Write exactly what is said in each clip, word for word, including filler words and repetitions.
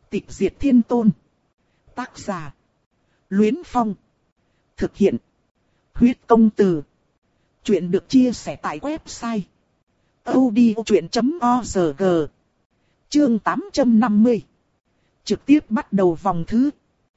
Tịch diệt thiên tôn. Tác giả. Luyến Phong. Thực hiện. Huyết công từ. Chuyện được chia sẻ tại website audiochuyện chấm org. Chương tám trăm năm mươi. Trực tiếp bắt đầu vòng thứ.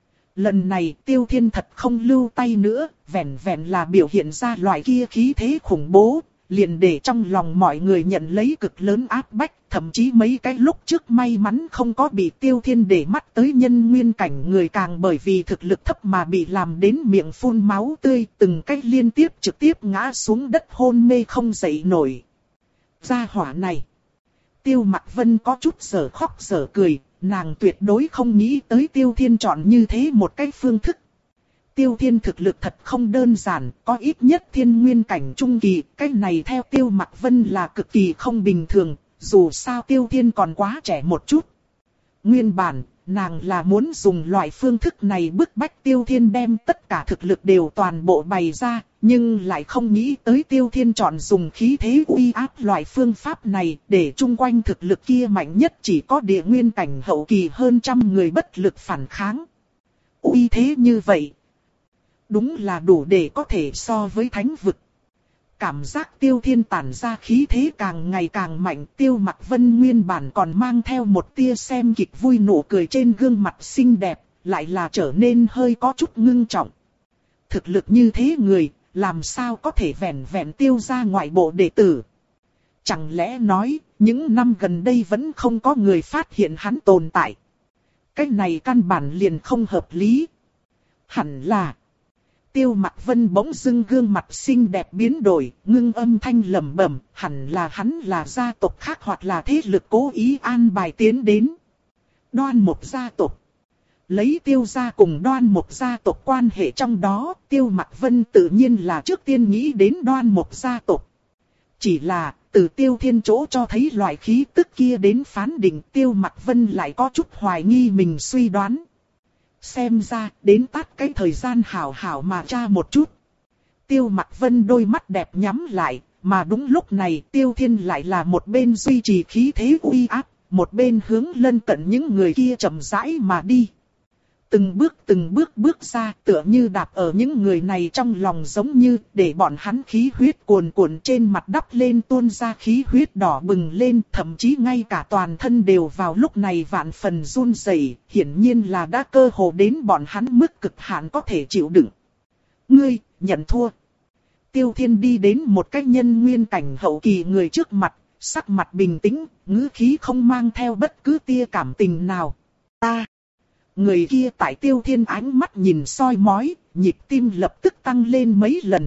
Lần này Tiêu Thiên thật không lưu tay nữa, vẹn vẹn là biểu hiện ra loại kia khí thế khủng bố, liền để trong lòng mọi người nhận lấy cực lớn áp bách, thậm chí mấy cái lúc trước may mắn không có bị Tiêu Thiên để mắt tới nhân nguyên cảnh người càng bởi vì thực lực thấp mà bị làm đến miệng phun máu tươi, từng cái liên tiếp trực tiếp ngã xuống đất hôn mê không dậy nổi. Gia hỏa này, Tiêu Mặc Vân có chút giờ khóc giờ cười, nàng tuyệt đối không nghĩ tới Tiêu Thiên chọn như thế một cái phương thức. Tiêu Thiên thực lực thật không đơn giản, có ít nhất thiên nguyên cảnh trung kỳ, cái này theo Tiêu Mặc Vân là cực kỳ không bình thường, dù sao Tiêu Thiên còn quá trẻ một chút. Nguyên bản, nàng là muốn dùng loại phương thức này bức bách Tiêu Thiên đem tất cả thực lực đều toàn bộ bày ra, nhưng lại không nghĩ tới Tiêu Thiên chọn dùng khí thế uy áp loại phương pháp này để chung quanh thực lực kia mạnh nhất chỉ có địa nguyên cảnh hậu kỳ hơn trăm người bất lực phản kháng. Uy thế như vậy, đúng là đủ để có thể so với thánh vực. Cảm giác Tiêu Thiên tản ra khí thế càng ngày càng mạnh, Tiêu Mặc Vân nguyên bản còn mang theo một tia xem kịch vui nụ cười trên gương mặt xinh đẹp, lại là trở nên hơi có chút ngưng trọng. Thực lực như thế người, làm sao có thể vẹn vẹn Tiêu gia ngoại bộ đệ tử? Chẳng lẽ nói, những năm gần đây vẫn không có người phát hiện hắn tồn tại? Cái này căn bản liền không hợp lý. Hẳn là... Tiêu Mặc Vân bỗng dưng gương mặt xinh đẹp biến đổi, ngưng âm thanh lẩm bẩm, hẳn là hắn là gia tộc khác hoặc là thế lực cố ý an bài tiến đến. Đoan Mục gia tộc. Lấy Tiêu gia cùng Đoan Mục gia tộc quan hệ trong đó, Tiêu Mặc Vân tự nhiên là trước tiên nghĩ đến Đoan Mục gia tộc. Chỉ là, từ Tiêu Thiên chỗ cho thấy loại khí tức kia đến phán định, Tiêu Mặc Vân lại có chút hoài nghi mình suy đoán. Xem ra, đến tắt cái thời gian hảo hảo mà tra một chút. Tiêu Mặc Vân đôi mắt đẹp nhắm lại, mà đúng lúc này Tiêu Thiên lại là một bên duy trì khí thế uy áp, một bên hướng lân cận những người kia chậm rãi mà đi. Từng bước từng bước bước ra, tựa như đạp ở những người này trong lòng, giống như để bọn hắn khí huyết cuồn cuộn trên mặt đắp lên tuôn ra khí huyết đỏ bừng lên, thậm chí ngay cả toàn thân đều vào lúc này vạn phần run rẩy, hiển nhiên là đã cơ hồ đến bọn hắn mức cực hạn có thể chịu đựng. Ngươi, nhận thua. Tiêu Thiên đi đến một cái nhân nguyên cảnh hậu kỳ người trước mặt, sắc mặt bình tĩnh, ngữ khí không mang theo bất cứ tia cảm tình nào. Ta. Người kia tại Tiêu Thiên ánh mắt nhìn soi mói, nhịp tim lập tức tăng lên mấy lần.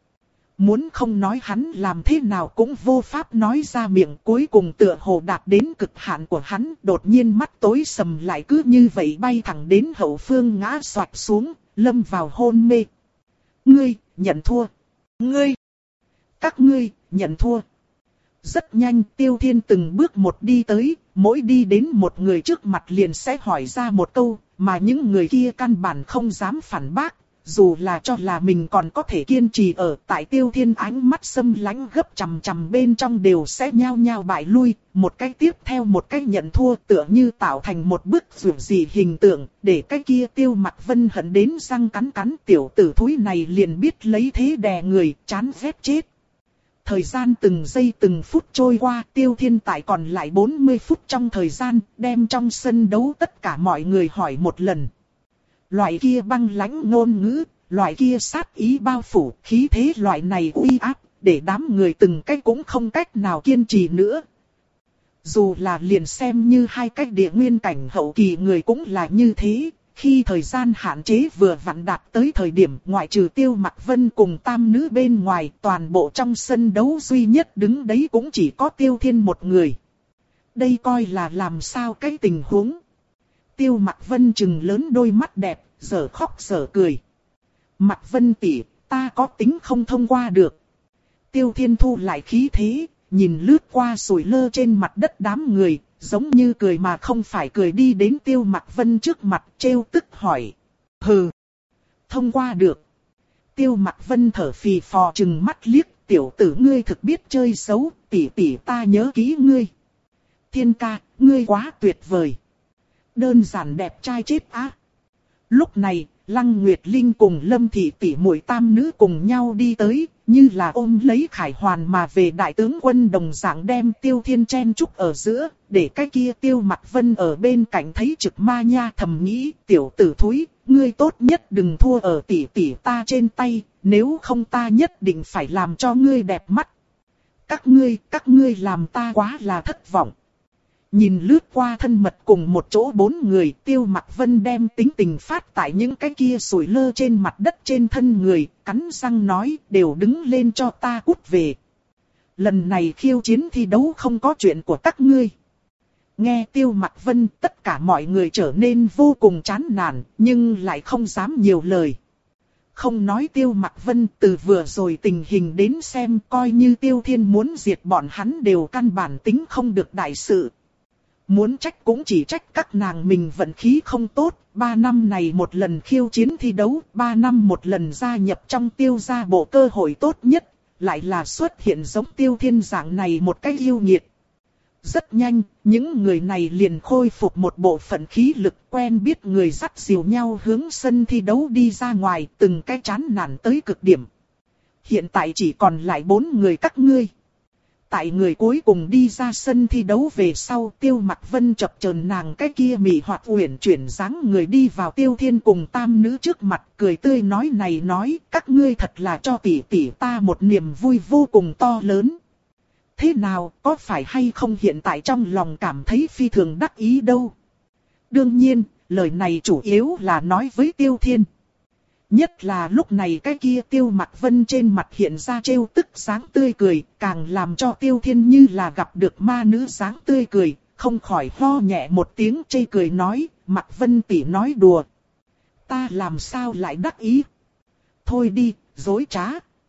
Muốn không nói hắn làm thế nào cũng vô pháp nói ra miệng, cuối cùng tựa hồ đạt đến cực hạn của hắn, đột nhiên mắt tối sầm lại cứ như vậy bay thẳng đến hậu phương ngã xoạch xuống, lâm vào hôn mê. Ngươi, nhận thua. Ngươi. Các ngươi, nhận thua. Rất nhanh Tiêu Thiên từng bước một đi tới, mỗi đi đến một người trước mặt liền sẽ hỏi ra một câu, mà những người kia căn bản không dám phản bác, dù là cho là mình còn có thể kiên trì ở tại Tiêu Thiên ánh mắt xâm lãnh gấp chằm chằm bên trong đều sẽ nhao nhao bại lui, một cái tiếp theo một cái nhận thua, tựa như tạo thành một bức rượu gì hình tượng, để cái kia Tiêu Mặc Vân hận đến răng cắn cắn, tiểu tử thúi này liền biết lấy thế đè người, chán ghét chết. Thời gian từng giây từng phút trôi qua, Tiêu Thiên tại còn lại bốn mươi phút trong thời gian, đem trong sân đấu tất cả mọi người hỏi một lần. Loại kia băng lãnh ngôn ngữ, loại kia sát ý bao phủ, khí thế loại này uy áp, để đám người từng cái cũng không cách nào kiên trì nữa. Dù là liền xem như hai cách địa nguyên cảnh hậu kỳ người cũng là như thế. Khi thời gian hạn chế vừa vặn đạt tới thời điểm, ngoại trừ Tiêu Mặc Vân cùng tam nữ bên ngoài, toàn bộ trong sân đấu duy nhất đứng đấy cũng chỉ có Tiêu Thiên một người. Đây coi là làm sao cái tình huống. Tiêu Mặc Vân trừng lớn đôi mắt đẹp, giờ khóc giờ cười. Mặc Vân tỷ, ta có tính không thông qua được. Tiêu Thiên thu lại khí thế, nhìn lướt qua sủi lơ trên mặt đất đám người, giống như cười mà không phải cười, đi đến Tiêu Mặc Vân trước mặt, trêu tức hỏi. Hừ, thông qua được. Tiêu Mặc Vân thở phì phò trừng mắt liếc, tiểu tử ngươi thực biết chơi xấu, tỷ tỷ ta nhớ kỹ ngươi. Thiên ca, ngươi quá tuyệt vời. Đơn giản đẹp trai chết á. Lúc này, Lăng Nguyệt Linh cùng Lâm Thị tỷ muội tam nữ cùng nhau đi tới, như là ôm lấy Khải Hoàn mà về đại tướng quân đồng dạng đem Tiêu Thiên chen chúc ở giữa, để cái kia Tiêu Mặc Vân ở bên cạnh thấy trực ma nha thầm nghĩ, tiểu tử thúi, ngươi tốt nhất đừng thua ở tỷ tỷ ta trên tay, nếu không ta nhất định phải làm cho ngươi đẹp mắt. Các ngươi, các ngươi làm ta quá là thất vọng. Nhìn lướt qua thân mật cùng một chỗ bốn người, Tiêu Mặc Vân đem tính tình phát tại những cái kia sủi lơ trên mặt đất trên thân người, cắn răng nói, đều đứng lên cho ta cút về. Lần này khiêu chiến thi đấu không có chuyện của các ngươi. Nghe Tiêu Mặc Vân, tất cả mọi người trở nên vô cùng chán nản, nhưng lại không dám nhiều lời. Không nói Tiêu Mặc Vân, từ vừa rồi tình hình đến xem, coi như Tiêu Thiên muốn diệt bọn hắn đều căn bản tính không được đại sự. Muốn trách cũng chỉ trách các nàng mình vận khí không tốt, ba năm này một lần khiêu chiến thi đấu, ba năm một lần gia nhập trong Tiêu gia bộ cơ hội tốt nhất, lại là xuất hiện giống Tiêu Thiên dạng này một cách yêu nghiệt. Rất nhanh, những người này liền khôi phục một bộ phận khí lực, quen biết người dắt dìu nhau hướng sân thi đấu đi ra ngoài, từng cái chán nản tới cực điểm. Hiện tại chỉ còn lại bốn người các ngươi. Tại người cuối cùng đi ra sân thi đấu về sau, Tiêu Mặc Vân chập chờn nàng cái kia mị hoạt uyển chuyển dáng người đi vào Tiêu Thiên cùng tam nữ trước mặt, cười tươi nói này nói, các ngươi thật là cho tỷ tỷ ta một niềm vui vô cùng to lớn. Thế nào, có phải hay không hiện tại trong lòng cảm thấy phi thường đắc ý đâu? Đương nhiên, lời này chủ yếu là nói với Tiêu Thiên. Nhất là lúc này cái kia Tiêu Mặc Vân trên mặt hiện ra trêu tức dáng tươi cười, càng làm cho Tiêu Thiên như là gặp được ma nữ dáng tươi cười, không khỏi ho nhẹ một tiếng chê cười nói, Mặc Vân tỷ nói đùa. Ta làm sao lại đắc ý? Thôi đi, dối trá.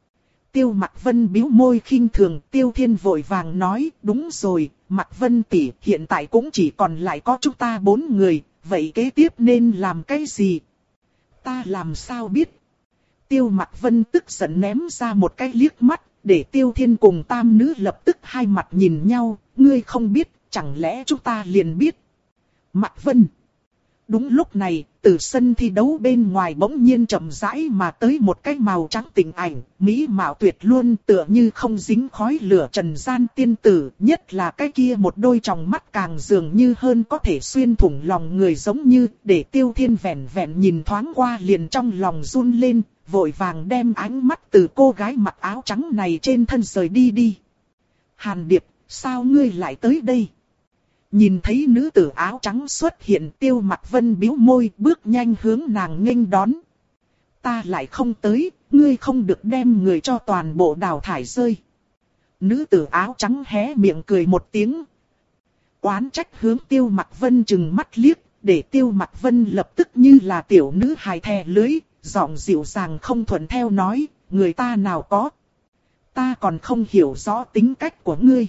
Tiêu Mặc Vân bĩu môi khinh thường, Tiêu Thiên vội vàng nói, đúng rồi, Mặc Vân tỷ hiện tại cũng chỉ còn lại có chúng ta bốn người, vậy kế tiếp nên làm cái gì? Ta làm sao biết? Tiêu Mặc Vân tức giận ném ra một cái liếc mắt, để Tiêu Thiên cùng tam nữ lập tức hai mặt nhìn nhau, ngươi không biết, chẳng lẽ chúng ta liền biết? Mặc Vân. Đúng lúc này, từ sân thi đấu bên ngoài bỗng nhiên chậm rãi mà tới một cái màu trắng tình ảnh, mỹ mạo tuyệt luôn tựa như không dính khói lửa trần gian tiên tử, nhất là cái kia một đôi tròng mắt càng dường như hơn có thể xuyên thủng lòng người giống như, để Tiêu Thiên vẹn vẹn nhìn thoáng qua liền trong lòng run lên, vội vàng đem ánh mắt từ cô gái mặc áo trắng này trên thân rời đi đi. Hàn Điệp, sao ngươi lại tới đây? Nhìn thấy nữ tử áo trắng xuất hiện, Tiêu Mặc Vân bĩu môi bước nhanh hướng nàng nghênh đón. Ta lại không tới, ngươi không được đem người cho toàn bộ đào thải rơi. Nữ tử áo trắng hé miệng cười một tiếng. Oán trách hướng Tiêu Mặc Vân chừng mắt liếc, để Tiêu Mặc Vân lập tức như là tiểu nữ hài thè lưới, giọng dịu dàng không thuận theo nói, người ta nào có. Ta còn không hiểu rõ tính cách của ngươi.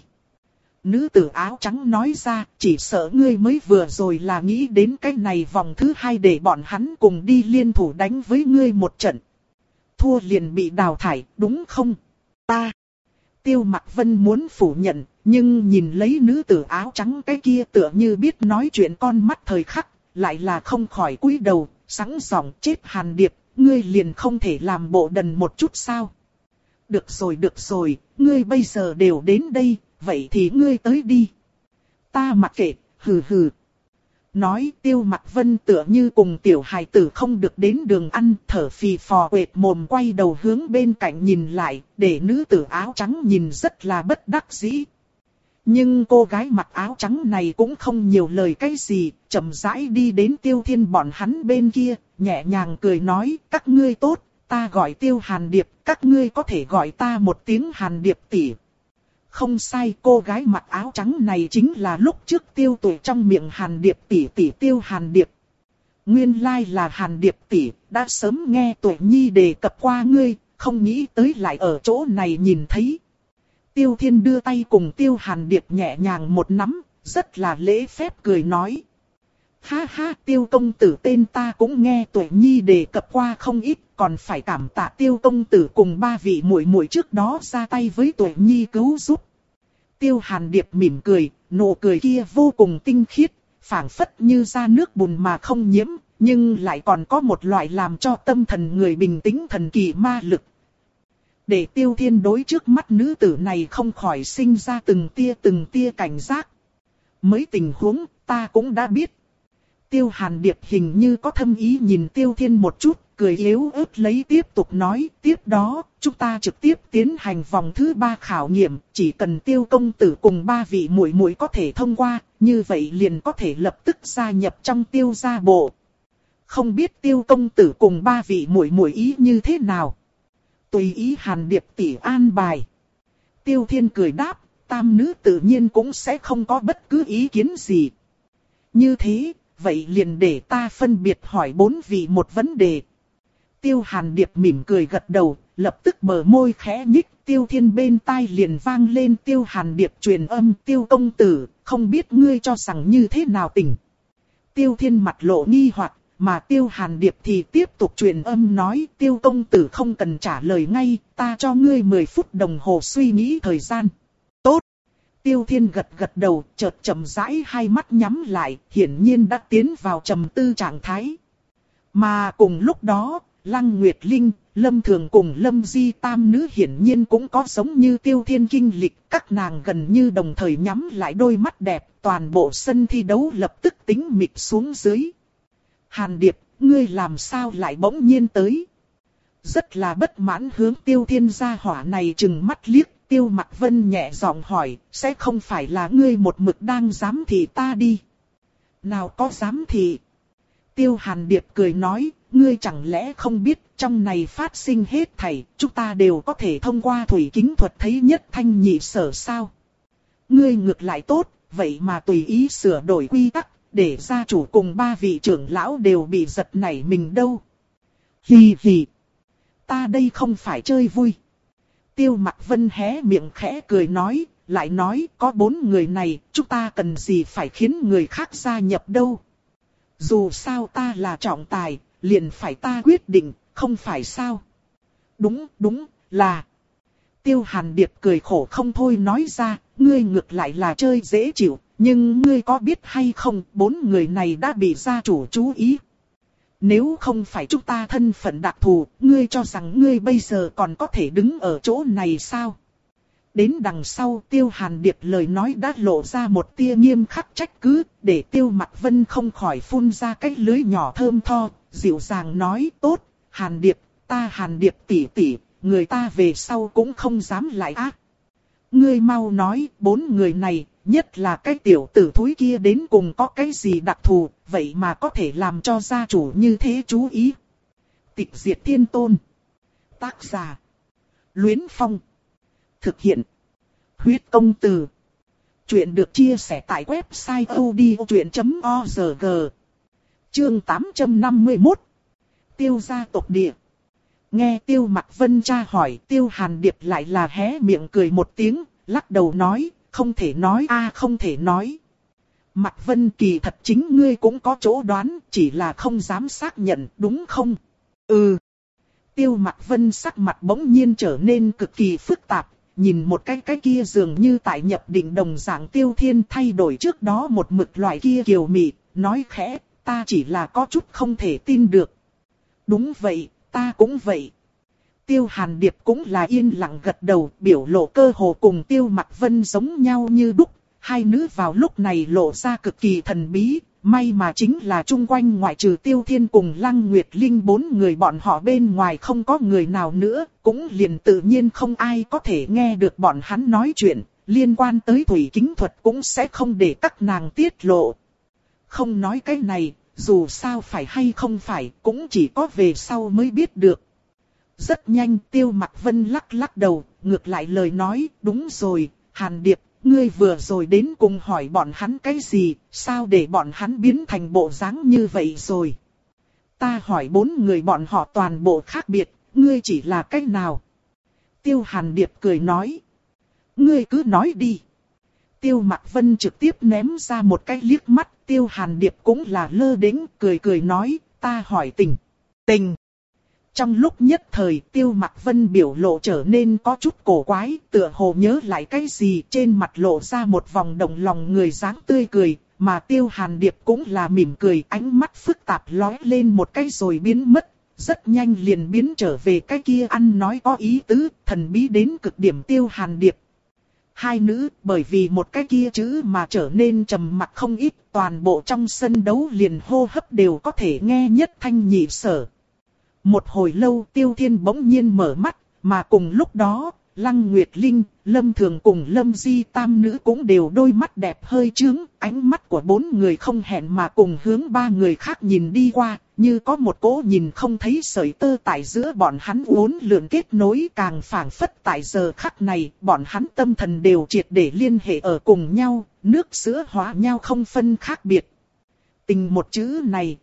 Nữ tử áo trắng nói ra, chỉ sợ ngươi mới vừa rồi là nghĩ đến cái này vòng thứ hai để bọn hắn cùng đi liên thủ đánh với ngươi một trận. Thua liền bị đào thải, đúng không? Ta. Tiêu Mặc Vân muốn phủ nhận, nhưng nhìn lấy nữ tử áo trắng cái kia tựa như biết nói chuyện con mắt thời khắc, lại là không khỏi cúi đầu, sẵn giọng chết Hàn Điệp, ngươi liền không thể làm bộ đần một chút sao? Được rồi được rồi, ngươi bây giờ đều đến đây. Vậy thì ngươi tới đi. Ta mặc kệ, hừ hừ. Nói Tiêu Mặc Vân tựa như cùng tiểu hài tử không được đến đường ăn, thở phì phò quệt mồm quay đầu hướng bên cạnh nhìn lại, để nữ tử áo trắng nhìn rất là bất đắc dĩ. Nhưng cô gái mặc áo trắng này cũng không nhiều lời cái gì, chậm rãi đi đến Tiêu Thiên bọn hắn bên kia, nhẹ nhàng cười nói, các ngươi tốt, ta gọi Tiêu Hàn Điệp, các ngươi có thể gọi ta một tiếng Hàn Điệp tỷ. Không sai, cô gái mặc áo trắng này chính là lúc trước Tiêu Tuệ trong miệng Hàn Điệp tỷ tỷ Tiêu Hàn Điệp. Nguyên lai là Hàn Điệp tỷ, đã sớm nghe Tuệ Nhi đề cập qua ngươi, không nghĩ tới lại ở chỗ này nhìn thấy. Tiêu Thiên đưa tay cùng Tiêu Hàn Điệp nhẹ nhàng một nắm, rất là lễ phép cười nói. Ha ha, Tiêu công tử tên ta cũng nghe Tuệ Nhi đề cập qua không ít, còn phải cảm tạ Tiêu công tử cùng ba vị muội muội trước đó ra tay với Tuệ Nhi cứu giúp. Tiêu Hàn Điệp mỉm cười, nụ cười kia vô cùng tinh khiết, phảng phất như ra nước bùn mà không nhiễm, nhưng lại còn có một loại làm cho tâm thần người bình tĩnh thần kỳ ma lực. Để Tiêu Thiên đối trước mắt nữ tử này không khỏi sinh ra từng tia từng tia cảnh giác. Mấy tình huống ta cũng đã biết. Tiêu Hàn Điệp hình như có thâm ý nhìn Tiêu Thiên một chút, cười yếu ớt lấy tiếp tục nói, tiếp đó, chúng ta trực tiếp tiến hành vòng thứ ba khảo nghiệm, chỉ cần Tiêu công tử cùng ba vị muội muội có thể thông qua, như vậy liền có thể lập tức gia nhập trong Tiêu gia bộ. Không biết Tiêu công tử cùng ba vị muội muội ý như thế nào? Tùy ý Hàn Điệp tỷ an bài. Tiêu Thiên cười đáp, tam nữ tự nhiên cũng sẽ không có bất cứ ý kiến gì. Như thế, vậy liền để ta phân biệt hỏi bốn vị một vấn đề. Tiêu Hàn Điệp mỉm cười gật đầu, lập tức bờ môi khẽ nhích, Tiêu Thiên bên tai liền vang lên Tiêu Hàn Điệp truyền âm, Tiêu công tử, không biết ngươi cho rằng như thế nào tỉnh. Tiêu Thiên mặt lộ nghi hoặc, mà Tiêu Hàn Điệp thì tiếp tục truyền âm nói, Tiêu công tử không cần trả lời ngay, ta cho ngươi mười phút đồng hồ suy nghĩ thời gian. Tốt. Tiêu Thiên gật gật đầu, chợt chậm rãi hai mắt nhắm lại, hiển nhiên đã tiến vào trầm tư trạng thái. Mà cùng lúc đó, Lăng Nguyệt Linh, Lâm Thường cùng Lâm Di tam nữ hiển nhiên cũng có giống như Tiêu Thiên kinh lịch, các nàng gần như đồng thời nhắm lại đôi mắt đẹp, toàn bộ sân thi đấu lập tức tĩnh mịch xuống dưới. Hàn Điệp, ngươi làm sao lại bỗng nhiên tới? Rất là bất mãn hướng Tiêu Thiên gia hỏa này trừng mắt liếc, Tiêu Mặc Vân nhẹ giọng hỏi, sẽ không phải là ngươi một mực đang giám thị ta đi? Nào có giám thị? Tiêu Hàn Điệp cười nói, ngươi chẳng lẽ không biết trong này phát sinh hết thảy, chúng ta đều có thể thông qua thủy kính thuật thấy nhất thanh nhị sở sao? Ngươi ngược lại tốt, vậy mà tùy ý sửa đổi quy tắc, để gia chủ cùng ba vị trưởng lão đều bị giật nảy mình đâu. Hì hì, ta đây không phải chơi vui. Tiêu Mặc Vân hé miệng khẽ cười nói, lại nói có bốn người này, chúng ta cần gì phải khiến người khác gia nhập đâu. Dù sao ta là trọng tài, liền phải ta quyết định, không phải sao? Đúng, đúng, là. Tiêu Hàn Điệp cười khổ không thôi nói ra, ngươi ngược lại là chơi dễ chịu, nhưng ngươi có biết hay không, bốn người này đã bị gia chủ chú ý. Nếu không phải chúng ta thân phận đặc thù, ngươi cho rằng ngươi bây giờ còn có thể đứng ở chỗ này sao? Đến đằng sau Tiêu Hàn Điệp lời nói đã lộ ra một tia nghiêm khắc trách cứ, để Tiêu Mặc Vân không khỏi phun ra cái lưới nhỏ thơm tho, dịu dàng nói, tốt, Hàn Điệp, ta Hàn Điệp tỷ tỷ, người ta về sau cũng không dám lại ác. Ngươi mau nói, bốn người này, nhất là cái tiểu tử thúi kia đến cùng có cái gì đặc thù, vậy mà có thể làm cho gia chủ như thế chú ý. Tịch Diệt Thiên Tôn. Tác giả. Luyến Phong. Thực hiện. Huyết Công Từ. Chuyện được chia sẻ tại website odchuyện chấm org. Chương tám trăm năm mươi mốt. Tiêu gia tộc địa. Nghe Tiêu Mặc Vân tra hỏi, Tiêu Hàn Điệp lại là hé miệng cười một tiếng, lắc đầu nói, không thể nói a không thể nói. Mặc Vân kỳ thật chính ngươi cũng có chỗ đoán, chỉ là không dám xác nhận, đúng không? Ừ. Tiêu Mặc Vân sắc mặt bỗng nhiên trở nên cực kỳ phức tạp, nhìn một cái cái kia dường như tại nhập định đồng dạng Tiêu Thiên thay đổi trước đó một mực loại kia kiều mị, nói khẽ, ta chỉ là có chút không thể tin được. Đúng vậy, ta cũng vậy. Tiêu Hàn Điệp cũng là yên lặng gật đầu, biểu lộ cơ hồ cùng Tiêu Mặc Vân giống nhau như đúc. Hai nữ vào lúc này lộ ra cực kỳ thần bí, may mà chính là chung quanh ngoại trừ Tiêu Thiên cùng Lăng Nguyệt Linh bốn người bọn họ bên ngoài không có người nào nữa, cũng liền tự nhiên không ai có thể nghe được bọn hắn nói chuyện, liên quan tới thủy kính thuật cũng sẽ không để các nàng tiết lộ. Không nói cái này, dù sao phải hay không phải, cũng chỉ có về sau mới biết được. Rất nhanh Tiêu Mặc Vân lắc lắc đầu, ngược lại lời nói, đúng rồi, Hàn Điệp, ngươi vừa rồi đến cùng hỏi bọn hắn cái gì, sao để bọn hắn biến thành bộ dáng như vậy rồi. Ta hỏi bốn người bọn họ toàn bộ khác biệt, ngươi chỉ là cái nào. Tiêu Hàn Điệp cười nói. Ngươi cứ nói đi. Tiêu Mặc Vân trực tiếp ném ra một cái liếc mắt, Tiêu Hàn Điệp cũng là lơ đễnh, cười cười nói, ta hỏi tình. Tình. Trong lúc nhất thời Tiêu Mặc Vân biểu lộ trở nên có chút cổ quái, tựa hồ nhớ lại cái gì, trên mặt lộ ra một vòng động lòng người dáng tươi cười, mà Tiêu Hàn Điệp cũng là mỉm cười, ánh mắt phức tạp lóe lên một cái rồi biến mất, rất nhanh liền biến trở về cái kia ăn nói có ý tứ, thần bí đến cực điểm Tiêu Hàn Điệp. Hai nữ bởi vì một cái kia chữ mà trở nên trầm mặc không ít, toàn bộ trong sân đấu liền hô hấp đều có thể nghe nhất thanh nhị sở. Một hồi lâu Tiêu Thiên bỗng nhiên mở mắt, mà cùng lúc đó, Lăng Nguyệt Linh, Lâm Thường cùng Lâm Di tam nữ cũng đều đôi mắt đẹp hơi trướng, ánh mắt của bốn người không hẹn mà cùng hướng ba người khác nhìn đi qua, như có một cỗ nhìn không thấy sợi tơ tại giữa bọn hắn uốn lượn kết nối, càng phảng phất tại giờ khắc này, bọn hắn tâm thần đều triệt để liên hệ ở cùng nhau, nước sữa hóa nhau không phân khác biệt. Tình một chữ này,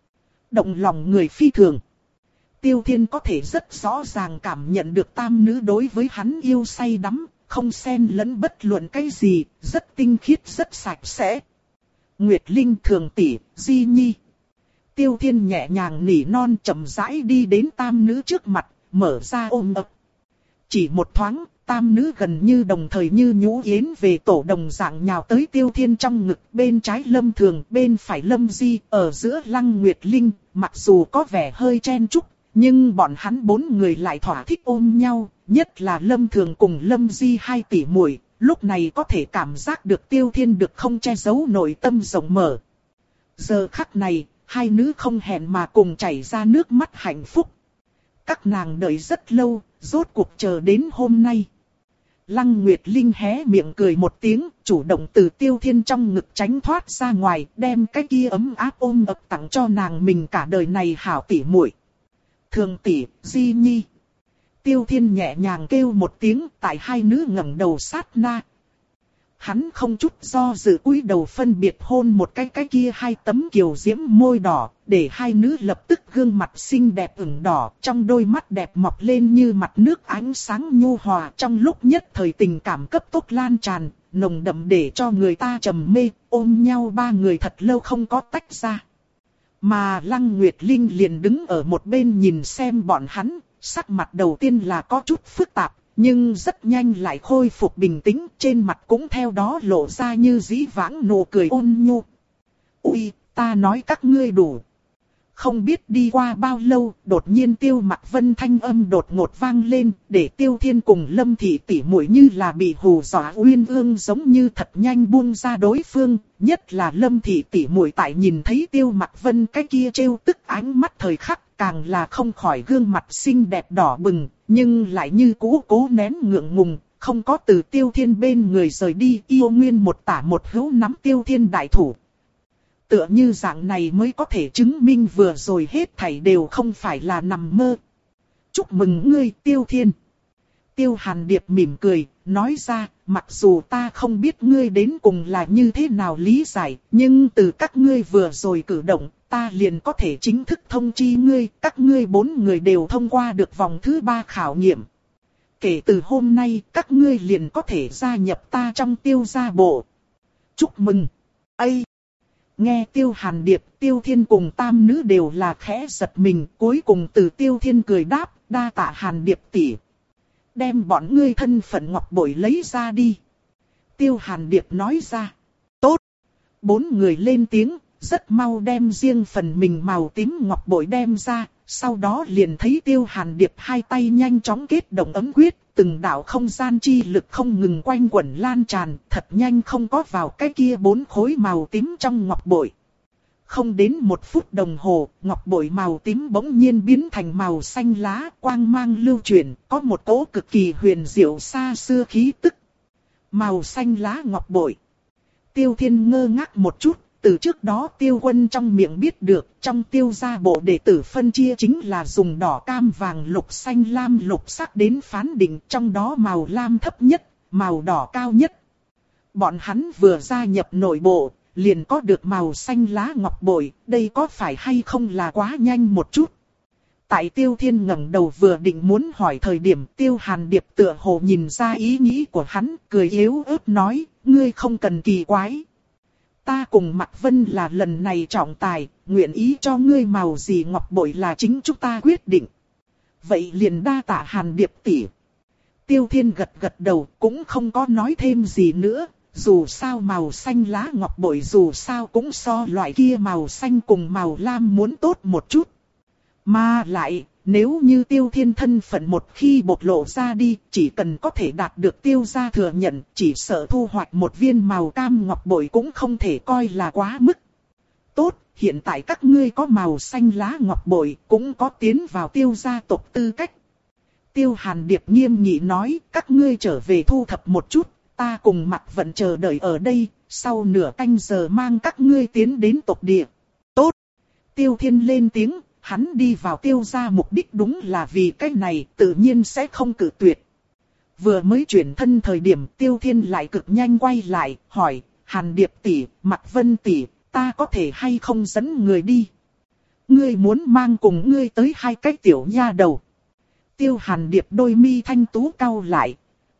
động lòng người phi thường. Tiêu Thiên có thể rất rõ ràng cảm nhận được tam nữ đối với hắn yêu say đắm, không xen lẫn bất luận cái gì, rất tinh khiết rất sạch sẽ. Nguyệt Linh, Thường tỷ, Di Nhi. Tiêu Thiên nhẹ nhàng nỉ non chậm rãi đi đến tam nữ trước mặt, mở ra ôm ấp. Chỉ một thoáng, tam nữ gần như đồng thời như nhũ yến về tổ đồng dạng nhào tới Tiêu Thiên trong ngực, bên trái Lâm Thường, bên phải Lâm Di, ở giữa Lăng Nguyệt Linh, mặc dù có vẻ hơi chen chúc, nhưng bọn hắn bốn người lại thỏa thích ôm nhau, nhất là Lâm Thường cùng Lâm Di hai tỷ muội, lúc này có thể cảm giác được Tiêu Thiên được không che giấu nội tâm rộng mở. Giờ khắc này, hai nữ không hẹn mà cùng chảy ra nước mắt hạnh phúc. Các nàng đợi rất lâu, rốt cuộc chờ đến hôm nay. Lăng Nguyệt Linh hé miệng cười một tiếng, chủ động từ Tiêu Thiên trong ngực tránh thoát ra ngoài, đem cái kia ấm áp ôm ấp tặng cho nàng mình cả đời này hảo tỷ muội. Thường tỷ, Di Nhi. Tiêu Thiên nhẹ nhàng kêu một tiếng, tại hai nữ ngẩng đầu sát na. Hắn không chút do dự cúi đầu phân biệt hôn một cái cái kia hai tấm kiều diễm môi đỏ, để hai nữ lập tức gương mặt xinh đẹp ửng đỏ, trong đôi mắt đẹp mọc lên như mặt nước ánh sáng nhu hòa, trong lúc nhất thời tình cảm cấp tốc lan tràn, nồng đậm để cho người ta trầm mê, ôm nhau ba người thật lâu không có tách ra. Mà Lăng Nguyệt Linh liền đứng ở một bên nhìn xem bọn hắn, sắc mặt đầu tiên là có chút phức tạp, nhưng rất nhanh lại khôi phục bình tĩnh, trên mặt cũng theo đó lộ ra như dĩ vãng nụ cười ôn nhu. Ui, ta nói các ngươi đủ. Không biết đi qua bao lâu, đột nhiên Tiêu Mặc Vân thanh âm đột ngột vang lên, để Tiêu Thiên cùng Lâm Thị tỷ muội như là bị hù dọa uyên ương giống như thật nhanh buông ra đối phương, nhất là Lâm Thị tỷ muội tại nhìn thấy Tiêu Mặc Vân cái kia trêu tức ánh mắt thời khắc, càng là không khỏi gương mặt xinh đẹp đỏ bừng, nhưng lại như cũ cố nén ngượng ngùng, không có từ Tiêu Thiên bên người rời đi, yêu nguyên một tả một hữu nắm Tiêu Thiên đại thủ. Tựa như dạng này mới có thể chứng minh vừa rồi hết thảy đều không phải là nằm mơ. Chúc mừng ngươi Tiêu Thiên. Tiêu Hàn Điệp mỉm cười, nói ra, mặc dù ta không biết ngươi đến cùng là như thế nào lý giải, nhưng từ các ngươi vừa rồi cử động, ta liền có thể chính thức thông chi ngươi, các ngươi bốn người đều thông qua được vòng thứ ba khảo nghiệm. Kể từ hôm nay, các ngươi liền có thể gia nhập ta trong Tiêu gia bộ. Chúc mừng. Ây! Nghe Tiêu Hàn Điệp, Tiêu Thiên cùng tam nữ đều là khẽ giật mình, cuối cùng từ Tiêu Thiên cười đáp, đa tạ Hàn Điệp tỷ. Đem bọn ngươi thân phận ngọc bội lấy ra đi. Tiêu Hàn Điệp nói ra. Tốt. Bốn người lên tiếng, rất mau đem riêng phần mình màu tím ngọc bội đem ra, sau đó liền thấy Tiêu Hàn Điệp hai tay nhanh chóng kết động ấm quyết, từng đạo không gian chi lực không ngừng quanh quẩn lan tràn, thật nhanh không có vào cái kia bốn khối màu tím trong ngọc bội. Không đến một phút đồng hồ, ngọc bội màu tím bỗng nhiên biến thành màu xanh lá, quang mang lưu chuyển, có một cỗ cực kỳ huyền diệu xa xưa khí tức. Màu xanh lá ngọc bội. Tiêu Thiên ngơ ngác một chút. Từ trước đó Tiêu Quân trong miệng biết được, trong Tiêu gia bộ đệ tử phân chia chính là dùng đỏ cam vàng lục xanh lam lục sắc đến phán định, trong đó màu lam thấp nhất, màu đỏ cao nhất. Bọn hắn vừa gia nhập nội bộ, liền có được màu xanh lá ngọc bội, đây có phải hay không là quá nhanh một chút. Tại Tiêu Thiên ngẩng đầu vừa định muốn hỏi thời điểm, Tiêu Hàn Điệp tựa hồ nhìn ra ý nghĩ của hắn, cười yếu ớt nói, ngươi không cần kỳ quái. Ta cùng Mạc Vân là lần này trọng tài, nguyện ý cho ngươi màu gì ngọc bội là chính chúng ta quyết định. Vậy liền đa tạ Hàn Điệp tỷ. Tiêu Thiên gật gật đầu, cũng không có nói thêm gì nữa. Dù sao màu xanh lá ngọc bội dù sao cũng so loại kia màu xanh cùng màu lam muốn tốt một chút. Mà lại, nếu như Tiêu Thiên thân phận một khi bộc lộ ra đi, chỉ cần có thể đạt được Tiêu gia thừa nhận, chỉ sợ thu hoạch một viên màu cam ngọc bội cũng không thể coi là quá mức. Tốt, hiện tại các ngươi có màu xanh lá ngọc bội, cũng có tiến vào Tiêu gia tộc tư cách. Tiêu Hàn Điệp nghiêm nghị nói, các ngươi trở về thu thập một chút, ta cùng Mạc Vận chờ đợi ở đây, sau nửa canh giờ mang các ngươi tiến đến tộc địa. Tốt! Tiêu Thiên lên tiếng, hắn đi vào Tiêu gia mục đích đúng là vì cái này, tự nhiên sẽ không cự tuyệt. Vừa mới chuyển thân thời điểm Tiêu Thiên lại cực nhanh quay lại, hỏi, Hàn Điệp tỷ, Mạc Vân tỷ, ta có thể hay không dẫn người đi? Ngươi muốn mang cùng ngươi tới hai cái tiểu nha đầu. Tiêu Hàn Điệp đôi mi thanh tú cau lại.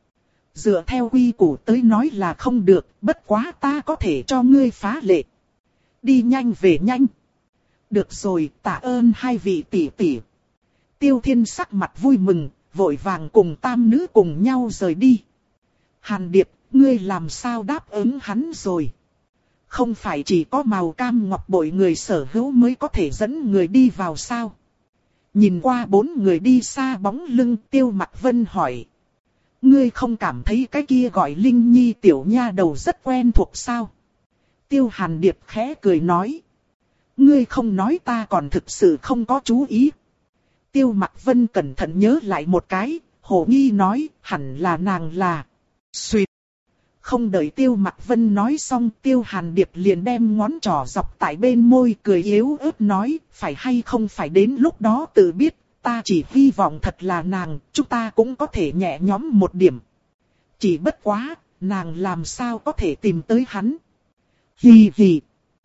Dựa theo quy củ tới nói là không được, bất quá ta có thể cho ngươi phá lệ. Đi nhanh về nhanh. Được rồi, tạ ơn hai vị tỷ tỷ. Tiêu Thiên sắc mặt vui mừng, vội vàng cùng tam nữ cùng nhau rời đi. Hàn Điệp, ngươi làm sao đáp ứng hắn rồi? Không phải chỉ có màu cam ngọc bội người sở hữu mới có thể dẫn người đi vào sao? Nhìn qua bốn người đi xa bóng lưng, Tiêu Mạc Vân hỏi. Ngươi không cảm thấy cái kia gọi Linh Nhi tiểu nha đầu rất quen thuộc sao? Tiêu Hàn Điệp khẽ cười nói. Ngươi không nói ta còn thực sự không có chú ý. Tiêu Mạc Vân cẩn thận nhớ lại một cái, hồ nghi nói, hẳn là nàng là. Xuyệt. Không đợi Tiêu Mạc Vân nói xong, Tiêu Hàn Điệp liền đem ngón trỏ dọc tại bên môi cười yếu ớt nói, phải hay không phải đến lúc đó tự biết, ta chỉ hy vọng thật là nàng, chúng ta cũng có thể nhẹ nhõm một điểm. Chỉ bất quá, nàng làm sao có thể tìm tới hắn. Hì hì.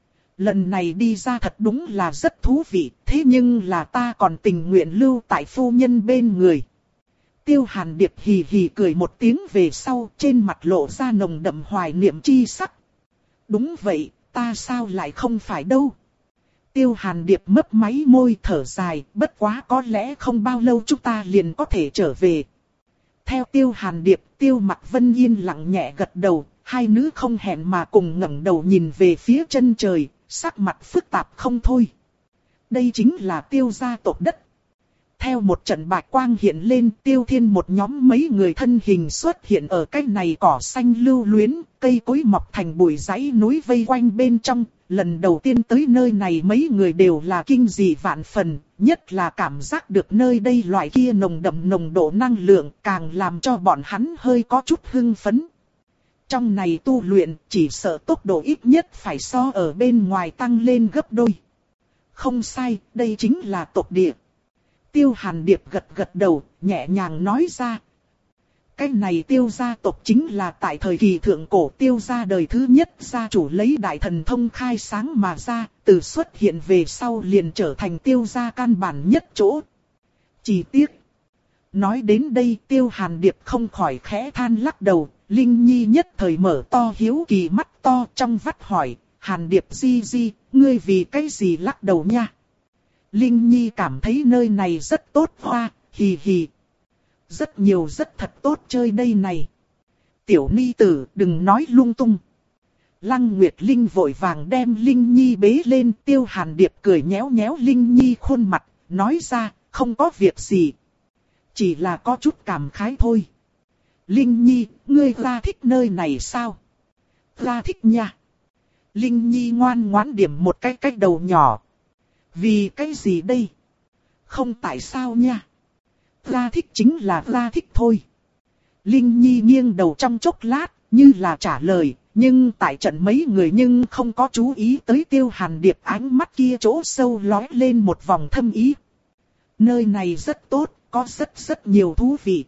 Lần này đi ra thật đúng là rất thú vị, thế nhưng là ta còn tình nguyện lưu tại phu nhân bên người. Tiêu Hàn Điệp hì hì cười một tiếng về sau, trên mặt lộ ra nồng đậm hoài niệm chi sắc. Đúng vậy, ta sao lại không phải đâu. Tiêu Hàn Điệp mấp máy môi thở dài, bất quá có lẽ không bao lâu chúng ta liền có thể trở về. Theo Tiêu Hàn Điệp, Tiêu Mạc Vân yên lặng nhẹ gật đầu, hai nữ không hẹn mà cùng ngẩng đầu nhìn về phía chân trời, sắc mặt phức tạp không thôi. Đây chính là Tiêu gia tộc đất. Theo một trận bạch quang hiện lên, Tiêu Thiên một nhóm mấy người thân hình xuất hiện ở cái này cỏ xanh lưu luyến, cây cối mọc thành bụi dãy núi vây quanh bên trong. Lần đầu tiên tới nơi này mấy người đều là kinh dị vạn phần, nhất là cảm giác được nơi đây loại kia nồng đậm nồng độ năng lượng càng làm cho bọn hắn hơi có chút hưng phấn. Trong này tu luyện chỉ sợ tốc độ ít nhất phải so ở bên ngoài tăng lên gấp đôi. Không sai, đây chính là tộc địa. Tiêu Hàn Điệp gật gật đầu, nhẹ nhàng nói ra. Cái này Tiêu gia tộc chính là tại thời kỳ thượng cổ Tiêu gia đời thứ nhất gia chủ lấy đại thần thông khai sáng mà ra, từ xuất hiện về sau liền trở thành Tiêu gia căn bản nhất chỗ. Chỉ tiếc. Nói đến đây Tiêu Hàn Điệp không khỏi khẽ than lắc đầu, Linh Nhi nhất thời mở to hiếu kỳ mắt to trong vắt hỏi, Hàn Điệp di di, ngươi vì cái gì lắc đầu nha? Linh Nhi cảm thấy nơi này rất tốt hoa, hì hì. Rất nhiều rất thật tốt chơi đây này. Tiểu Ni tử đừng nói lung tung. Lăng Nguyệt Linh vội vàng đem Linh Nhi bế lên, Tiêu Hàn Điệp cười nhéo nhéo Linh Nhi khuôn mặt, nói ra, không có việc gì. Chỉ là có chút cảm khái thôi. Linh Nhi, ngươi ra thích nơi này sao? Ra thích nha. Linh Nhi ngoan ngoãn điểm một cái cái đầu nhỏ. Vì cái gì đây? Không tại sao nha. Ra thích chính là ra thích thôi. Linh Nhi nghiêng đầu trong chốc lát, như là trả lời, nhưng tại trận mấy người nhưng không có chú ý tới Tiêu Hàn Điệp ánh mắt kia chỗ sâu lóe lên một vòng thâm ý. Nơi này rất tốt, có rất rất nhiều thú vị.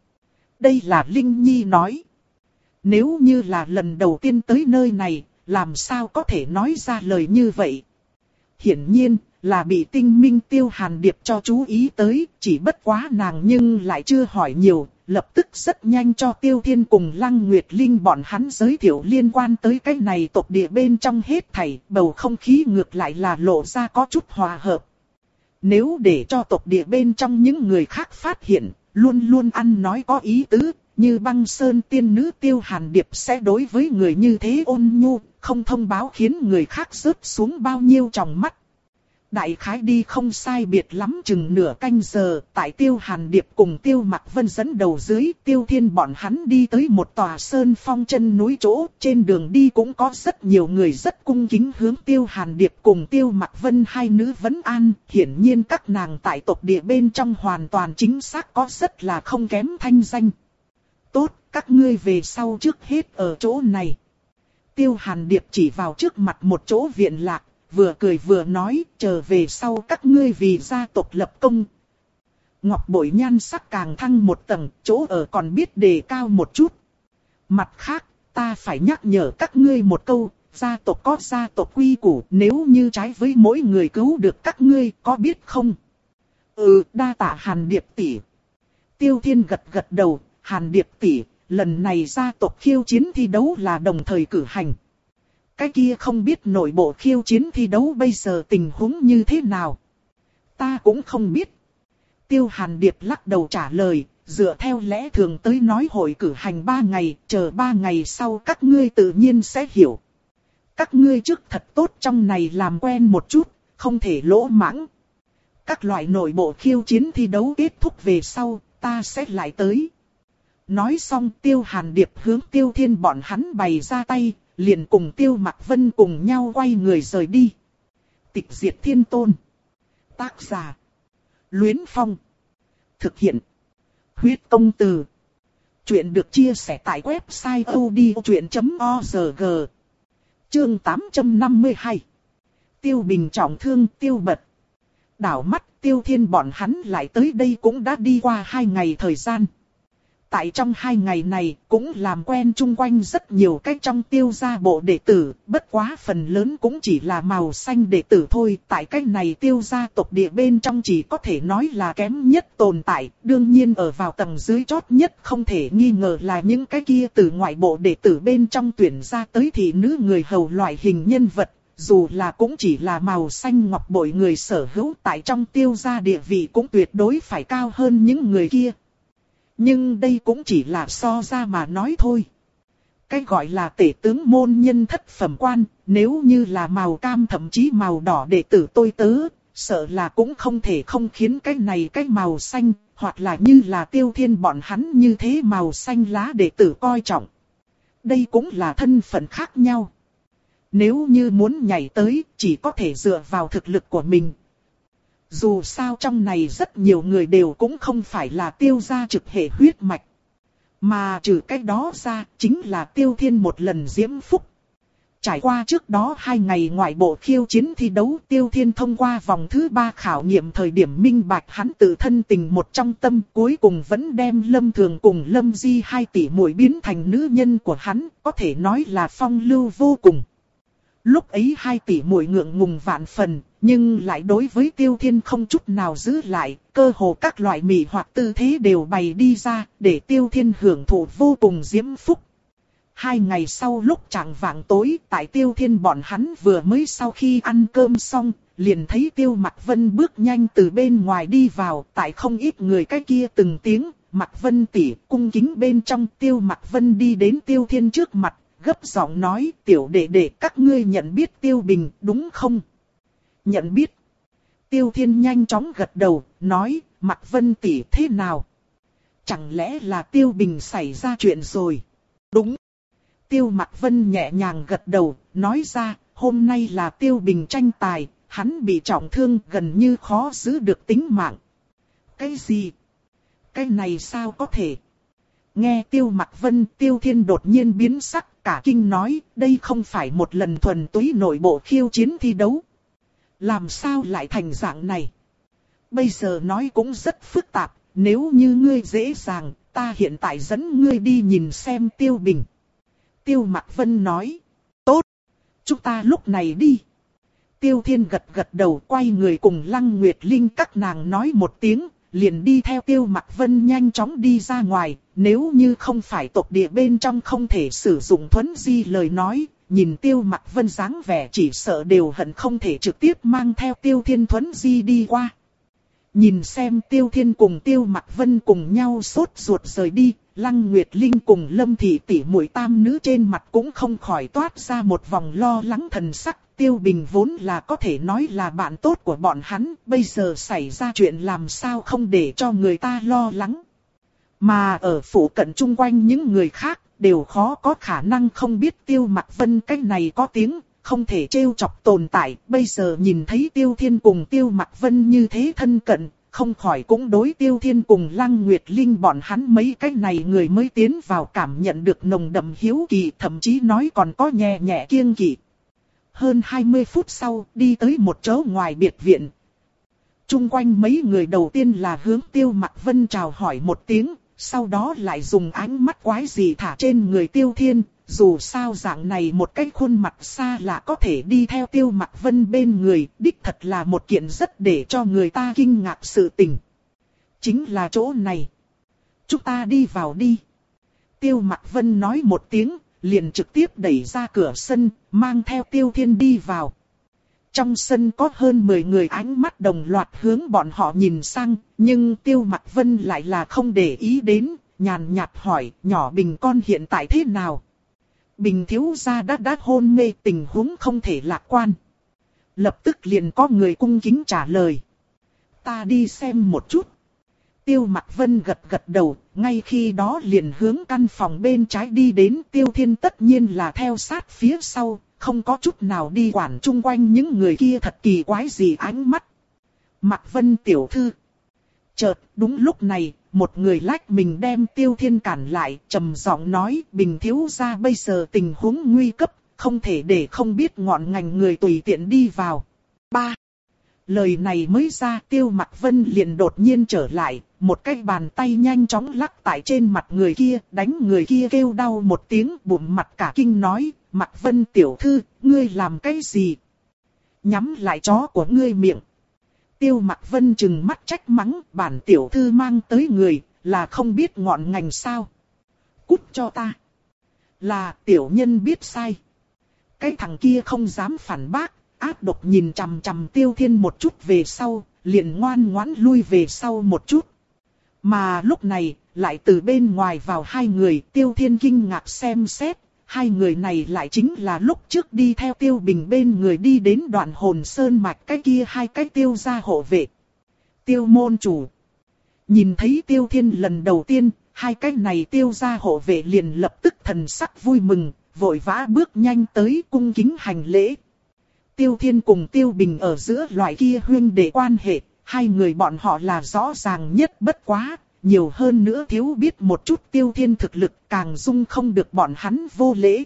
Đây là Linh Nhi nói. Nếu như là lần đầu tiên tới nơi này, làm sao có thể nói ra lời như vậy? Hiển nhiên là bị tinh minh Tiêu Hàn Điệp cho chú ý tới, chỉ bất quá nàng nhưng lại chưa hỏi nhiều, lập tức rất nhanh cho Tiêu Thiên cùng Lăng Nguyệt Linh bọn hắn giới thiệu liên quan tới cái này tộc địa bên trong hết thảy, bầu không khí ngược lại là lộ ra có chút hòa hợp. Nếu để cho tộc địa bên trong những người khác phát hiện, luôn luôn ăn nói có ý tứ, như Băng Sơn tiên nữ Tiêu Hàn Điệp sẽ đối với người như thế ôn nhu, không thông báo khiến người khác rớt xuống bao nhiêu tròng mắt. Đại khái đi không sai biệt lắm chừng nửa canh giờ, tại Tiêu Hàn Điệp cùng Tiêu Mặc Vân dẫn đầu dưới, Tiêu Thiên bọn hắn đi tới một tòa sơn phong chân núi chỗ, trên đường đi cũng có rất nhiều người rất cung kính hướng Tiêu Hàn Điệp cùng Tiêu Mặc Vân hai nữ vấn an, hiển nhiên các nàng tại tộc địa bên trong hoàn toàn chính xác có rất là không kém thanh danh. Tốt, các ngươi về sau trước hết ở chỗ này. Tiêu Hàn Điệp chỉ vào trước mặt một chỗ viện lạc, vừa cười vừa nói, chờ về sau các ngươi vì gia tộc lập công. Ngọc bội nhan sắc càng thăng một tầng, chỗ ở còn biết đề cao một chút. Mặt khác, ta phải nhắc nhở các ngươi một câu, gia tộc có gia tộc quy củ, nếu như trái với mỗi người cứu được các ngươi, có biết không? Ừ, đa tạ Hàn Điệp tỷ. Tiêu Thiên gật gật đầu, Hàn Điệp tỷ, lần này gia tộc khiêu chiến thi đấu là đồng thời cử hành. Cái kia không biết nội bộ khiêu chiến thi đấu bây giờ tình huống như thế nào? Ta cũng không biết. Tiêu Hàn Điệp lắc đầu trả lời, dựa theo lẽ thường tới nói hội cử hành ba ngày, chờ ba ngày sau các ngươi tự nhiên sẽ hiểu. Các ngươi trước thật tốt trong này làm quen một chút, không thể lỗ mãng. Các loại nội bộ khiêu chiến thi đấu kết thúc về sau, ta sẽ lại tới. Nói xong Tiêu Hàn Điệp hướng Tiêu Thiên bọn hắn bày ra tay, liền cùng Tiêu Mặc Vân cùng nhau quay người rời đi. Tịch diệt thiên tôn. Tác giả. Luyến Phong. Thực hiện. Huyết công từ. Chuyện được chia sẻ tại website odchuyện chấm org. Chương tám trăm năm mươi hai. Tiêu Bình trọng thương Tiêu Bật. Đảo mắt Tiêu Thiên bọn hắn lại tới đây cũng đã đi qua hai ngày thời gian. Tại trong hai ngày này cũng làm quen chung quanh rất nhiều cách trong Tiêu gia bộ đệ tử, bất quá phần lớn cũng chỉ là màu xanh đệ tử thôi. Tại cách này Tiêu gia tộc địa bên trong chỉ có thể nói là kém nhất tồn tại, đương nhiên ở vào tầng dưới chót nhất không thể nghi ngờ là những cái kia từ ngoại bộ đệ tử bên trong tuyển ra tới thị nữ người hầu loại hình nhân vật. Dù là cũng chỉ là màu xanh ngọc bội người sở hữu tại trong Tiêu gia địa vị cũng tuyệt đối phải cao hơn những người kia. Nhưng đây cũng chỉ là so ra mà nói thôi. Cái gọi là tể tướng môn nhân thất phẩm quan, nếu như là màu cam thậm chí màu đỏ đệ tử tôi tớ, sợ là cũng không thể không khiến cái này cái màu xanh, hoặc là như là Tiêu Thiên bọn hắn như thế màu xanh lá đệ tử coi trọng. Đây cũng là thân phận khác nhau. Nếu như muốn nhảy tới, chỉ có thể dựa vào thực lực của mình. Dù sao trong này rất nhiều người đều cũng không phải là Tiêu gia trực hệ huyết mạch. Mà trừ cái đó ra, chính là Tiêu Thiên một lần diễm phúc. Trải qua trước đó hai ngày ngoại bộ khiêu chiến thi đấu, Tiêu Thiên thông qua vòng thứ ba khảo nghiệm thời điểm minh bạch hắn tự thân tình một trong tâm, cuối cùng vẫn đem Lâm Thường cùng Lâm Di hai tỷ muội biến thành nữ nhân của hắn, có thể nói là phong lưu vô cùng. Lúc ấy hai tỷ muội ngượng ngùng vạn phần, nhưng lại đối với Tiêu Thiên không chút nào giữ lại, cơ hồ các loại mị hoặc tư thế đều bày đi ra, để Tiêu Thiên hưởng thụ vô cùng diễm phúc. Hai ngày sau lúc chạng vạng tối, tại Tiêu Thiên bọn hắn vừa mới sau khi ăn cơm xong, liền thấy Tiêu Mặc Vân bước nhanh từ bên ngoài đi vào, tại không ít người cái kia từng tiếng, Mặc Vân tỷ cung kính bên trong. Tiêu Mặc Vân đi đến Tiêu Thiên trước mặt, gấp giọng nói, tiểu đệ đệ các ngươi nhận biết Tiêu Bình đúng không? Nhận biết. Tiêu Thiên nhanh chóng gật đầu, nói, Mặc Vân tỷ thế nào? Chẳng lẽ là Tiêu Bình xảy ra chuyện rồi? Đúng. Tiêu Mặc Vân nhẹ nhàng gật đầu, nói ra, hôm nay là Tiêu Bình tranh tài, hắn bị trọng thương gần như khó giữ được tính mạng. Cái gì? Cái này sao có thể? Nghe Tiêu Mặc Vân, Tiêu Thiên đột nhiên biến sắc, cả kinh nói, đây không phải một lần thuần túy nội bộ khiêu chiến thi đấu. Làm sao lại thành dạng này? Bây giờ nói cũng rất phức tạp, nếu như ngươi dễ dàng, ta hiện tại dẫn ngươi đi nhìn xem Tiêu Bình. Tiêu Mặc Vân nói, tốt, chúng ta lúc này đi. Tiêu Thiên gật gật đầu quay người cùng Lăng Nguyệt Linh các nàng nói một tiếng, liền đi theo Tiêu Mặc Vân nhanh chóng đi ra ngoài. Nếu như không phải tộc địa bên trong không thể sử dụng thuấn di lời nói, nhìn Tiêu Mặc Vân dáng vẻ chỉ sợ đều hận không thể trực tiếp mang theo Tiêu Thiên thuấn di đi qua. Nhìn xem Tiêu Thiên cùng Tiêu Mặc Vân cùng nhau sốt ruột rời đi, Lăng Nguyệt Linh cùng Lâm Thị tỷ muội tam nữ trên mặt cũng không khỏi toát ra một vòng lo lắng thần sắc. Tiêu Bình vốn là có thể nói là bạn tốt của bọn hắn, bây giờ xảy ra chuyện làm sao không để cho người ta lo lắng. Mà ở phủ cận chung quanh những người khác đều khó có khả năng không biết Tiêu Mặc Vân cái này có tiếng, không thể trêu chọc tồn tại. Bây giờ nhìn thấy Tiêu Thiên cùng Tiêu Mặc Vân như thế thân cận, không khỏi cũng đối Tiêu Thiên cùng Lăng Nguyệt Linh bọn hắn mấy cái này người mới tiến vào cảm nhận được nồng đậm hiếu kỳ, thậm chí nói còn có nhẹ nhẹ kiêng kỵ. Hơn hai mươi phút sau, đi tới một chỗ ngoài biệt viện. Chung quanh mấy người đầu tiên là hướng Tiêu Mặc Vân chào hỏi một tiếng, sau đó lại dùng ánh mắt quái dị thả trên người Tiêu Thiên. Dù sao dạng này một cái khuôn mặt xa lạ có thể đi theo Tiêu Mặc Vân bên người, đích thật là một kiện rất để cho người ta kinh ngạc sự tình. Chính là chỗ này. Chúng ta đi vào đi. Tiêu Mặc Vân nói một tiếng, liền trực tiếp đẩy ra cửa sân, mang theo Tiêu Thiên đi vào. Trong sân có hơn mười người ánh mắt đồng loạt hướng bọn họ nhìn sang, nhưng Tiêu Mặc Vân lại là không để ý đến, nhàn nhạt hỏi, nhỏ Bình con hiện tại thế nào? Bình thiếu gia đã đã hôn mê, tình huống không thể lạc quan. Lập tức liền có người cung kính trả lời. Ta đi xem một chút. Tiêu Mặc Vân gật gật đầu, ngay khi đó liền hướng căn phòng bên trái đi đến. Tiêu Thiên tất nhiên là theo sát phía sau, không có chút nào đi quản chung quanh những người kia thật kỳ quái gì ánh mắt. Mặc Vân tiểu thư. Chợt, đúng lúc này, một người lách mình đem Tiêu Thiên cản lại, trầm giọng nói, Bình thiếu gia bây giờ tình huống nguy cấp, không thể để không biết ngọn ngành người tùy tiện đi vào. Ba. Lời này mới ra, Tiêu Mặc Vân liền đột nhiên trở lại, một cái bàn tay nhanh chóng lắc tại trên mặt người kia, đánh người kia kêu đau một tiếng, bụng mặt cả kinh nói, Mặc Vân tiểu thư, ngươi làm cái gì? Nhắm lại chó của ngươi miệng. Tiêu Mặc Vân trừng mắt trách mắng, bản tiểu thư mang tới người, là không biết ngọn ngành sao? Cút cho ta. Là tiểu nhân biết sai. Cái thằng kia không dám phản bác, ác độc nhìn chằm chằm Tiêu Thiên một chút về sau, liền ngoan ngoãn lui về sau một chút. Mà lúc này, lại từ bên ngoài vào hai người, Tiêu Thiên kinh ngạc xem xét. Hai người này lại chính là lúc trước đi theo Tiêu Bình bên người đi đến Đoạn Hồn Sơn mạch cái kia hai cái Tiêu gia hộ vệ. Tiêu môn chủ. Nhìn thấy Tiêu Thiên lần đầu tiên, hai cái này Tiêu gia hộ vệ liền lập tức thần sắc vui mừng, vội vã bước nhanh tới cung kính hành lễ. Tiêu Thiên cùng Tiêu Bình ở giữa loại kia huynh đệ quan hệ, hai người bọn họ là rõ ràng nhất bất quá. Nhiều hơn nữa thiếu biết một chút Tiêu Thiên thực lực càng dung không được bọn hắn vô lễ.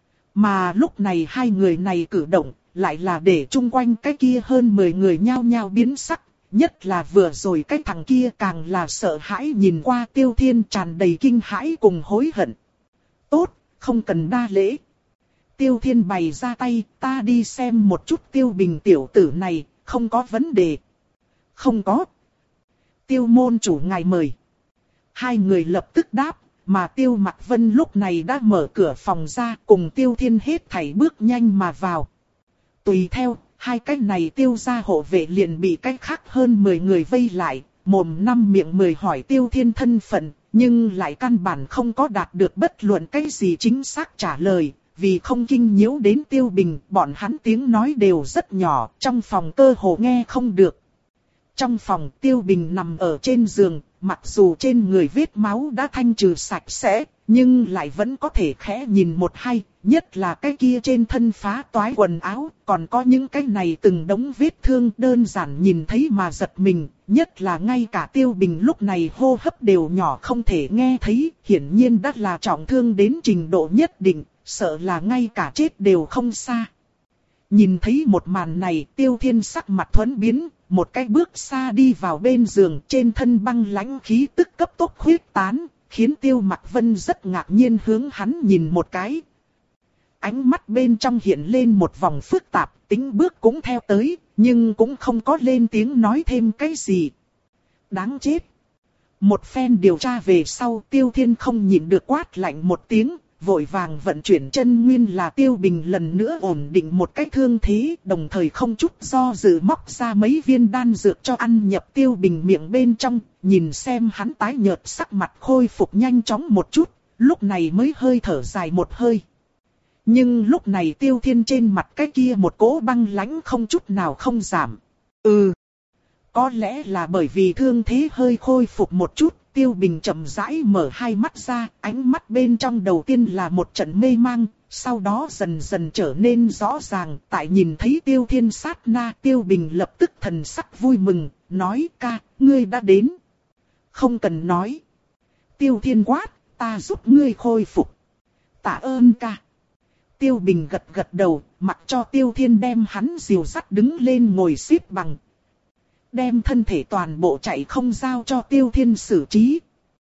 Mà lúc này hai người này cử động lại là để chung quanh cái kia hơn mười người nhao nhao biến sắc. Nhất là vừa rồi cái thằng kia càng là sợ hãi nhìn qua Tiêu Thiên tràn đầy kinh hãi cùng hối hận. Tốt, không cần đa lễ. Tiêu Thiên bày ra tay, ta đi xem một chút Tiêu Bình tiểu tử này, không có vấn đề. Không có. Tiêu môn chủ ngài mời. Hai người lập tức đáp, mà Tiêu Mặc Vân lúc này đã mở cửa phòng ra cùng Tiêu Thiên hết thảy bước nhanh mà vào. Tùy theo, hai cái này Tiêu gia hộ vệ liền bị cách khác hơn mười người vây lại, mồm năm miệng mười hỏi Tiêu Thiên thân phận, nhưng lại căn bản không có đạt được bất luận cái gì chính xác trả lời, vì không kinh nhiễu đến Tiêu Bình, bọn hắn tiếng nói đều rất nhỏ, trong phòng cơ hồ nghe không được. Trong phòng Tiêu Bình nằm ở trên giường, mặc dù trên người vết máu đã thanh trừ sạch sẽ, nhưng lại vẫn có thể khẽ nhìn một hai, nhất là cái kia trên thân phá toái quần áo, còn có những cái này từng đống vết thương đơn giản nhìn thấy mà giật mình, nhất là ngay cả Tiêu Bình lúc này hô hấp đều nhỏ không thể nghe thấy, hiển nhiên đã là trọng thương đến trình độ nhất định, sợ là ngay cả chết đều không xa. Nhìn thấy một màn này, Tiêu Thiên sắc mặt thuẫn biến, một cái bước xa đi vào bên giường, trên thân băng lãnh khí tức cấp tốc huyết tán, khiến Tiêu Mặc Vân rất ngạc nhiên hướng hắn nhìn một cái. Ánh mắt bên trong hiện lên một vòng phức tạp, tính bước cũng theo tới, nhưng cũng không có lên tiếng nói thêm cái gì. Đáng chết. Một phen điều tra về sau, Tiêu Thiên không nhịn được quát lạnh một tiếng, vội vàng vận chuyển chân nguyên là Tiêu Bình lần nữa ổn định một cái thương thế, đồng thời không chút do dự móc ra mấy viên đan dược cho ăn nhập Tiêu Bình miệng bên trong, nhìn xem hắn tái nhợt sắc mặt khôi phục nhanh chóng một chút, lúc này mới hơi thở dài một hơi. Nhưng lúc này Tiêu Thiên trên mặt cái kia một cỗ băng lãnh không chút nào không giảm. Ừ, có lẽ là bởi vì thương thế hơi khôi phục một chút, Tiêu Bình chậm rãi mở hai mắt ra, ánh mắt bên trong đầu tiên là một trận mê mang, sau đó dần dần trở nên rõ ràng. Tại nhìn thấy Tiêu Thiên sát na, Tiêu Bình lập tức thần sắc vui mừng, nói: ca, ngươi đã đến. Không cần nói. Tiêu Thiên quát: ta giúp ngươi khôi phục. Tạ ơn ca. Tiêu Bình gật gật đầu, mặc cho Tiêu Thiên đem hắn dìu dắt đứng lên ngồi xếp bằng. Đem thân thể toàn bộ chạy không giao cho Tiêu Thiên xử trí.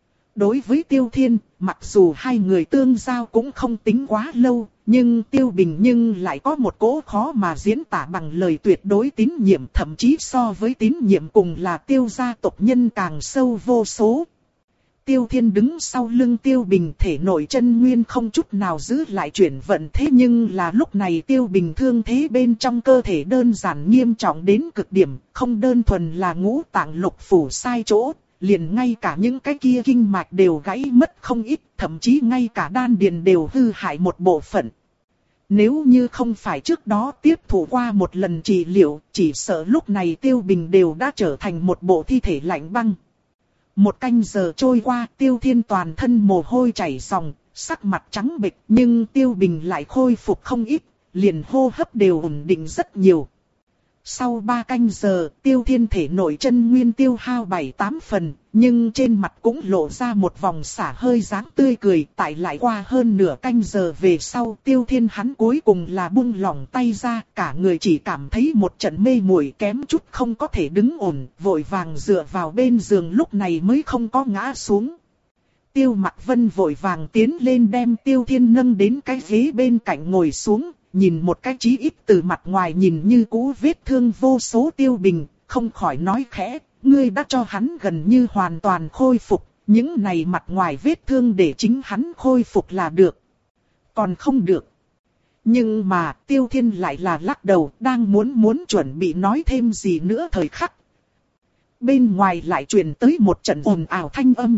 Đối với Tiêu Thiên, mặc dù hai người tương giao cũng không tính quá lâu, nhưng Tiêu Bình nhưng lại có một cỗ khó mà diễn tả bằng lời tuyệt đối tín nhiệm, thậm chí so với tín nhiệm cùng là Tiêu gia tộc nhân càng sâu vô số. Tiêu Thiên đứng sau lưng Tiêu Bình, thể nội chân nguyên không chút nào giữ lại chuyển vận, thế nhưng là lúc này Tiêu Bình thương thế bên trong cơ thể đơn giản nghiêm trọng đến cực điểm, không đơn thuần là ngũ tạng lục phủ sai chỗ, liền ngay cả những cái kia kinh mạch đều gãy mất không ít, thậm chí ngay cả đan điền đều hư hại một bộ phận. Nếu như không phải trước đó tiếp thụ qua một lần trị liệu, chỉ sợ lúc này Tiêu Bình đều đã trở thành một bộ thi thể lạnh băng. Một canh giờ trôi qua, Tiêu Thiên toàn thân mồ hôi chảy ròng, sắc mặt trắng bệch, nhưng Tiêu Bình lại khôi phục không ít, liền hô hấp đều ổn định rất nhiều. Sau ba canh giờ, Tiêu Thiên thể nội chân nguyên tiêu hao bảy tám phần, nhưng trên mặt cũng lộ ra một vòng xả hơi dáng tươi cười. Tại lại qua hơn nửa canh giờ về sau, Tiêu Thiên hắn cuối cùng là buông lỏng tay ra, cả người chỉ cảm thấy một trận mê muội, kém chút không có thể đứng ổn, vội vàng dựa vào bên giường, lúc này mới không có ngã xuống. Tiêu Mặc Vân vội vàng tiến lên đem Tiêu Thiên nâng đến cái ghế bên cạnh ngồi xuống. Nhìn một cái chí ít từ mặt ngoài nhìn như cũ vết thương vô số Tiêu Bình, không khỏi nói khẽ: ngươi đã cho hắn gần như hoàn toàn khôi phục, những này mặt ngoài vết thương để chính hắn khôi phục là được. Còn không được. Nhưng mà Tiêu Thiên lại là lắc đầu, đang muốn muốn chuẩn bị nói thêm gì nữa thời khắc. Bên ngoài lại truyền tới một trận ồn ào thanh âm.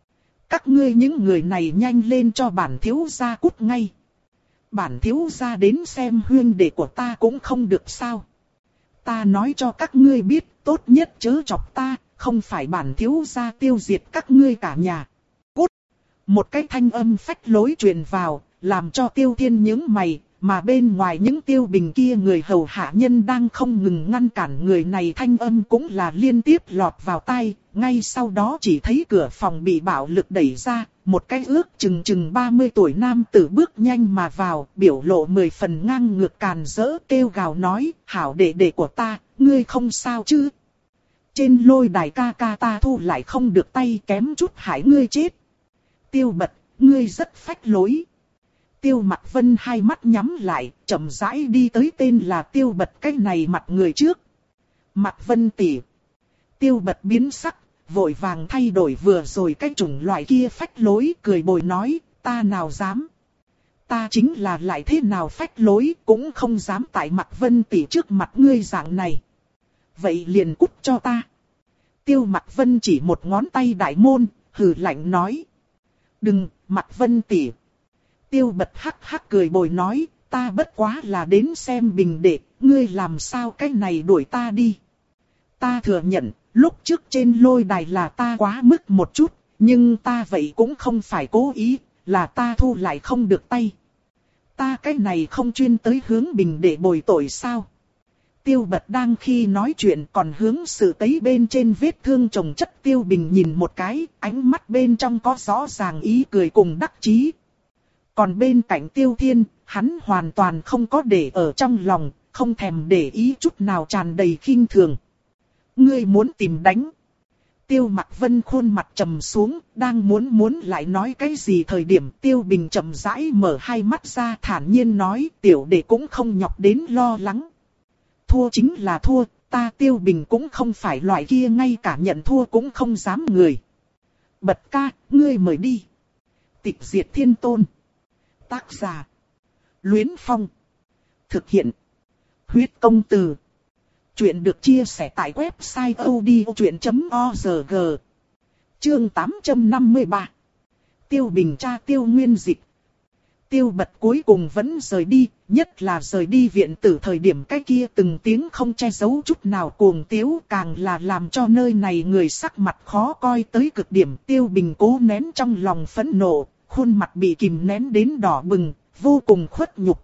Các ngươi những người này nhanh lên cho bản thiếu gia cút ngay. Bản thiếu gia đến xem huynh đệ của ta cũng không được sao. Ta nói cho các ngươi biết, tốt nhất chớ chọc ta, không phải bản thiếu gia tiêu diệt các ngươi cả nhà. Cút! Một cái thanh âm phách lối truyền vào, làm cho Tiêu Thiên nhướng mày, mà bên ngoài những Tiêu Bình kia người hầu hạ nhân đang không ngừng ngăn cản người này, thanh âm cũng là liên tiếp lọt vào tai. Ngay sau đó chỉ thấy cửa phòng bị bạo lực đẩy ra, một cái ước chừng chừng ba mươi tuổi nam tử bước nhanh mà vào, biểu lộ mười phần ngang ngược càn rỡ, kêu gào nói: hảo đệ đệ của ta, ngươi không sao chứ? Trên lôi đài ca ca ta thu lại không được tay, kém chút hại ngươi chết. Tiêu Bật, ngươi rất phách lối. Tiêu Mặc Vân hai mắt nhắm lại, chậm rãi đi tới tên là Tiêu Bật cái này mặt người trước. Mặc Vân tỷ. Tiêu Bật biến sắc, vội vàng thay đổi vừa rồi cái chủng loại kia phách lối, cười bồi nói: ta nào dám. Ta chính là lại thế nào phách lối, cũng không dám tại Mặc Vân tỷ trước mặt ngươi dạng này. Vậy liền cút cho ta. Tiêu Mặc Vân chỉ một ngón tay đại môn, hừ lạnh nói: đừng, Mặc Vân tỷ. Tiêu Bật hắc hắc cười bồi nói: ta bất quá là đến xem Bình đệ, ngươi làm sao cái này đuổi ta đi. Ta thừa nhận, lúc trước trên lôi đài là ta quá mức một chút, nhưng ta vậy cũng không phải cố ý, là ta thu lại không được tay. Ta cái này không chuyên tới hướng Bình đệ bồi tội sao? Tiêu Bật đang khi nói chuyện còn hướng sự tấy bên trên vết thương chồng chất Tiêu Bình nhìn một cái, ánh mắt bên trong có rõ ràng ý cười cùng đắc chí. Còn bên cạnh Tiêu Thiên, hắn hoàn toàn không có để ở trong lòng, không thèm để ý chút nào, tràn đầy khinh thường. Ngươi muốn tìm đánh. Tiêu Mặc Vân khuôn mặt trầm xuống, đang muốn muốn lại nói cái gì thời điểm Tiêu Bình chậm rãi mở hai mắt ra, thản nhiên nói: tiểu đệ cũng không nhọc đến lo lắng. Thua chính là thua, ta Tiêu Bình cũng không phải loại kia ngay cả nhận thua cũng không dám người. Bật ca, ngươi mời đi. Tịch diệt thiên tôn. Tác giả: Luyến Phong. Thực hiện: Huyết Công Từ. Chuyện được chia sẻ tại website audiochuyện chấm org. Chương tám trăm năm mươi ba. Tiêu Bình tra Tiêu Nguyên Dịch. Tiêu Bật cuối cùng vẫn rời đi, nhất là rời đi viện tử thời điểm cái kia từng tiếng không che giấu chút nào cuồng tiếu, càng là làm cho nơi này người sắc mặt khó coi tới cực điểm. Tiêu Bình cố nén trong lòng phẫn nộ, khuôn mặt bị kìm nén đến đỏ bừng, vô cùng khuất nhục.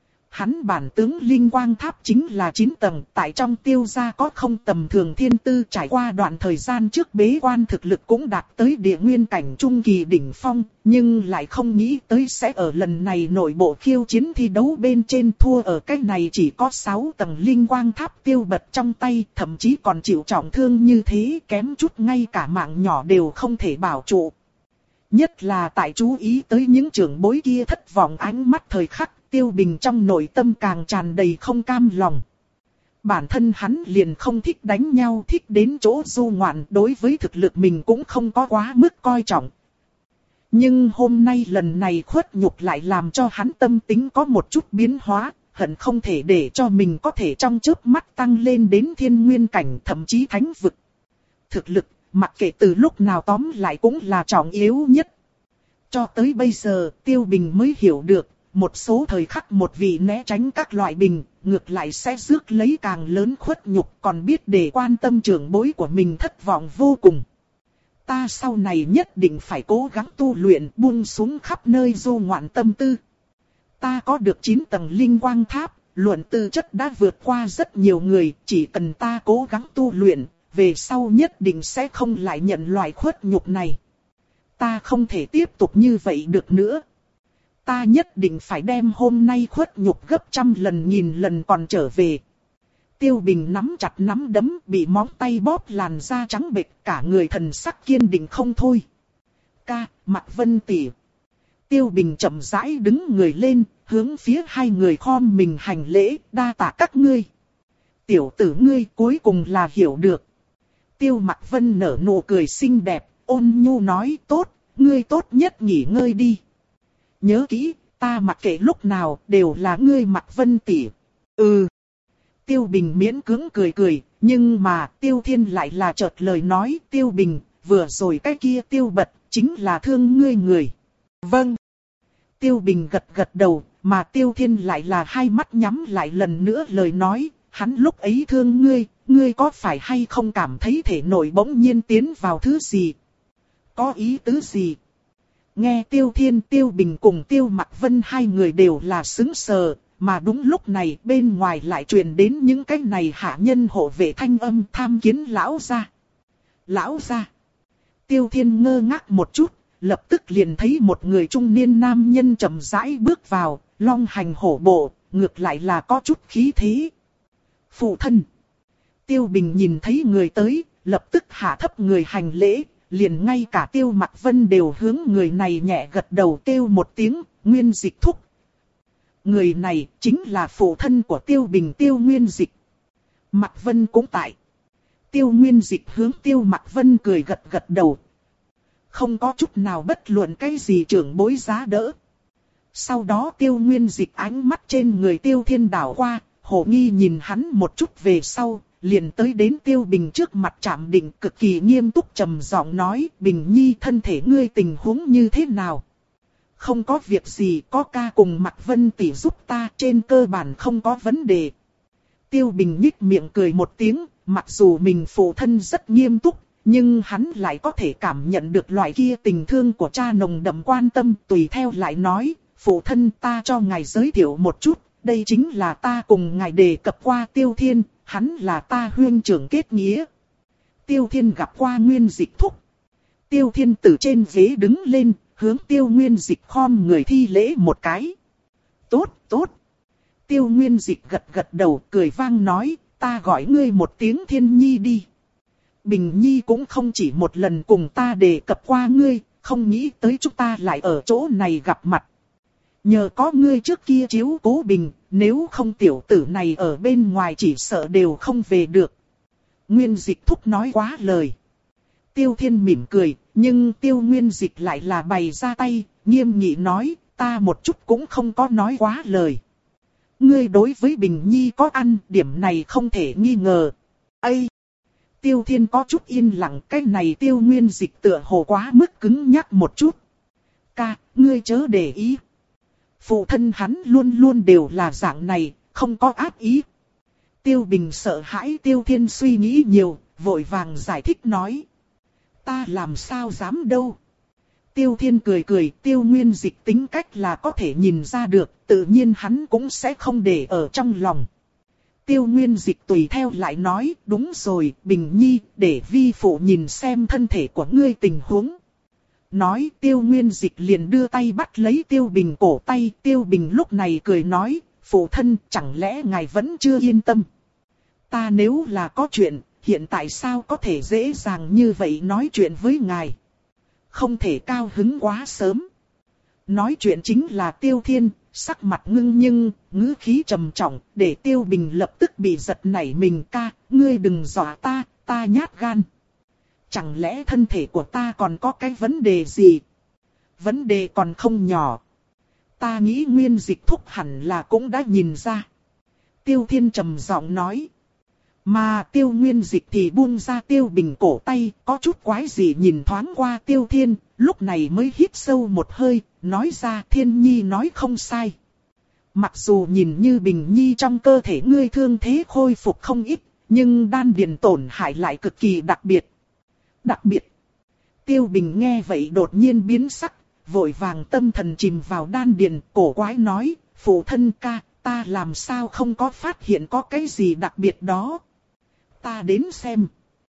Hắn bản tướng Linh Quang Tháp chính là chín tầng, tại trong Tiêu gia có không tầm thường thiên tư, trải qua đoạn thời gian trước bế quan thực lực cũng đạt tới địa nguyên cảnh trung kỳ đỉnh phong, nhưng lại không nghĩ tới sẽ ở lần này nội bộ khiêu chiến thi đấu bên trên thua ở cái này chỉ có sáu tầng Linh Quang Tháp Tiêu Bật trong tay, thậm chí còn chịu trọng thương như thế, kém chút ngay cả mạng nhỏ đều không thể bảo trụ. Nhất là tại chú ý tới những trưởng bối kia thất vọng ánh mắt thời khắc, Tiêu Bình trong nội tâm càng tràn đầy không cam lòng. Bản thân hắn liền không thích đánh nhau, thích đến chỗ du ngoạn, đối với thực lực mình cũng không có quá mức coi trọng. Nhưng hôm nay lần này khuất nhục lại làm cho hắn tâm tính có một chút biến hóa, hận không thể để cho mình có thể trong chớp mắt tăng lên đến thiên nguyên cảnh, thậm chí thánh vực. Thực lực, mặc kệ từ lúc nào tóm lại cũng là trọng yếu nhất. Cho tới bây giờ, Tiêu Bình mới hiểu được, một số thời khắc một vị né tránh các loại bình, ngược lại sẽ rước lấy càng lớn khuất nhục, còn biết để quan tâm trưởng bối của mình thất vọng vô cùng. Ta sau này nhất định phải cố gắng tu luyện, buông xuống khắp nơi du ngoạn tâm tư. Ta có được chín tầng Linh Quang Tháp, luận tư chất đã vượt qua rất nhiều người, chỉ cần ta cố gắng tu luyện, về sau nhất định sẽ không lại nhận loại khuất nhục này. Ta không thể tiếp tục như vậy được nữa. Ta nhất định phải đem hôm nay khuất nhục gấp trăm lần nghìn lần còn trở về. Tiêu Bình nắm chặt nắm đấm, bị móng tay bóp làn da trắng bệch, cả người thần sắc kiên định không thôi. Ca, Mạc Vân tỷ. Tiêu Bình chậm rãi đứng người lên, hướng phía hai người khom mình hành lễ, đa tạ các ngươi. Tiểu tử ngươi cuối cùng là hiểu được. Tiêu Mạc Vân nở nụ cười xinh đẹp, ôn nhu nói, tốt, ngươi tốt nhất nghỉ ngơi đi. Nhớ kỹ, ta mặc kệ lúc nào đều là ngươi Mạc Vân tỷ. Ừ. Tiêu Bình miễn cưỡng cười cười, nhưng mà Tiêu Thiên lại là chợt lời nói, Tiêu Bình, vừa rồi cái kia Tiêu Bật, chính là thương ngươi người. Vâng. Tiêu Bình gật gật đầu, mà Tiêu Thiên lại là hai mắt nhắm lại lần nữa lời nói, hắn lúc ấy thương ngươi, ngươi có phải hay không cảm thấy thể nội bỗng nhiên tiến vào thứ gì? Có ý tứ gì? Nghe Tiêu Thiên, Tiêu Bình cùng Tiêu Mạc Vân hai người đều là sững sờ, mà đúng lúc này bên ngoài lại truyền đến những cái này hạ nhân hộ vệ thanh âm tham kiến lão gia. Lão gia. Tiêu Thiên ngơ ngác một chút, lập tức liền thấy một người trung niên nam nhân chậm rãi bước vào, long hành hổ bộ, ngược lại là có chút khí thế. Phụ thân. Tiêu Bình nhìn thấy người tới, lập tức hạ thấp người hành lễ. Liền ngay cả Tiêu Mạc Vân đều hướng người này nhẹ gật đầu kêu một tiếng, Nguyên Dịch thúc. Người này chính là phụ thân của Tiêu Bình, Tiêu Nguyên Dịch. Mạc Vân cũng tại. Tiêu Nguyên Dịch hướng Tiêu Mạc Vân cười gật gật đầu. Không có chút nào bất luận cái gì trưởng bối giá đỡ. Sau đó Tiêu Nguyên Dịch ánh mắt trên người Tiêu Thiên đảo qua, hồ nghi nhìn hắn một chút về sau. Liền tới đến Tiêu Bình trước mặt chạm định, cực kỳ nghiêm túc trầm giọng nói, Bình Nhi thân thể ngươi tình huống như thế nào? Không có việc gì, có ca cùng Mạc Vân tỷ giúp ta, trên cơ bản không có vấn đề. Tiêu Bình nhích miệng cười một tiếng, mặc dù mình phụ thân rất nghiêm túc, nhưng hắn lại có thể cảm nhận được loại kia tình thương của cha nồng đậm quan tâm, tùy theo lại nói, phụ thân ta cho ngài giới thiệu một chút, đây chính là ta cùng ngài đề cập qua Tiêu Thiên. Hắn là ta huynh trưởng kết nghĩa. Tiêu Thiên gặp qua Nguyên Dịch thúc. Tiêu Thiên từ trên ghế đứng lên, hướng Tiêu Nguyên Dịch khom người thi lễ một cái. Tốt, tốt. Tiêu Nguyên Dịch gật gật đầu, cười vang nói, ta gọi ngươi một tiếng Thiên Nhi đi. Bình Nhi cũng không chỉ một lần cùng ta đề cập qua ngươi, không nghĩ tới chúng ta lại ở chỗ này gặp mặt. Nhờ có ngươi trước kia chiếu cố Bình, nếu không tiểu tử này ở bên ngoài chỉ sợ đều không về được. Nguyên Dịch thúc nói quá lời. Tiêu Thiên mỉm cười, nhưng Tiêu Nguyên Dịch lại là bày ra tay, nghiêm nghị nói, ta một chút cũng không có nói quá lời. Ngươi đối với Bình Nhi có ăn, điểm này không thể nghi ngờ. Ây! Tiêu Thiên có chút yên lặng, cái này Tiêu Nguyên Dịch tựa hồ quá mức cứng nhắc một chút. Ca, ngươi chớ để ý. Phụ thân hắn luôn luôn đều là dạng này, không có ác ý. Tiêu Bình sợ hãi Tiêu Thiên suy nghĩ nhiều, vội vàng giải thích nói. Ta làm sao dám đâu. Tiêu Thiên cười cười, Tiêu Nguyên Dịch tính cách là có thể nhìn ra được, tự nhiên hắn cũng sẽ không để ở trong lòng. Tiêu Nguyên Dịch tùy theo lại nói, đúng rồi, Bình Nhi, để vi phụ nhìn xem thân thể của ngươi tình huống. Nói, Tiêu Nguyên Dịch liền đưa tay bắt lấy Tiêu Bình cổ tay, Tiêu Bình lúc này cười nói, phụ thân, chẳng lẽ ngài vẫn chưa yên tâm. Ta nếu là có chuyện, hiện tại sao có thể dễ dàng như vậy nói chuyện với ngài. Không thể cao hứng quá sớm. Nói chuyện chính là Tiêu Thiên, sắc mặt ngưng nhưng, ngữ khí trầm trọng, để Tiêu Bình lập tức bị giật nảy mình. Ca, ngươi đừng dọa ta, ta nhát gan. Chẳng lẽ thân thể của ta còn có cái vấn đề gì? Vấn đề còn không nhỏ. Ta nghĩ Nguyên Dịch thúc hẳn là cũng đã nhìn ra. Tiêu Thiên trầm giọng nói. Mà Tiêu Nguyên Dịch thì buông ra Tiêu Bình cổ tay, có chút quái gì nhìn thoáng qua Tiêu Thiên, lúc này mới hít sâu một hơi, nói ra Thiên Nhi nói không sai. Mặc dù nhìn như Bình Nhi trong cơ thể ngươi thương thế khôi phục không ít, nhưng đan điền tổn hại lại cực kỳ đặc biệt. Đặc biệt. Tiêu Bình nghe vậy đột nhiên biến sắc, vội vàng tâm thần chìm vào đan điền, cổ quái nói, phụ thân ca, ta làm sao không có phát hiện có cái gì đặc biệt đó. Ta đến xem.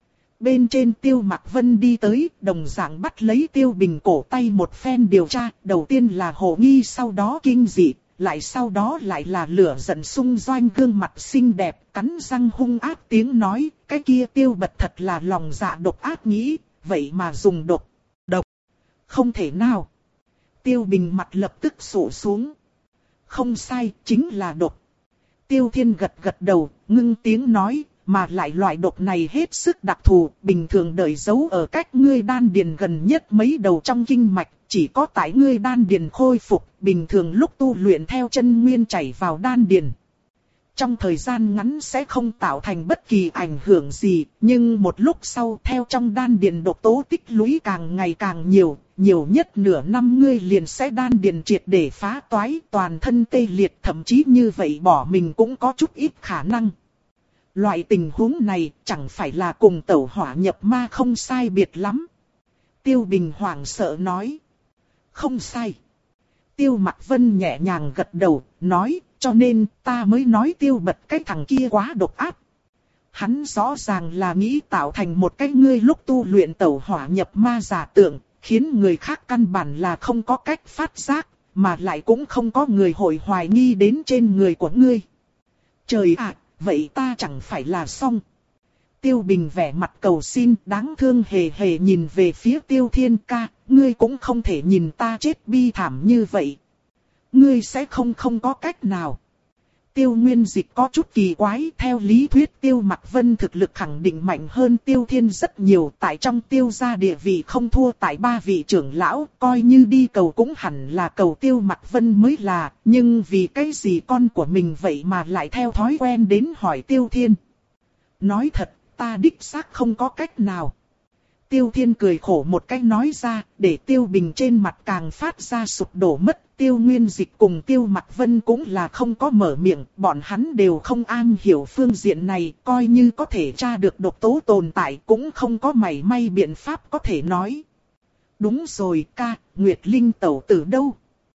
Bên trên Tiêu Mặc Vân đi tới, đồng dạng bắt lấy Tiêu Bình cổ tay một phen điều tra, đầu tiên là hồ nghi, sau đó kinh dị, lại sau đó lại là lửa giận xung doanh, gương mặt xinh đẹp, cắn răng hung ác tiếng nói, cái kia Tiêu Bật thật là lòng dạ độc ác nghĩ, vậy mà dùng độc. Độc. Không thể nào. Tiêu Bình mặt lập tức sụ xuống. Không sai, chính là độc. Tiêu Thiên gật gật đầu, ngưng tiếng nói, mà lại loại độc này hết sức đặc thù, bình thường đợi giấu ở cách ngươi đan điền gần nhất mấy đầu trong kinh mạch, chỉ có tại ngươi đan điền khôi phục, bình thường lúc tu luyện theo chân nguyên chảy vào đan điền. Trong thời gian ngắn sẽ không tạo thành bất kỳ ảnh hưởng gì, nhưng một lúc sau theo trong đan điền độc tố tích lũy càng ngày càng nhiều, nhiều nhất nửa năm ngươi liền sẽ đan điền triệt để phá toái, toàn thân tê liệt, thậm chí như vậy bỏ mình cũng có chút ít khả năng. Loại tình huống này chẳng phải là cùng tẩu hỏa nhập ma không sai biệt lắm. Tiêu Bình hoảng sợ nói. Không sai. Tiêu Mặc Vân nhẹ nhàng gật đầu, nói, cho nên ta mới nói Tiêu Bật cái thằng kia quá độc ác. Hắn rõ ràng là nghĩ tạo thành một cái ngươi lúc tu luyện tẩu hỏa nhập ma giả tượng, khiến người khác căn bản là không có cách phát giác, mà lại cũng không có người hội hoài nghi đến trên người của ngươi. Trời ạ! Vậy ta chẳng phải là xong. Tiêu Bình vẻ mặt cầu xin, đáng thương hề hề nhìn về phía Tiêu Thiên. Ca, ngươi cũng không thể nhìn ta chết bi thảm như vậy. Ngươi sẽ không không có cách nào. Tiêu Nguyên Dịch có chút kỳ quái, theo lý thuyết Tiêu Mặc Vân thực lực khẳng định mạnh hơn Tiêu Thiên rất nhiều, tại trong Tiêu gia địa vị không thua tại ba vị trưởng lão, coi như đi cầu cũng hẳn là cầu Tiêu Mặc Vân mới là, nhưng vì cái gì con của mình vậy mà lại theo thói quen đến hỏi Tiêu Thiên. Nói thật, ta đích xác không có cách nào. Tiêu Thiên cười khổ một cách nói ra, để Tiêu Bình trên mặt càng phát ra sụp đổ mất. Tiêu Nguyên Dịch cùng Tiêu Mặc Vân cũng là không có mở miệng, bọn hắn đều không am hiểu phương diện này, coi như có thể tra được độc tố tồn tại cũng không có mảy may biện pháp có thể nói. Đúng rồi ca, Nguyệt Linh tẩu tử đâu?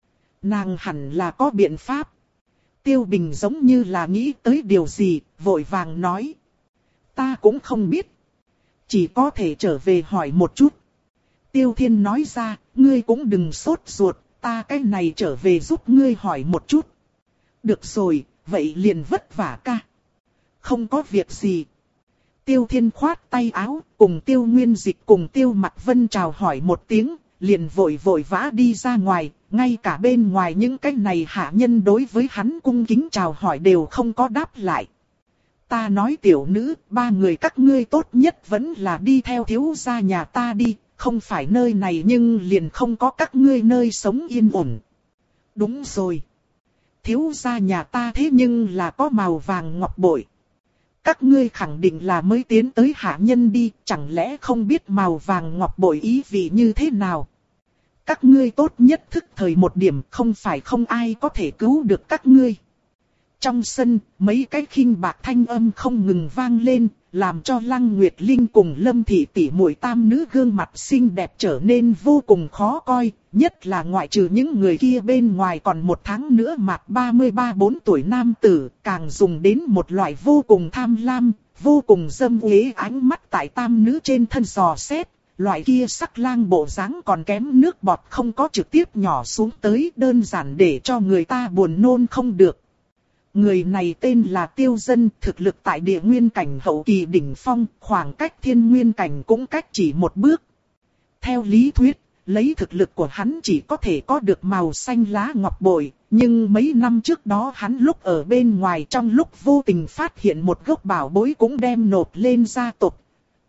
Nàng hẳn là có biện pháp. Tiêu Bình giống như là nghĩ tới điều gì, vội vàng nói. Ta cũng không biết. Chỉ có thể trở về hỏi một chút. Tiêu Thiên nói ra, ngươi cũng đừng sốt ruột. Ta cái này trở về giúp ngươi hỏi một chút. Được rồi, vậy liền vất vả ca. Không có việc gì. Tiêu Thiên khoát tay áo, cùng Tiêu Nguyên Dịch cùng Tiêu Mặc Vân chào hỏi một tiếng, liền vội vội vã đi ra ngoài, ngay cả bên ngoài những cái này hạ nhân đối với hắn cung kính chào hỏi đều không có đáp lại. Ta nói tiểu nữ, ba người các ngươi tốt nhất vẫn là đi theo thiếu gia nhà ta đi. Không phải nơi này nhưng liền không có các ngươi nơi sống yên ổn. Đúng rồi. Thiếu gia nhà ta thế nhưng là có màu vàng ngọc bội. Các ngươi khẳng định là mới tiến tới hạ nhân đi, chẳng lẽ không biết màu vàng ngọc bội ý vị như thế nào? Các ngươi tốt nhất thức thời một điểm, không phải không ai có thể cứu được các ngươi. Trong sân, mấy cái khinh bạc thanh âm không ngừng vang lên, làm cho Lăng Nguyệt Linh cùng Lâm Thị tỷ muội tam nữ gương mặt xinh đẹp trở nên vô cùng khó coi, nhất là ngoại trừ những người kia bên ngoài còn một tháng nữa mạc ba mươi ba bốn tuổi nam tử, càng dùng đến một loại vô cùng tham lam, vô cùng dâm uế ánh mắt tại tam nữ trên thân dò xét. Loại kia sắc lang bộ dáng còn kém nước bọt không có trực tiếp nhỏ xuống tới, đơn giản để cho người ta buồn nôn không được. Người này tên là Tiêu Dân, thực lực tại địa nguyên cảnh hậu kỳ đỉnh phong, khoảng cách thiên nguyên cảnh cũng cách chỉ một bước. Theo lý thuyết, lấy thực lực của hắn chỉ có thể có được màu xanh lá ngọc bội, nhưng mấy năm trước đó hắn lúc ở bên ngoài trong lúc vô tình phát hiện một gốc bảo bối cũng đem nộp lên gia tộc.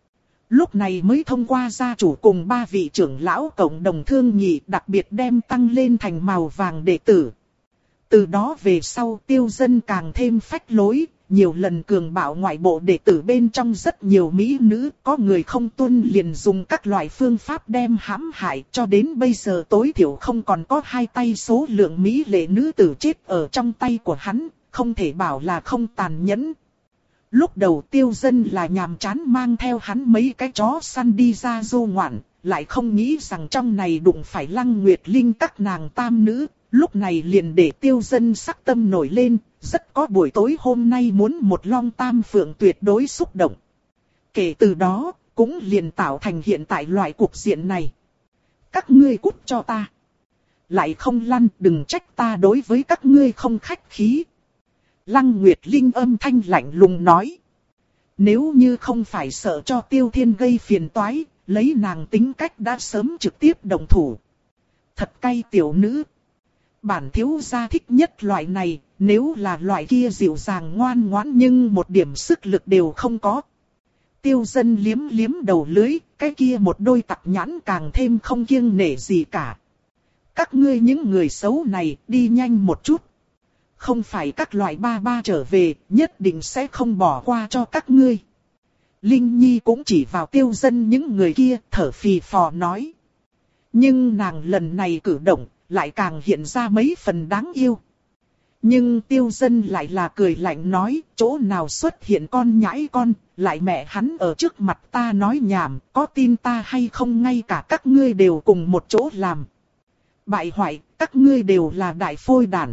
Lúc này mới thông qua gia chủ cùng ba vị trưởng lão cộng đồng thương nghị, đặc biệt đem tăng lên thành màu vàng đệ tử. Từ đó về sau Tiêu Dân càng thêm phách lối, nhiều lần cường bạo ngoại bộ đệ tử bên trong rất nhiều mỹ nữ, có người không tuân liền dùng các loại phương pháp đem hãm hại, cho đến bây giờ tối thiểu không còn có hai tay số lượng mỹ lệ nữ tử chết ở trong tay của hắn, không thể bảo là không tàn nhẫn. Lúc đầu Tiêu Dân là nhàm chán mang theo hắn mấy cái chó săn đi ra du ngoạn, lại không nghĩ rằng trong này đụng phải Lăng Nguyệt Linh các nàng tam nữ, lúc này liền để Tiêu Dân sắc tâm nổi lên, rất có buổi tối hôm nay muốn một long tam phượng tuyệt đối xúc động. Kể từ đó, cũng liền tạo thành hiện tại loại cục diện này. Các ngươi cút cho ta. Lại không lăn, đừng trách ta đối với các ngươi không khách khí. Lăng Nguyệt Linh âm thanh lạnh lùng nói. Nếu như không phải sợ cho Tiêu Thiên gây phiền toái, lấy nàng tính cách đã sớm trực tiếp động thủ. Thật cay tiểu nữ. Bản thiếu gia thích nhất loại này, nếu là loại kia dịu dàng ngoan ngoãn nhưng một điểm sức lực đều không có. Tiêu Dân liếm liếm đầu lưới, cái kia một đôi tặc nhãn càng thêm không kiêng nể gì cả. Các ngươi những người xấu này đi nhanh một chút. Không phải các loại ba ba trở về, nhất định sẽ không bỏ qua cho các ngươi. Linh Nhi cũng chỉ vào Tiêu Dân những người kia, thở phì phò nói. Nhưng nàng lần này cử động, lại càng hiện ra mấy phần đáng yêu. Nhưng Tiêu Dân lại là cười lạnh nói, chỗ nào xuất hiện con nhãi con, lại mẹ hắn ở trước mặt ta nói nhảm, có tin ta hay không ngay cả các ngươi đều cùng một chỗ làm. Bại hoại, các ngươi đều là đại phôi đản.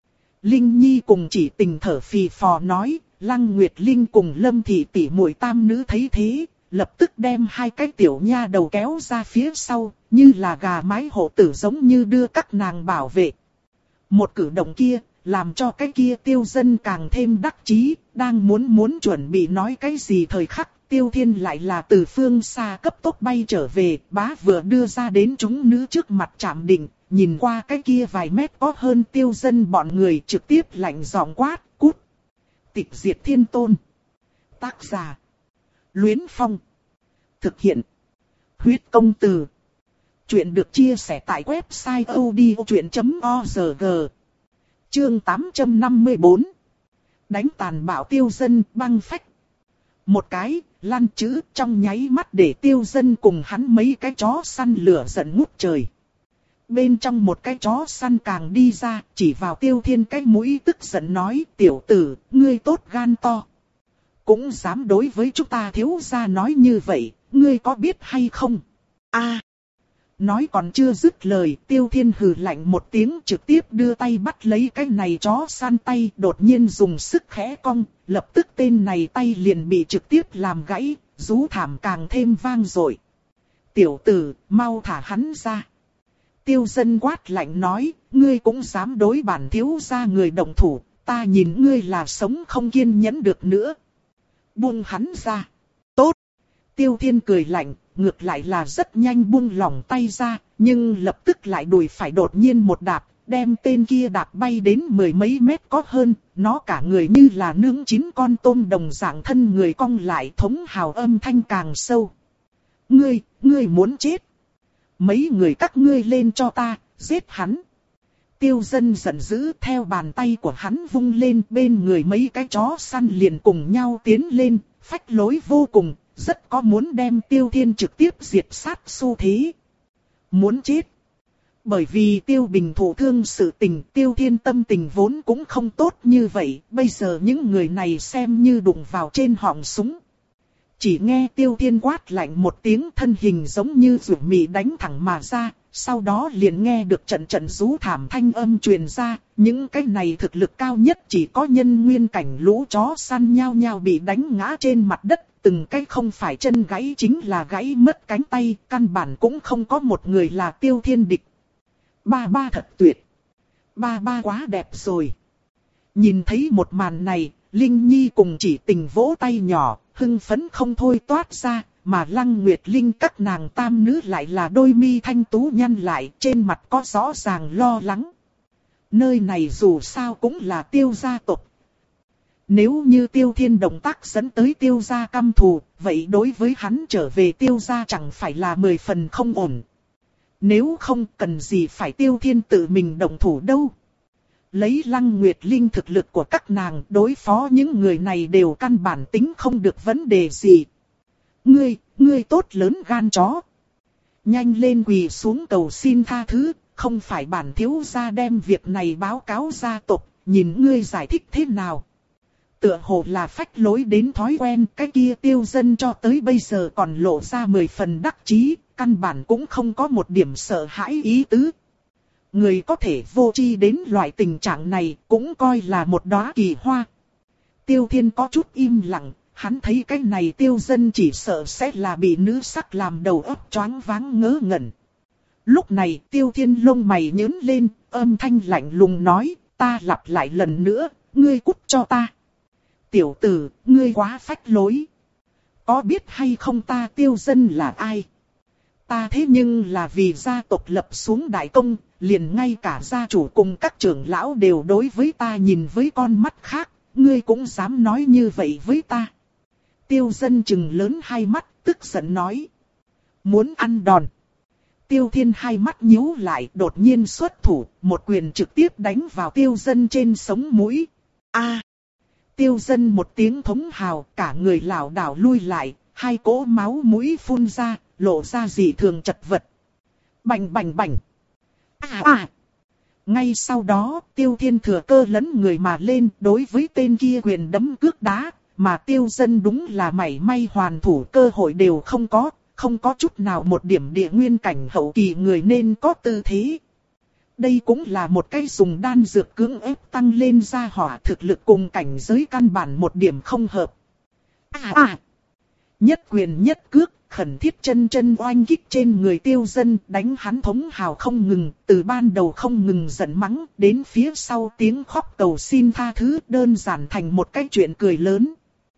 Linh Nhi cùng chỉ tình thở phì phò nói, Lăng Nguyệt Linh cùng Lâm Thị tỷ muội tam nữ thấy thế, lập tức đem hai cái tiểu nha đầu kéo ra phía sau, như là gà mái hộ tử giống như đưa các nàng bảo vệ. Một cử động kia, làm cho cái kia Tiêu Dân càng thêm đắc chí, đang muốn muốn chuẩn bị nói cái gì thời khắc, Tiêu Thiên lại là từ phương xa cấp tốc bay trở về, bá vừa đưa ra đến chúng nữ trước mặt chạm định, nhìn qua cái kia vài mét có hơn Tiêu Dân bọn người trực tiếp lạnh giọng quát, cút. Tịch diệt thiên tôn. Tác giả. Luyến Phong. Thực hiện. Huyết công từ. Chuyện được chia sẻ tại website odchuyện chấm org. Chương tám trăm năm mươi tư. Đánh tàn bạo Tiêu Dân băng phách. Một cái, lăn chữ trong nháy mắt để Tiêu Dân cùng hắn mấy cái chó săn lửa giận ngút trời. Bên trong một cái chó săn càng đi ra, chỉ vào Tiêu Thiên cái mũi tức giận nói, tiểu tử, ngươi tốt gan to. Cũng dám đối với chúng ta thiếu gia nói như vậy, ngươi có biết hay không? A. Nói còn chưa dứt lời, Tiêu Thiên hừ lạnh một tiếng trực tiếp đưa tay bắt lấy cái này chó săn tay, đột nhiên dùng sức khẽ cong, lập tức tên này tay liền bị trực tiếp làm gãy, rú thảm càng thêm vang dội. Tiểu tử, mau thả hắn ra. Tiêu Dân quát lạnh nói, ngươi cũng dám đối bản thiếu gia người động thủ, ta nhìn ngươi là sống không kiên nhẫn được nữa. Buông hắn ra. Tốt. Tiêu Thiên cười lạnh, ngược lại là rất nhanh buông lỏng tay ra, nhưng lập tức lại đùi phải đột nhiên một đạp, đem tên kia đạp bay đến mười mấy mét có hơn, nó cả người như là nướng chín con tôm đồng dạng thân người cong lại, thống hào âm thanh càng sâu. Ngươi, ngươi muốn chết. Mấy người các ngươi lên cho ta, giết hắn. Tiêu Dân giận dữ, theo bàn tay của hắn vung lên, bên người mấy cái chó săn liền cùng nhau tiến lên, phách lối vô cùng, rất có muốn đem Tiêu Thiên trực tiếp diệt sát xu thế. Muốn chết. Bởi vì Tiêu Bình thụ thương sự tình, Tiêu Thiên tâm tình vốn cũng không tốt như vậy, bây giờ những người này xem như đụng vào trên họng súng. Chỉ nghe Tiêu Thiên quát lạnh một tiếng, thân hình giống như rủi mị đánh thẳng mà ra, sau đó liền nghe được trận trận rú thảm thanh âm truyền ra, những cái này thực lực cao nhất chỉ có nhân nguyên cảnh lũ chó săn nhao nhao bị đánh ngã trên mặt đất, từng cái không phải chân gãy chính là gãy mất cánh tay, căn bản cũng không có một người là Tiêu Thiên địch. Ba ba thật tuyệt. Ba ba quá đẹp rồi. Nhìn thấy một màn này, Linh Nhi cùng Chỉ Tình vỗ tay nhỏ, hưng phấn không thôi toát ra, mà Lăng Nguyệt Linh các nàng tam nữ lại là đôi mi thanh tú nhăn lại, trên mặt có rõ ràng lo lắng. Nơi này dù sao cũng là Tiêu gia tộc. Nếu như Tiêu Thiên động tác dẫn tới Tiêu gia căm thù, vậy đối với hắn trở về Tiêu gia chẳng phải là mười phần không ổn. Nếu không cần gì phải Tiêu Thiên tự mình động thủ đâu. Lấy Lăng Nguyệt Linh thực lực của các nàng đối phó những người này đều căn bản tính không được vấn đề gì. Ngươi, ngươi tốt lớn gan chó. Nhanh lên quỳ xuống cầu xin tha thứ, không phải bản thiếu gia đem việc này báo cáo gia tộc, nhìn ngươi giải thích thế nào. Tựa hồ là phách lối đến thói quen, cái kia Tiêu Dân cho tới bây giờ còn lộ ra mười phần đắc chí, căn bản cũng không có một điểm sợ hãi ý tứ. Người có thể vô tri đến loại tình trạng này cũng coi là một đóa kỳ hoa. Tiêu Thiên có chút im lặng, hắn thấy cái này Tiêu Dân chỉ sợ sẽ là bị nữ sắc làm đầu óc choáng váng ngớ ngẩn. Lúc này Tiêu Thiên lông mày nhướng lên, âm thanh lạnh lùng nói, ta lặp lại lần nữa, ngươi cút cho ta. Tiểu tử, ngươi quá phách lối. Có biết hay không ta Tiêu Dân là ai? Ta thế nhưng là vì gia tộc lập xuống đại công, liền ngay cả gia chủ cùng các trưởng lão đều đối với ta nhìn với con mắt khác, ngươi cũng dám nói như vậy với ta. Tiêu Dân trừng lớn hai mắt, tức giận nói. Muốn ăn đòn. Tiêu Thiên hai mắt nhíu lại, đột nhiên xuất thủ, một quyền trực tiếp đánh vào Tiêu Dân trên sống mũi. A! Tiêu Dân một tiếng thống hào, cả người lảo đảo lui lại, hai cỗ máu mũi phun ra, lộ ra dị thường chật vật. Bành bành bành. À à. Ngay sau đó, Tiêu Thiên thừa cơ lấn người mà lên, đối với tên kia quyền đấm cước đá, mà Tiêu Dân đúng là mảy may hoàn thủ cơ hội đều không có, không có chút nào một điểm địa nguyên cảnh hậu kỳ người nên có tư thế. Đây cũng là một cái dùng đan dược cưỡng ép tăng lên gia hỏa, thực lực cùng cảnh giới căn bản một điểm không hợp. À à. Nhất quyền nhất cước, khẩn thiết chân chân oanh kích trên người Tiêu Dân, đánh hắn thống hào không ngừng, từ ban đầu không ngừng giận mắng, đến phía sau tiếng khóc cầu xin tha thứ, đơn giản thành một cái chuyện cười lớn.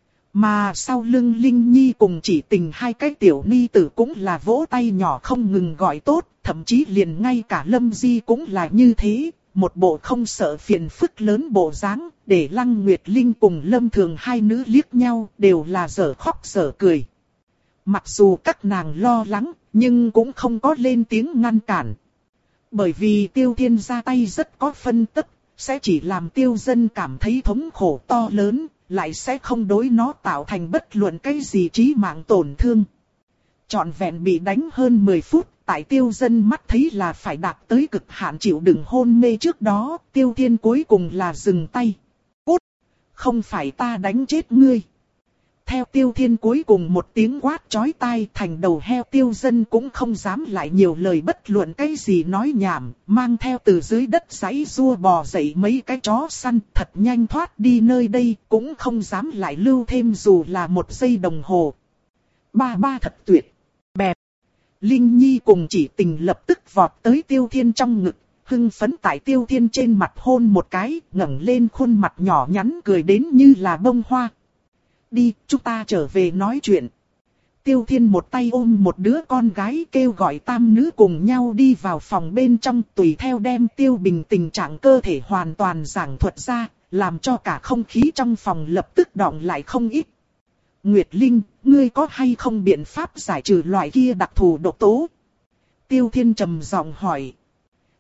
Mà sau lưng Linh Nhi cùng Chỉ Tình hai cái tiểu ni tử cũng là vỗ tay nhỏ không ngừng gọi tốt, thậm chí liền ngay cả Lâm Di cũng là như thế, một bộ không sợ phiền phức lớn bộ dáng, để Lăng Nguyệt Linh cùng Lâm Thường hai nữ liếc nhau, đều là dở khóc dở cười. Mặc dù các nàng lo lắng, nhưng cũng không có lên tiếng ngăn cản. Bởi vì Tiêu Thiên ra tay rất có phân tức, sẽ chỉ làm Tiêu Dân cảm thấy thống khổ to lớn, lại sẽ không đối nó tạo thành bất luận cái gì chí mạng tổn thương. Trọn vẹn bị đánh hơn mười phút, tại Tiêu Dân mắt thấy là phải đạt tới cực hạn chịu đựng hôn mê trước đó, Tiêu Thiên cuối cùng là dừng tay. Cút! Không phải ta đánh chết ngươi. Theo Tiêu Thiên cuối cùng một tiếng quát chói tai, thành đầu heo Tiêu Dân cũng không dám lại nhiều lời bất luận cái gì nói nhảm, mang theo từ dưới đất giãy giụa bò dậy mấy cái chó săn, thật nhanh thoát đi nơi đây, cũng không dám lại lưu thêm dù là một giây đồng hồ. Ba ba thật tuyệt. Bẹp. Linh Nhi cùng Chỉ Tình lập tức vọt tới Tiêu Thiên trong ngực, hưng phấn tại Tiêu Thiên trên mặt hôn một cái, ngẩng lên khuôn mặt nhỏ nhắn cười đến như là bông hoa. Đi, chúng ta trở về nói chuyện. Tiêu Thiên một tay ôm một đứa con gái, kêu gọi tam nữ cùng nhau đi vào phòng bên trong, tùy theo đem Tiêu Bình tình trạng cơ thể hoàn toàn giảng thuật ra, làm cho cả không khí trong phòng lập tức đọng lại không ít. Nguyệt Linh, ngươi có hay không biện pháp giải trừ loại kia đặc thù độc tố? Tiêu Thiên trầm giọng hỏi.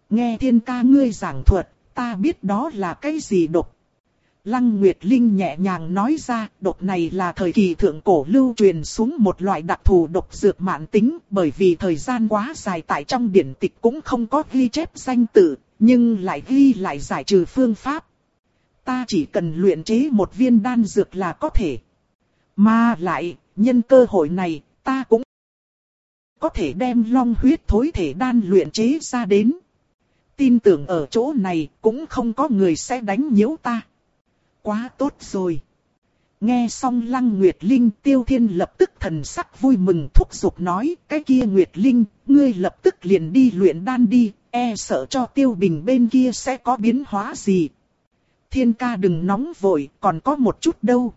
Nghe thiên ca ngươi giảng thuật, ta biết đó là cái gì độc. Lăng Nguyệt Linh nhẹ nhàng nói ra, độc này là thời kỳ thượng cổ lưu truyền xuống một loại đặc thù độc dược mãn tính, bởi vì thời gian quá dài tại trong điển tịch cũng không có ghi chép danh tự, nhưng lại ghi lại giải trừ phương pháp. Ta chỉ cần luyện chế một viên đan dược là có thể. Mà lại, nhân cơ hội này, ta cũng có thể đem long huyết thối thể đan luyện chế ra đến. Tin tưởng ở chỗ này cũng không có người sẽ đánh nhiễu ta. Quá tốt rồi. Nghe xong Lăng Nguyệt Linh, Tiêu Thiên lập tức thần sắc vui mừng thúc giục nói, cái kia Nguyệt Linh, ngươi lập tức liền đi luyện đan đi, e sợ cho Tiêu Bình bên kia sẽ có biến hóa gì. Thiên ca đừng nóng vội, còn có một chút đâu.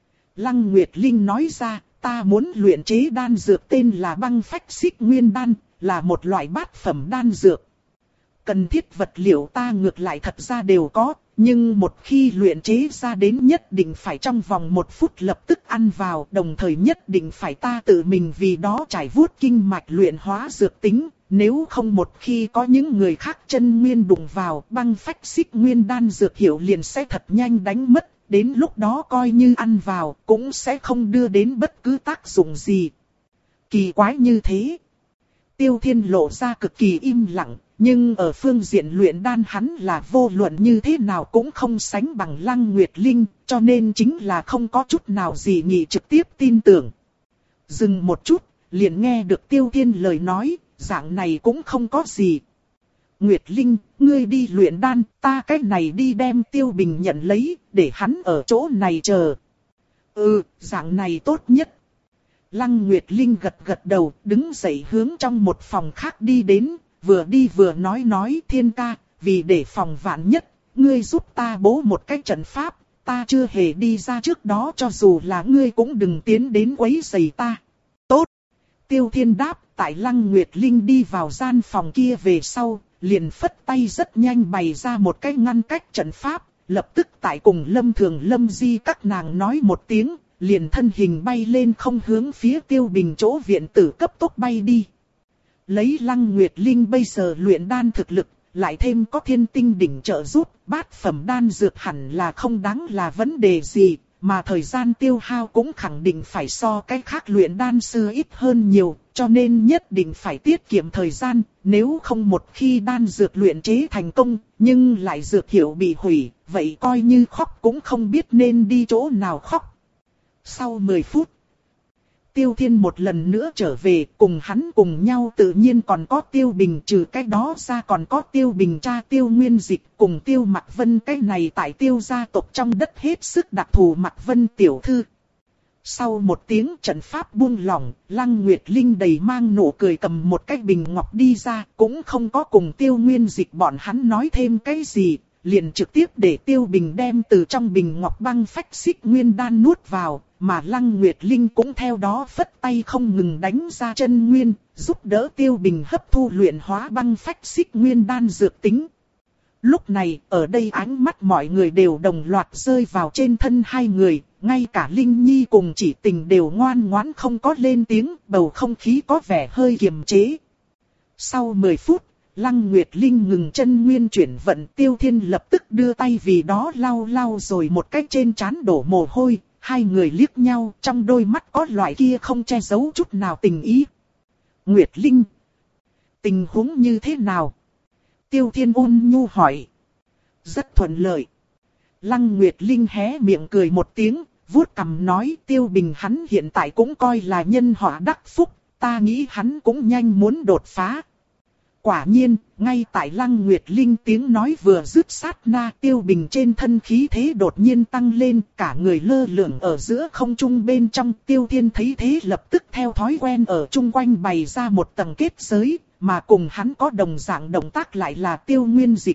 Lăng Nguyệt Linh nói ra, ta muốn luyện chế đan dược tên là băng phách xích nguyên đan, là một loại bát phẩm đan dược. Cần thiết vật liệu ta ngược lại thật ra đều có, nhưng một khi luyện chế ra đến nhất định phải trong vòng một phút lập tức ăn vào, đồng thời nhất định phải ta tự mình vì đó trải vuốt kinh mạch luyện hóa dược tính, nếu không một khi có những người khác chân nguyên đụng vào, băng phách xích nguyên đan dược hiệu liền sẽ thật nhanh đánh mất, đến lúc đó coi như ăn vào cũng sẽ không đưa đến bất cứ tác dụng gì. Kỳ quái như thế. Tiêu Thiên lộ ra cực kỳ im lặng. Nhưng ở phương diện luyện đan hắn là vô luận như thế nào cũng không sánh bằng Lăng Nguyệt Linh, cho nên chính là không có chút nào gì nghị trực tiếp tin tưởng. Dừng một chút, liền nghe được Tiêu Thiên lời nói, dạng này cũng không có gì. Nguyệt Linh, ngươi đi luyện đan, ta cái này đi đem Tiêu Bình nhận lấy, để hắn ở chỗ này chờ. Ừ, dạng này tốt nhất. Lăng Nguyệt Linh gật gật đầu, đứng dậy hướng trong một phòng khác đi đến. Vừa đi vừa nói nói Thiên ca, vì để phòng vạn nhất, ngươi giúp ta bố một cái trận pháp, ta chưa hề đi ra trước đó cho dù là ngươi cũng đừng tiến đến quấy rầy ta. Tốt! Tiêu Thiên đáp, tại Lăng Nguyệt Linh đi vào gian phòng kia về sau, liền phất tay rất nhanh bày ra một cái ngăn cách trận pháp, lập tức tại cùng Lâm Thường Lâm Di các nàng nói một tiếng, liền thân hình bay lên không hướng phía Tiêu Bình chỗ viện tử cấp tốc bay đi. Lấy Lăng Nguyệt Linh bây giờ luyện đan thực lực, lại thêm có thiên tinh đỉnh trợ giúp, bát phẩm đan dược hẳn là không đáng là vấn đề gì, mà thời gian tiêu hao cũng khẳng định phải so cái khác luyện đan sư ít hơn nhiều, cho nên nhất định phải tiết kiệm thời gian, nếu không một khi đan dược luyện chế thành công, nhưng lại dược hiệu bị hủy, vậy coi như khóc cũng không biết nên đi chỗ nào khóc. Sau mười phút, Tiêu Thiên một lần nữa trở về, cùng hắn cùng nhau tự nhiên còn có Tiêu Bình, trừ cái đó ra còn có Tiêu Bình cha Tiêu Nguyên Dịch cùng Tiêu Mặc Vân, cái này tại Tiêu gia tộc trong đất hết sức đặc thù Mặc Vân tiểu thư. Sau một tiếng trận pháp buông lỏng, Lăng Nguyệt Linh đầy mang nụ cười cầm một cái bình ngọc đi ra, cũng không có cùng Tiêu Nguyên Dịch bọn hắn nói thêm cái gì, liền trực tiếp để Tiêu Bình đem từ trong bình ngọc băng phách xích nguyên đan nuốt vào, mà Lăng Nguyệt Linh cũng theo đó phất tay không ngừng đánh ra chân nguyên, giúp đỡ Tiêu Bình hấp thu luyện hóa băng phách xích nguyên đan dược tính. Lúc này, ở đây ánh mắt mọi người đều đồng loạt rơi vào trên thân hai người, ngay cả Linh Nhi cùng Chỉ Tình đều ngoan ngoãn không có lên tiếng, bầu không khí có vẻ hơi kiềm chế. Sau mười phút, Lăng Nguyệt Linh ngừng chân nguyên chuyển vận, Tiêu Thiên lập tức đưa tay vì đó lau lau rồi một cách trên trán đổ mồ hôi, hai người liếc nhau, trong đôi mắt có loại kia không che giấu chút nào tình ý. Nguyệt Linh, tình huống như thế nào? Tiêu Thiên ôn nhu hỏi. Rất thuận lợi. Lăng Nguyệt Linh hé miệng cười một tiếng, vuốt cằm nói Tiêu Bình hắn hiện tại cũng coi là nhân họa đắc phúc, ta nghĩ hắn cũng nhanh muốn đột phá. Quả nhiên, ngay tại Lăng Nguyệt Linh tiếng nói vừa dứt sát na, Tiêu Bình trên thân khí thế đột nhiên tăng lên, cả người lơ lửng ở giữa không trung bên trong. Tiêu Thiên thấy thế lập tức theo thói quen ở chung quanh bày ra một tầng kết giới, mà cùng hắn có đồng dạng động tác lại là Tiêu Nguyên Dịch.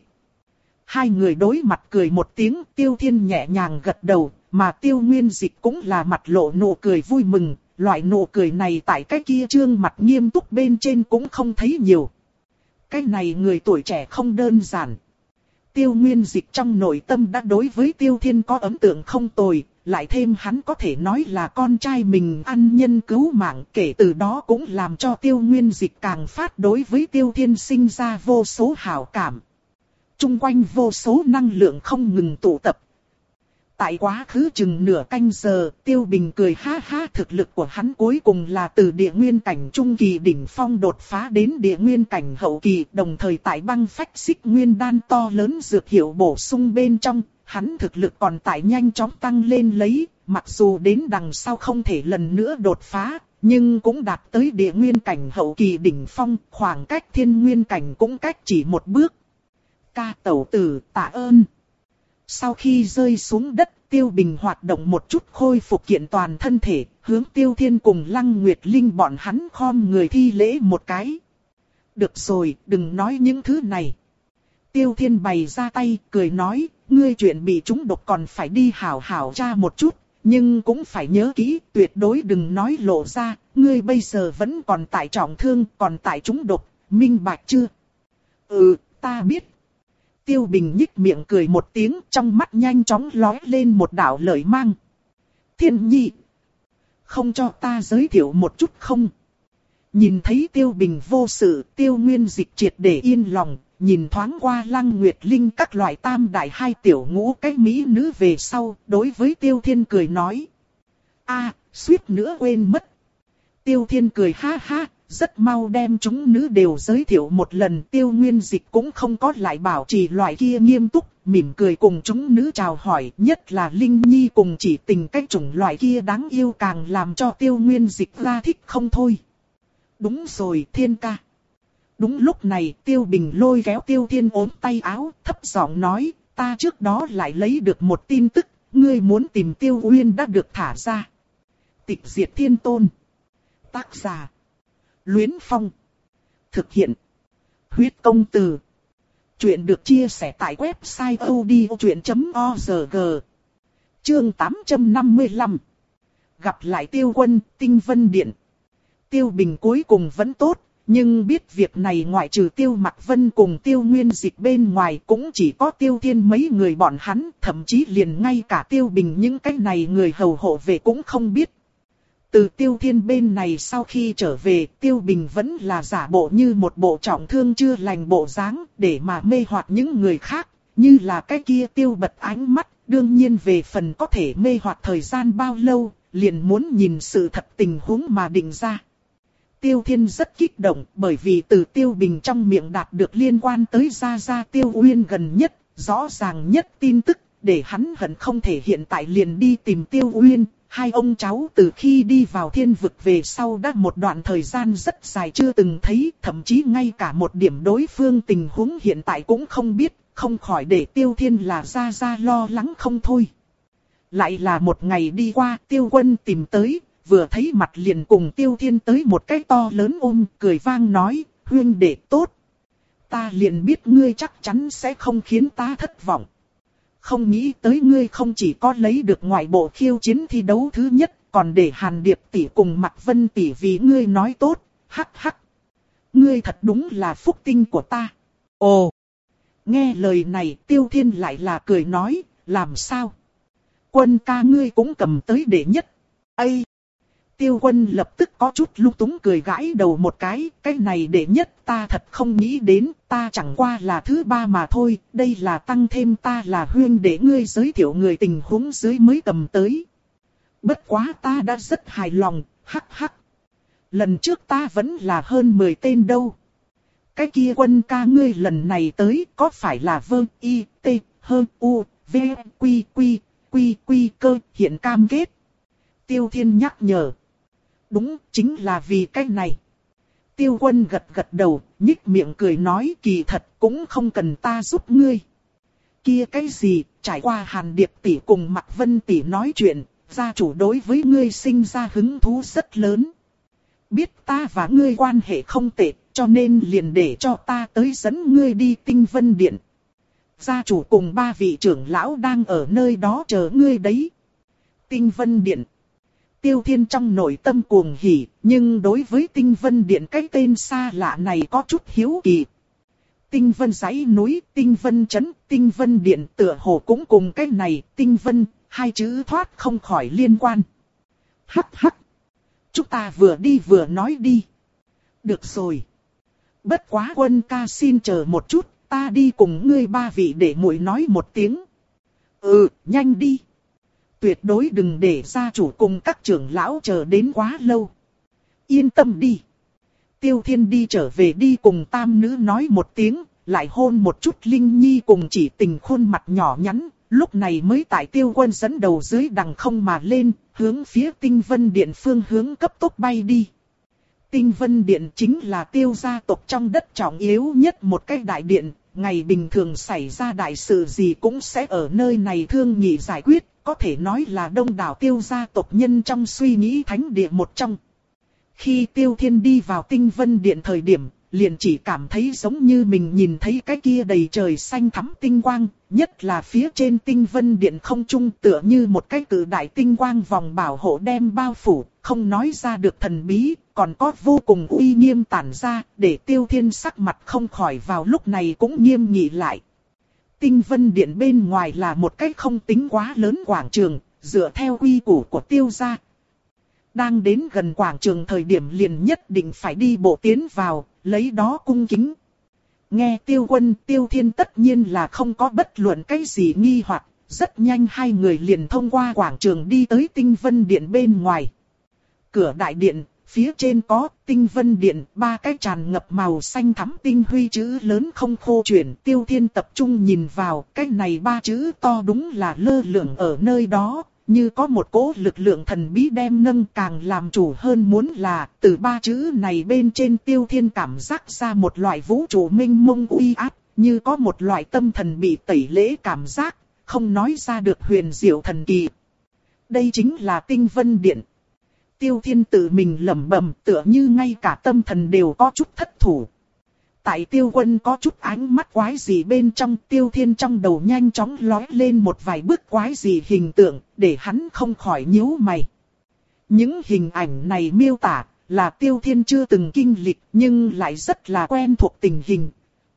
Hai người đối mặt cười một tiếng, Tiêu Thiên nhẹ nhàng gật đầu, mà Tiêu Nguyên Dịch cũng là mặt lộ nụ cười vui mừng, loại nụ cười này tại cái kia trương mặt nghiêm túc bên trên cũng không thấy nhiều. Cái này người tuổi trẻ không đơn giản. Tiêu Nguyên Dịch trong nội tâm đã đối với Tiêu Thiên có ấn tượng không tồi, lại thêm hắn có thể nói là con trai mình ăn nhân cứu mạng, kể từ đó cũng làm cho Tiêu Nguyên Dịch càng phát đối với Tiêu Thiên sinh ra vô số hảo cảm. Trung quanh vô số năng lượng không ngừng tụ tập. Tại quá khứ chừng nửa canh giờ, Tiêu Bình cười ha ha, thực lực của hắn cuối cùng là từ địa nguyên cảnh trung kỳ đỉnh phong đột phá đến địa nguyên cảnh hậu kỳ, đồng thời tại băng phách xích nguyên đan to lớn dược hiệu bổ sung bên trong, hắn thực lực còn tại nhanh chóng tăng lên lấy, mặc dù đến đằng sau không thể lần nữa đột phá, nhưng cũng đạt tới địa nguyên cảnh hậu kỳ đỉnh phong, khoảng cách thiên nguyên cảnh cũng cách chỉ một bước. Ca tẩu tử tạ ơn. Sau khi rơi xuống đất, Tiêu Bình hoạt động một chút khôi phục kiện toàn thân thể, hướng Tiêu Thiên cùng Lăng Nguyệt Linh bọn hắn khom người thi lễ một cái. Được rồi, đừng nói những thứ này. Tiêu Thiên bày ra tay, cười nói, ngươi chuyện bị trúng độc còn phải đi hảo hảo tra một chút, nhưng cũng phải nhớ kỹ, tuyệt đối đừng nói lộ ra, ngươi bây giờ vẫn còn tại trọng thương, còn tại trúng độc, minh bạch chưa? Ừ, ta biết. Tiêu Bình nhích miệng cười một tiếng, trong mắt nhanh chóng lóe lên một đạo lợi mang. Thiên Nhi, không cho ta giới thiệu một chút không? Nhìn thấy Tiêu Bình vô sự, Tiêu Nguyên Dịch triệt để yên lòng, nhìn thoáng qua Lăng Nguyệt Linh các loại tam đại hai tiểu ngũ cái mỹ nữ về sau, đối với Tiêu Thiên cười nói. A, suýt nữa quên mất. Tiêu Thiên cười ha ha, rất mau đem chúng nữ đều giới thiệu một lần. Tiêu Nguyên Dịch cũng không có lại bảo trì loại kia nghiêm túc, mỉm cười cùng chúng nữ chào hỏi, nhất là Linh Nhi cùng Chỉ Tình cái chủng loại kia đáng yêu càng làm cho Tiêu Nguyên Dịch ra thích không thôi. Đúng rồi Thiên ca. Đúng lúc này Tiêu Bình lôi kéo Tiêu Thiên ốm tay áo, thấp giọng nói, ta trước đó lại lấy được một tin tức, ngươi muốn tìm Tiêu Uyên đã được thả ra. Tịch diệt thiên tôn. Tác giả Luyến Phong. Thực hiện Huyết Công Từ. Chuyện được chia sẻ tại website odchuyện chấm org. Chương tám trăm năm mươi lăm. Gặp lại Tiêu Quân, Tinh Vân Điện. Tiêu Bình cuối cùng vẫn tốt, nhưng biết việc này ngoại trừ Tiêu Mặc Vân cùng Tiêu Nguyên Dịch bên ngoài cũng chỉ có Tiêu Thiên mấy người bọn hắn, thậm chí liền ngay cả Tiêu Bình những cái này người hầu hộ về cũng không biết. Từ Tiêu Thiên bên này sau khi trở về, Tiêu Bình vẫn là giả bộ như một bộ trọng thương chưa lành bộ dáng để mà mê hoặc những người khác, như là cái kia Tiêu bật ánh mắt, đương nhiên về phần có thể mê hoặc thời gian bao lâu, liền muốn nhìn sự thật tình huống mà định ra. Tiêu Thiên rất kích động bởi vì từ Tiêu Bình trong miệng đạt được liên quan tới Gia Gia Tiêu Uyên gần nhất, rõ ràng nhất tin tức, để hắn hận không thể hiện tại liền đi tìm Tiêu Uyên. Hai ông cháu từ khi đi vào thiên vực về sau đã một đoạn thời gian rất dài chưa từng thấy, thậm chí ngay cả một điểm đối phương tình huống hiện tại cũng không biết, không khỏi để Tiêu Thiên là Gia Gia lo lắng không thôi. Lại là một ngày đi qua, Tiêu Quân tìm tới, vừa thấy mặt liền cùng Tiêu Thiên tới một cái to lớn ôm, cười vang nói, huynh đệ tốt. Ta liền biết ngươi chắc chắn sẽ không khiến ta thất vọng. Không nghĩ tới ngươi không chỉ có lấy được ngoại bộ khiêu chiến thi đấu thứ nhất, còn để Hàn Điệp tỷ cùng Mạc Vân tỷ vì ngươi nói tốt, hắc hắc. Ngươi thật đúng là phúc tinh của ta. Ồ! Nghe lời này Tiêu Thiên lại là cười nói, làm sao? Quân ca ngươi cũng cầm tới đệ nhất. Ây! Tiêu Quân lập tức có chút lung túng cười gãi đầu một cái, cái này đệ nhất ta thật không nghĩ đến, ta chẳng qua là thứ ba mà thôi, đây là tăng thêm ta là huyên để ngươi giới thiệu người tình huống dưới mới cầm tới. Bất quá ta đã rất hài lòng, hắc hắc. Lần trước ta vẫn là hơn mười tên đâu. Cái kia Quân ca ngươi lần này tới có phải là vơ y t hơ u v quy quy quy quy cơ hiện cam kết. Tiêu Thiên nhắc nhở. Đúng, chính là vì cái này. Tiêu Quân gật gật đầu, nhích miệng cười nói kỳ thật cũng không cần ta giúp ngươi. Kia cái gì, trải qua Hàn Điệp tỷ cùng Mạc Vân tỷ nói chuyện, gia chủ đối với ngươi sinh ra hứng thú rất lớn. Biết ta và ngươi quan hệ không tệ, cho nên liền để cho ta tới dẫn ngươi đi Tinh Vân Điện. Gia chủ cùng ba vị trưởng lão đang ở nơi đó chờ ngươi đấy. Tinh Vân Điện. Tiêu Thiên trong nội tâm cuồng hỉ, nhưng đối với Tinh Vân Điện cái tên xa lạ này có chút hiếu kỳ. Tinh Vân dãy núi, Tinh Vân trấn, Tinh Vân Điện tựa hồ cũng cùng cái này, Tinh Vân, hai chữ thoát không khỏi liên quan. Hắc hắc. Chúng ta vừa đi vừa nói đi. Được rồi. Bất quá Quân ca xin chờ một chút, ta đi cùng ngươi ba vị để muội nói một tiếng. Ừ, nhanh đi. Tuyệt đối đừng để gia chủ cùng các trưởng lão chờ đến quá lâu. Yên tâm đi. Tiêu Thiên đi trở về đi cùng tam nữ nói một tiếng, lại hôn một chút Linh Nhi cùng Chỉ Tình khuôn mặt nhỏ nhắn, lúc này mới tại Tiêu Quân dẫn đầu dưới đằng không mà lên, hướng phía Tinh Vân Điện phương hướng cấp tốc bay đi. Tinh Vân Điện chính là Tiêu gia tộc trong đất trọng yếu nhất một cái đại điện, ngày bình thường xảy ra đại sự gì cũng sẽ ở nơi này thương nghị giải quyết, có thể nói là đông đảo Tiêu gia tộc nhân trong suy nghĩ thánh địa một trong. Khi Tiêu Thiên đi vào Tinh Vân Điện thời điểm, liền chỉ cảm thấy giống như mình nhìn thấy cái kia đầy trời xanh thắm tinh quang, nhất là phía trên Tinh Vân Điện không trung tựa như một cái cự đại tinh quang vòng bảo hộ đem bao phủ, không nói ra được thần bí, còn có vô cùng uy nghiêm tản ra, để Tiêu Thiên sắc mặt không khỏi vào lúc này cũng nghiêm nghị lại. Tinh Vân Điện bên ngoài là một cái không tính quá lớn quảng trường, dựa theo quy củ của Tiêu gia. Đang đến gần quảng trường thời điểm liền nhất định phải đi bộ tiến vào, lấy đó cung kính. Nghe Tiêu Quân, Tiêu Thiên tất nhiên là không có bất luận cái gì nghi hoặc, rất nhanh hai người liền thông qua quảng trường đi tới Tinh Vân Điện bên ngoài. Cửa đại điện, phía trên có Tinh Vân Điện, ba cái tràn ngập màu xanh thắm tinh huy chữ lớn không khô chuyển. Tiêu Thiên tập trung nhìn vào, cái này ba chữ to đúng là lơ lửng ở nơi đó. Như có một cỗ lực lượng thần bí đem nâng càng làm chủ hơn muốn là, từ ba chữ này bên trên Tiêu Thiên cảm giác ra một loại vũ trụ minh mông uy áp, như có một loại tâm thần bị tẩy lễ cảm giác, không nói ra được huyền diệu thần kỳ. Đây chính là Tinh Vân Điện. Tiêu Thiên tự mình lẩm bẩm, tựa như ngay cả tâm thần đều có chút thất thủ. Tại Tiêu Quân có chút ánh mắt quái gì bên trong, Tiêu Thiên trong đầu nhanh chóng lói lên một vài bức quái gì hình tượng, để hắn không khỏi nhíu mày. Những hình ảnh này miêu tả là Tiêu Thiên chưa từng kinh lịch nhưng lại rất là quen thuộc tình hình.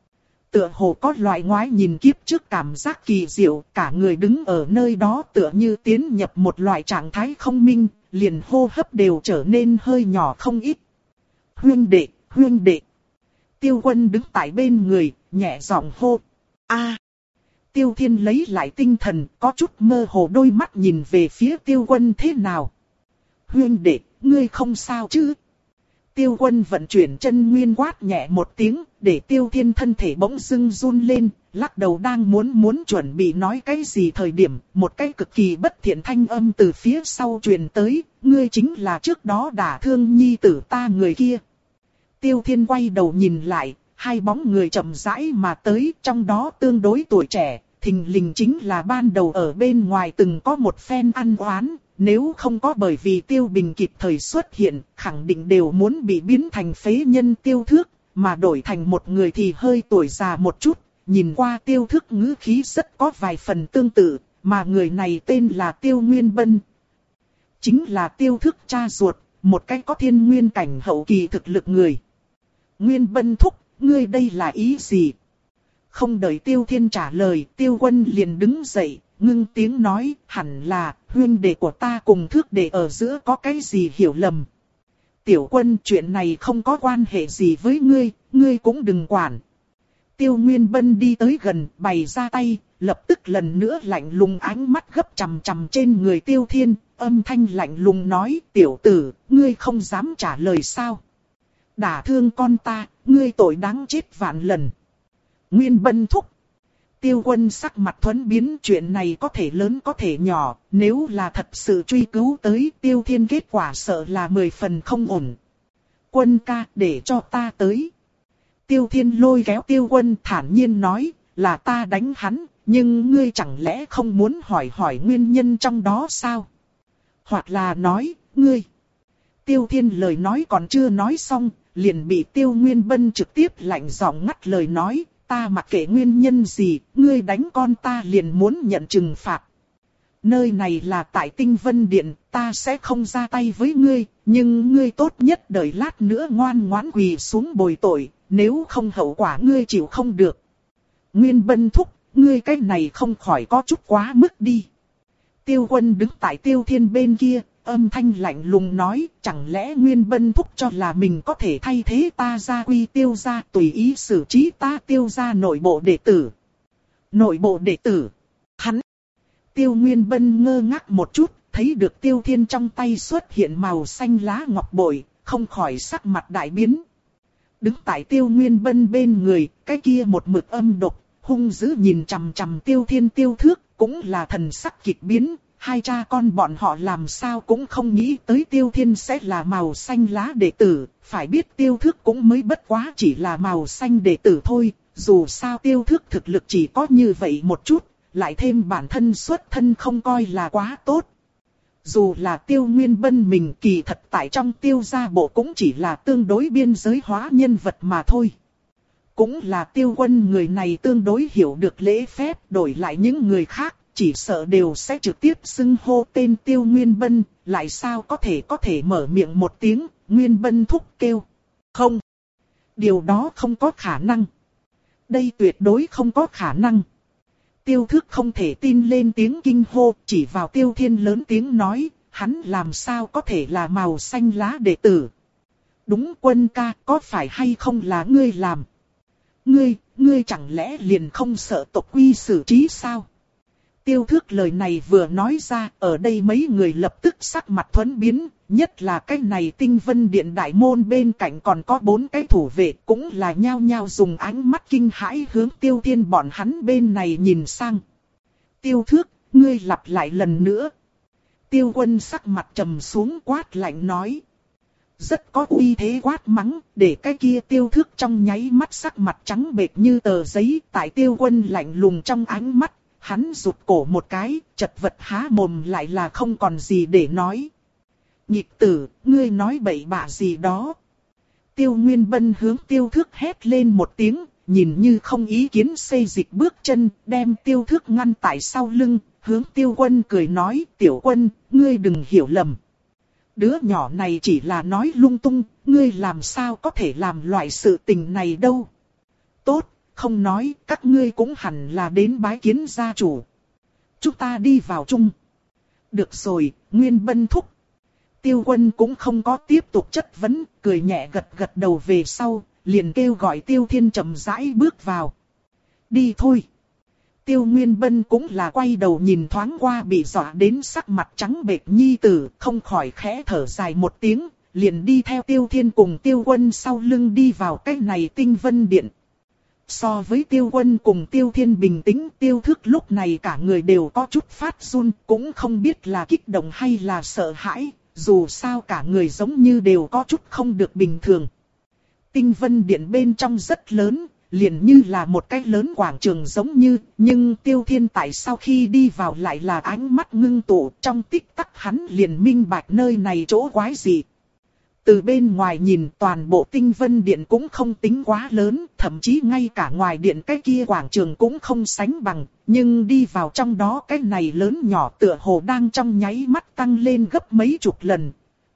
Tựa hồ có loại ngoái nhìn kiếp trước cảm giác kỳ diệu, cả người đứng ở nơi đó tựa như tiến nhập một loại trạng thái không minh, liền hô hấp đều trở nên hơi nhỏ không ít. Huyên đệ, huyên đệ. Tiêu Quân đứng tại bên người, nhẹ giọng hô. A. Tiêu Thiên lấy lại tinh thần, có chút mơ hồ đôi mắt nhìn về phía Tiêu Quân thế nào. Huyên đệ, ngươi không sao chứ? Tiêu Quân vận chuyển chân nguyên quát nhẹ một tiếng, để Tiêu Thiên thân thể bỗng dưng run lên, lắc đầu đang muốn muốn chuẩn bị nói cái gì thời điểm, một cái cực kỳ bất thiện thanh âm từ phía sau truyền tới, ngươi chính là trước đó đả thương nhi tử ta người kia. Tiêu Thiên quay đầu nhìn lại, hai bóng người chậm rãi mà tới, trong đó tương đối tuổi trẻ, thình lình chính là ban đầu ở bên ngoài từng có một phen ăn oán, nếu không có bởi vì Tiêu Bình kịp thời xuất hiện, khẳng định đều muốn bị biến thành phế nhân Tiêu Thước, mà đổi thành một người thì hơi tuổi già một chút, nhìn qua Tiêu Thước ngữ khí rất có vài phần tương tự, mà người này tên là Tiêu Nguyên Bân. Chính là Tiêu Thước cha ruột, một cái có thiên nguyên cảnh hậu kỳ thực lực người. Nguyên Bân thúc, ngươi đây là ý gì? Không đợi Tiêu Thiên trả lời, Tiêu Quân liền đứng dậy, ngưng tiếng nói, hẳn là, huynh đệ của ta cùng Thước đệ ở giữa có cái gì hiểu lầm. Tiểu Quân, chuyện này không có quan hệ gì với ngươi, ngươi cũng đừng quản. Tiêu Nguyên Bân đi tới gần, bày ra tay, lập tức lần nữa lạnh lùng ánh mắt gấp chằm chằm trên người Tiêu Thiên, âm thanh lạnh lùng nói, tiểu tử, ngươi không dám trả lời sao? Đả thương con ta, ngươi tội đáng chết vạn lần. Nguyên Bân thúc. Tiêu Quân sắc mặt thuẫn biến, chuyện này có thể lớn có thể nhỏ, nếu là thật sự truy cứu tới Tiêu Thiên kết quả sợ là mười phần không ổn. Quân ca, để cho ta tới. Tiêu Thiên lôi kéo Tiêu Quân thản nhiên nói, là ta đánh hắn, nhưng ngươi chẳng lẽ không muốn hỏi hỏi nguyên nhân trong đó sao? Hoặc là nói, ngươi. Tiêu Thiên lời nói còn chưa nói xong, liền bị Tiêu Nguyên Bân trực tiếp lạnh giọng ngắt lời nói, ta mặc kệ nguyên nhân gì, ngươi đánh con ta liền muốn nhận trừng phạt. Nơi này là tại Tinh Vân Điện, ta sẽ không ra tay với ngươi, nhưng ngươi tốt nhất đợi lát nữa ngoan ngoãn quỳ xuống bồi tội, nếu không hậu quả ngươi chịu không được. Nguyên Bân thúc, ngươi cái này không khỏi có chút quá mức đi. Tiêu Quân đứng tại Tiêu Thiên bên kia, âm thanh lạnh lùng nói, chẳng lẽ Nguyên Bân thúc cho là mình có thể thay thế ta gia quy Tiêu gia tùy ý xử trí ta Tiêu gia nội bộ đệ tử. Nội bộ đệ tử. Hắn. Tiêu Nguyên Bân ngơ ngác một chút, thấy được Tiêu Thiên trong tay xuất hiện màu xanh lá ngọc bội, không khỏi sắc mặt đại biến. Đứng tại Tiêu Nguyên Bân bên người, cái kia một mực âm độc, hung dữ nhìn chằm chằm Tiêu Thiên Tiêu Thước, cũng là thần sắc kịch biến. Hai cha con bọn họ làm sao cũng không nghĩ tới Tiêu Thiên sẽ là màu xanh lá đệ tử, phải biết Tiêu Thước cũng mới bất quá chỉ là màu xanh đệ tử thôi, dù sao Tiêu Thước thực lực chỉ có như vậy một chút, lại thêm bản thân xuất thân không coi là quá tốt. Dù là Tiêu Nguyên Bân mình kỳ thật tại trong Tiêu gia bộ cũng chỉ là tương đối biên giới hóa nhân vật mà thôi. Cũng là Tiêu Quân người này tương đối hiểu được lễ phép, đổi lại những người khác, chỉ sợ đều sẽ trực tiếp xưng hô tên Tiêu Nguyên Bân, lại sao có thể có thể mở miệng một tiếng, Nguyên Bân thúc kêu. Không, điều đó không có khả năng. Đây tuyệt đối không có khả năng. Tiêu Thước không thể tin lên tiếng kinh hô, chỉ vào Tiêu Thiên lớn tiếng nói, hắn làm sao có thể là màu xanh lá đệ tử. Đúng Quân ca, có phải hay không là ngươi làm? Ngươi, ngươi chẳng lẽ liền không sợ tộc quy xử trí sao? Tiêu Thước lời này vừa nói ra, ở đây mấy người lập tức sắc mặt thuẫn biến, nhất là cái này Tinh Vân Điện đại môn bên cạnh còn có bốn cái thủ vệ, cũng là nhao nhao dùng ánh mắt kinh hãi hướng Tiêu Thiên bọn hắn bên này nhìn sang. Tiêu Thước, ngươi lặp lại lần nữa. Tiêu Quân sắc mặt trầm xuống quát lạnh nói. Rất có uy thế quát mắng, để cái kia Tiêu Thước trong nháy mắt sắc mặt trắng bệch như tờ giấy, tại Tiêu Quân lạnh lùng trong ánh mắt. Hắn rụt cổ một cái, chật vật há mồm lại là không còn gì để nói. Nhịp tử, ngươi nói bậy bạ gì đó. Tiêu Nguyên Bân hướng Tiêu Thước hét lên một tiếng, nhìn như không ý kiến xây dịch bước chân, đem Tiêu Thước ngăn tại sau lưng, hướng Tiêu Quân cười nói, Tiểu Quân, ngươi đừng hiểu lầm. Đứa nhỏ này chỉ là nói lung tung, ngươi làm sao có thể làm loại sự tình này đâu. Tốt. Không nói, các ngươi cũng hẳn là đến bái kiến gia chủ. Chúng ta đi vào chung. Được rồi, Nguyên Bân thúc. Tiêu Quân cũng không có tiếp tục chất vấn, cười nhẹ gật gật đầu về sau, liền kêu gọi Tiêu Thiên chậm rãi bước vào. Đi thôi. Tiêu Nguyên Bân cũng là quay đầu nhìn thoáng qua bị dọa đến sắc mặt trắng bệch nhi tử, không khỏi khẽ thở dài một tiếng, liền đi theo Tiêu Thiên cùng Tiêu Quân sau lưng đi vào cái này Tinh Vân Điện. So với Tiêu Quân cùng Tiêu Thiên bình tĩnh, Tiêu Thước lúc này cả người đều có chút phát run, cũng không biết là kích động hay là sợ hãi, dù sao cả người giống như đều có chút không được bình thường. Tinh Vân Điện bên trong rất lớn, liền như là một cái lớn quảng trường giống như, nhưng Tiêu Thiên tại sau khi đi vào lại là ánh mắt ngưng tụ, trong tích tắc hắn liền minh bạch nơi này chỗ quái gì. Từ bên ngoài nhìn toàn bộ Tinh Vân Điện cũng không tính quá lớn, thậm chí ngay cả ngoài điện cái kia quảng trường cũng không sánh bằng, nhưng đi vào trong đó cái này lớn nhỏ tựa hồ đang trong nháy mắt tăng lên gấp mấy chục lần.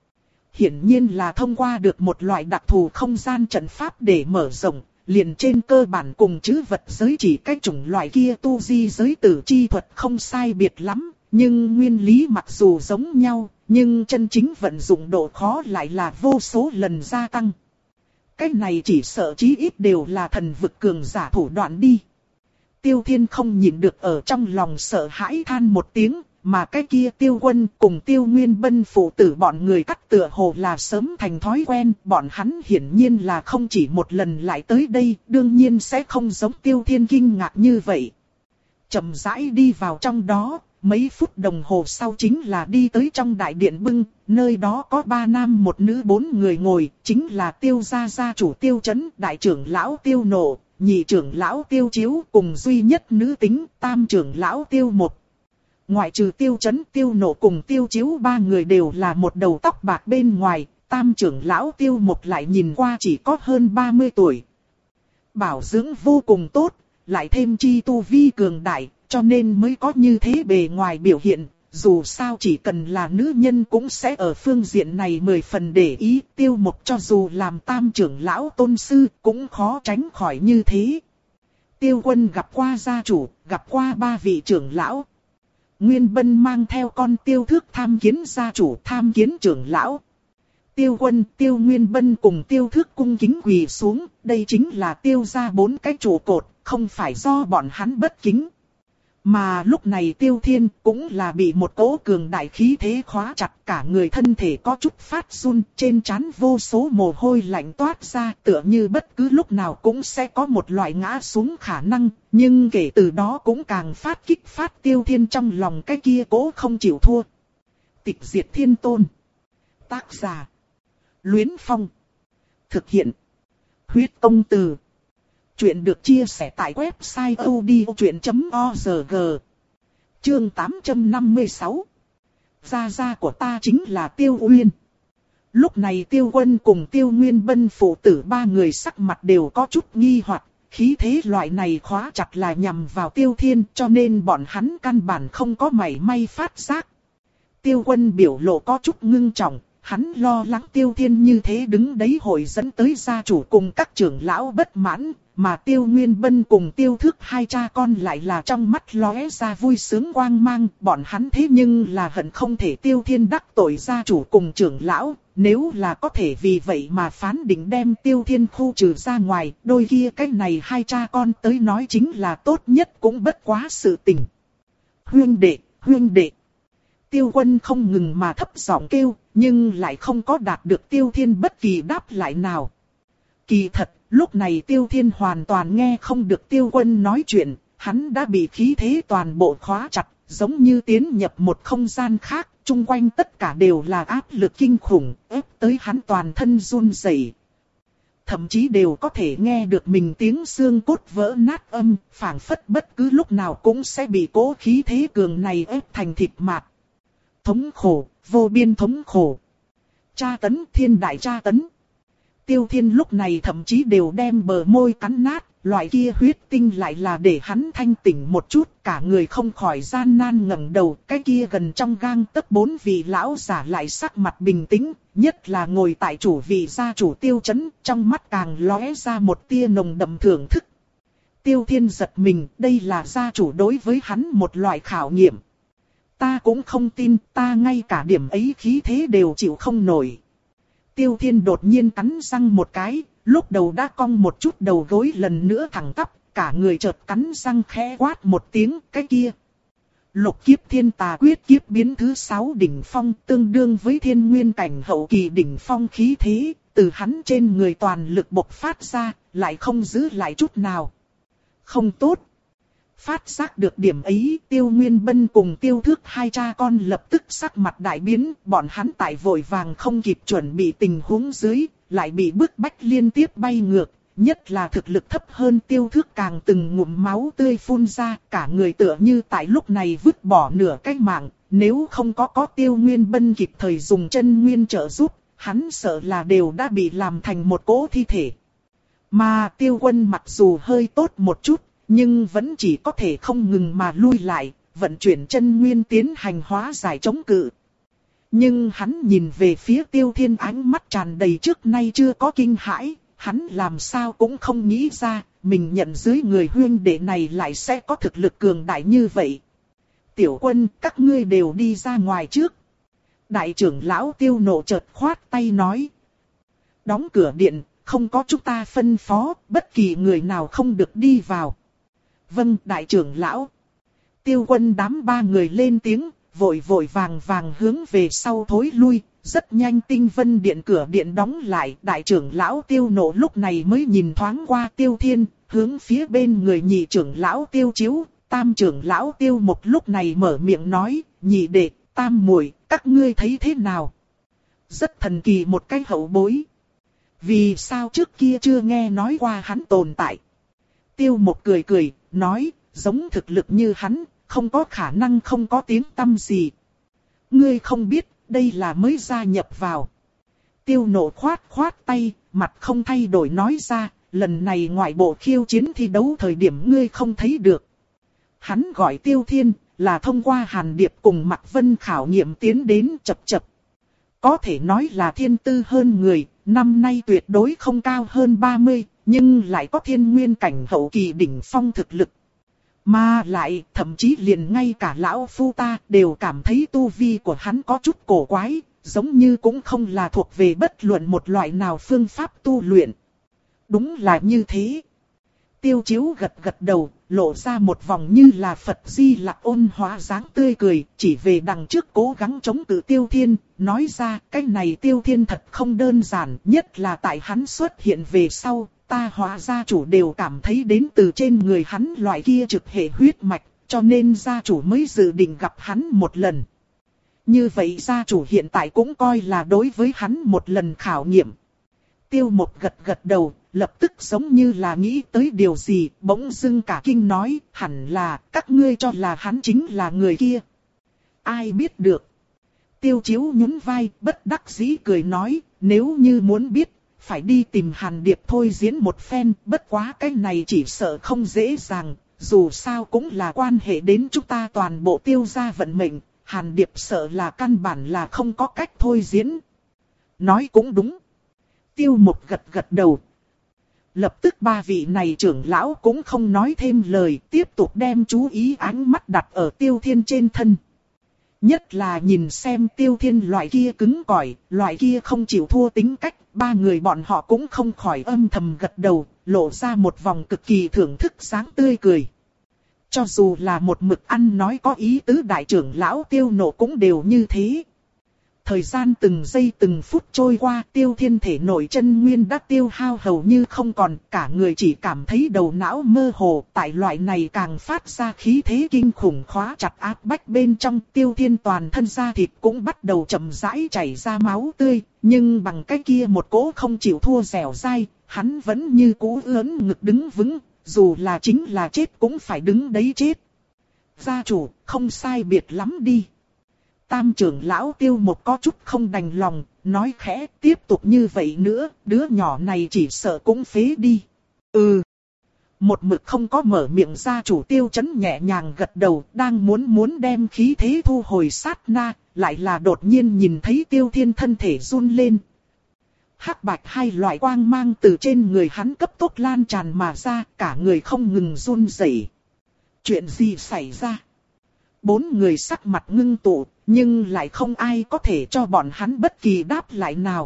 Hiển nhiên là thông qua được một loại đặc thù không gian trận pháp để mở rộng, liền trên cơ bản cùng chữ vật giới chỉ cái chủng loại kia tu di giới tử chi thuật không sai biệt lắm, nhưng nguyên lý mặc dù giống nhau. Nhưng chân chính vận dụng độ khó lại là vô số lần gia tăng. Cái này chỉ sợ chí ít đều là thần vực cường giả thủ đoạn đi. Tiêu Thiên không nhịn được ở trong lòng sợ hãi than một tiếng, mà cái kia Tiêu Quân cùng Tiêu Nguyên Bân phụ tử bọn người cắt tựa hồ là sớm thành thói quen, bọn hắn hiển nhiên là không chỉ một lần lại tới đây, đương nhiên sẽ không giống Tiêu Thiên kinh ngạc như vậy. Chậm rãi đi vào trong đó. Mấy phút đồng hồ sau chính là đi tới trong đại điện bưng, nơi đó có ba nam một nữ bốn người ngồi, chính là Tiêu gia gia chủ Tiêu Chấn, đại trưởng lão Tiêu Nộ, nhị trưởng lão Tiêu Chiếu cùng duy nhất nữ tính tam trưởng lão Tiêu Một. Ngoại trừ Tiêu Chấn, Tiêu Nộ cùng Tiêu Chiếu ba người đều là một đầu tóc bạc bên ngoài, tam trưởng lão Tiêu Một lại nhìn qua chỉ có hơn ba mươi tuổi. Bảo dưỡng vô cùng tốt, lại thêm chi tu vi cường đại. Cho nên mới có như thế bề ngoài biểu hiện, dù sao chỉ cần là nữ nhân cũng sẽ ở phương diện này mười phần để ý. Tiêu Một cho dù làm tam trưởng lão tôn sư cũng khó tránh khỏi như thế. Tiêu Quân gặp qua gia chủ, gặp qua ba vị trưởng lão. Nguyên Bân mang theo con Tiêu Thước tham kiến gia chủ, tham kiến trưởng lão. Tiêu Quân, Tiêu Nguyên Bân cùng Tiêu Thước cung kính quỳ xuống, đây chính là Tiêu gia bốn cái trụ cột, không phải do bọn hắn bất kính. Mà lúc này Tiêu Thiên cũng là bị một cỗ cường đại khí thế khóa chặt, cả người thân thể có chút phát run, trên trán vô số mồ hôi lạnh toát ra, tựa như bất cứ lúc nào cũng sẽ có một loại ngã xuống khả năng, nhưng kể từ đó cũng càng phát kích phát Tiêu Thiên trong lòng cái kia cố không chịu thua. Tịch diệt thiên tôn. Tác giả: Luyến Phong. Thực hiện: Huyết Công Từ. Chuyện được chia sẻ tại website odchuyện chấm org. Chương tám trăm năm mươi sáu. Gia gia của ta chính là Tiêu Uyên. Lúc này Tiêu Quân cùng Tiêu Nguyên Bân phụ tử ba người sắc mặt đều có chút nghi hoặc, khí thế loại này khóa chặt là nhằm vào Tiêu Thiên, cho nên bọn hắn căn bản không có mảy may phát giác. Tiêu Quân biểu lộ có chút ngưng trọng. Hắn lo lắng Tiêu Thiên như thế đứng đấy hội dẫn tới gia chủ cùng các trưởng lão bất mãn, mà Tiêu Nguyên Bân cùng Tiêu Thước hai cha con lại là trong mắt lóe ra vui sướng quang mang, bọn hắn thế nhưng là hận không thể Tiêu Thiên đắc tội gia chủ cùng trưởng lão, nếu là có thể vì vậy mà phán định đem Tiêu Thiên khu trừ ra ngoài, đôi kia cái này hai cha con tới nói chính là tốt nhất cũng bất quá sự tình. Huyên đệ, huyên đệ. Tiêu Quân không ngừng mà thấp giọng kêu, nhưng lại không có đạt được Tiêu Thiên bất kỳ đáp lại nào. Kỳ thật, lúc này Tiêu Thiên hoàn toàn nghe không được Tiêu Quân nói chuyện, hắn đã bị khí thế toàn bộ khóa chặt, giống như tiến nhập một không gian khác, chung quanh tất cả đều là áp lực kinh khủng, ép tới hắn toàn thân run rẩy. Thậm chí đều có thể nghe được mình tiếng xương cốt vỡ nát âm, phảng phất bất cứ lúc nào cũng sẽ bị cố khí thế cường này ép thành thịt mạt. Thống khổ, vô biên thống khổ. Tra tấn, thiên đại tra tấn. Tiêu Thiên lúc này thậm chí đều đem bờ môi cắn nát, loại kia huyết tinh lại là để hắn thanh tỉnh một chút, cả người không khỏi gian nan ngẩng đầu, cái kia gần trong gang tấc bốn vị lão giả lại sắc mặt bình tĩnh, nhất là ngồi tại chủ vị gia chủ Tiêu Chấn, trong mắt càng lóe ra một tia nồng đậm thưởng thức. Tiêu Thiên giật mình, đây là gia chủ đối với hắn một loại khảo nghiệm. Ta cũng không tin, ta ngay cả điểm ấy khí thế đều chịu không nổi. Tiêu Thiên đột nhiên cắn răng một cái, lúc đầu đã cong một chút đầu gối lần nữa thẳng tắp, cả người chợt cắn răng khẽ quát một tiếng, cái kia. Lục kiếp thiên tà quyết kiếp biến thứ sáu đỉnh phong, tương đương với thiên nguyên cảnh hậu kỳ đỉnh phong khí thế, từ hắn trên người toàn lực bộc phát ra, lại không giữ lại chút nào. Không tốt. Phát giác được điểm ấy, Tiêu Nguyên Bân cùng Tiêu Thước hai cha con lập tức sắc mặt đại biến, bọn hắn tại vội vàng không kịp chuẩn bị tình huống dưới, lại bị bức bách liên tiếp bay ngược, nhất là thực lực thấp hơn Tiêu Thước càng từng ngụm máu tươi phun ra, cả người tựa như tại lúc này vứt bỏ nửa cái mạng, nếu không có có Tiêu Nguyên Bân kịp thời dùng chân nguyên trợ giúp, hắn sợ là đều đã bị làm thành một cỗ thi thể. Mà Tiêu Quân mặc dù hơi tốt một chút, nhưng vẫn chỉ có thể không ngừng mà lui lại, vận chuyển chân nguyên tiến hành hóa giải chống cự. Nhưng hắn nhìn về phía Tiêu Thiên ánh mắt tràn đầy trước nay chưa có kinh hãi, hắn làm sao cũng không nghĩ ra, mình nhận dưới người huynh đệ này lại sẽ có thực lực cường đại như vậy. Tiểu Quân, các ngươi đều đi ra ngoài trước. Đại trưởng lão Tiêu nộ chợt khoát tay nói. Đóng cửa điện, không có chúng ta phân phó, bất kỳ người nào không được đi vào. Vâng, đại trưởng lão. Tiêu Quân đám ba người lên tiếng, vội vội vàng vàng hướng về sau thối lui, rất nhanh tinh vân điện cửa điện đóng lại. Đại trưởng lão Tiêu nộ lúc này mới nhìn thoáng qua Tiêu Thiên, hướng phía bên người nhị trưởng lão Tiêu Chiếu, tam trưởng lão Tiêu Mộc lúc này mở miệng nói, nhị đệ, tam muội, các ngươi thấy thế nào? Rất thần kỳ một cái hậu bối. Vì sao trước kia chưa nghe nói qua hắn tồn tại? Tiêu Mộc cười cười, nói, giống thực lực như hắn, không có khả năng không có tiếng tăm gì. Ngươi không biết, đây là mới gia nhập vào. Tiêu nộ khoát khoát tay, mặt không thay đổi nói ra, lần này ngoại bộ khiêu chiến thi đấu thời điểm ngươi không thấy được. Hắn gọi Tiêu Thiên, là thông qua Hàn Điệp cùng Mạc Vân khảo nghiệm tiến đến chập chập. Có thể nói là thiên tư hơn người, năm nay tuyệt đối không cao hơn ba mươi, nhưng lại có thiên nguyên cảnh hậu kỳ đỉnh phong thực lực. Mà lại, thậm chí liền ngay cả lão phu ta đều cảm thấy tu vi của hắn có chút cổ quái, giống như cũng không là thuộc về bất luận một loại nào phương pháp tu luyện. Đúng là như thế. Tiêu Chiếu gật gật đầu, lộ ra một vòng như là Phật Di Lặc ôn hóa dáng tươi cười, chỉ về đằng trước cố gắng chống cự Tiêu Thiên, nói ra cái này Tiêu Thiên thật không đơn giản, nhất là tại hắn xuất hiện về sau, ta hóa gia chủ đều cảm thấy đến từ trên người hắn loại kia trực hệ huyết mạch, cho nên gia chủ mới dự định gặp hắn một lần. Như vậy gia chủ hiện tại cũng coi là đối với hắn một lần khảo nghiệm. Tiêu Một gật gật đầu, lập tức giống như là nghĩ tới điều gì, bỗng dưng cả kinh nói, hẳn là các ngươi cho là hắn chính là người kia. Ai biết được. Tiêu Chiếu nhún vai, bất đắc dĩ cười nói, nếu như muốn biết, phải đi tìm Hàn Điệp thôi diễn một phen, bất quá cái này chỉ sợ không dễ dàng, dù sao cũng là quan hệ đến chúng ta toàn bộ Tiêu gia vận mệnh, Hàn Điệp sợ là căn bản là không có cách thôi diễn. Nói cũng đúng. Tiêu Một gật gật đầu. Lập tức ba vị này trưởng lão cũng không nói thêm lời, tiếp tục đem chú ý ánh mắt đặt ở Tiêu Thiên trên thân. Nhất là nhìn xem Tiêu Thiên loại kia cứng cỏi, loại kia không chịu thua tính cách, ba người bọn họ cũng không khỏi âm thầm gật đầu, lộ ra một vòng cực kỳ thưởng thức sáng tươi cười. Cho dù là một mực ăn nói có ý tứ đại trưởng lão Tiêu Nộ cũng đều như thế. Thời gian từng giây từng phút trôi qua, Tiêu Thiên thể nội chân nguyên đã tiêu hao hầu như không còn, cả người chỉ cảm thấy đầu não mơ hồ, tại loại này càng phát ra khí thế kinh khủng khóa chặt áp bách bên trong, Tiêu Thiên toàn thân da thịt cũng bắt đầu chậm rãi chảy ra máu tươi, nhưng bằng cái kia một cỗ không chịu thua dẻo dai, hắn vẫn như cũ ưỡn ngực đứng vững, dù là chính là chết cũng phải đứng đấy chết. Gia chủ, không sai biệt lắm đi. Tam trưởng lão Tiêu Một có chút không đành lòng, nói khẽ, tiếp tục như vậy nữa, đứa nhỏ này chỉ sợ cũng phế đi. Ừ. Một mực không có mở miệng gia chủ Tiêu Chấn nhẹ nhàng gật đầu, đang muốn muốn đem khí thế thu hồi sát na, lại là đột nhiên nhìn thấy Tiêu Thiên thân thể run lên. Hắc bạch hai loại quang mang từ trên người hắn cấp tốc lan tràn mà ra, cả người không ngừng run rẩy. Chuyện gì xảy ra? Bốn người sắc mặt ngưng tụ, nhưng lại không ai có thể cho bọn hắn bất kỳ đáp lại nào.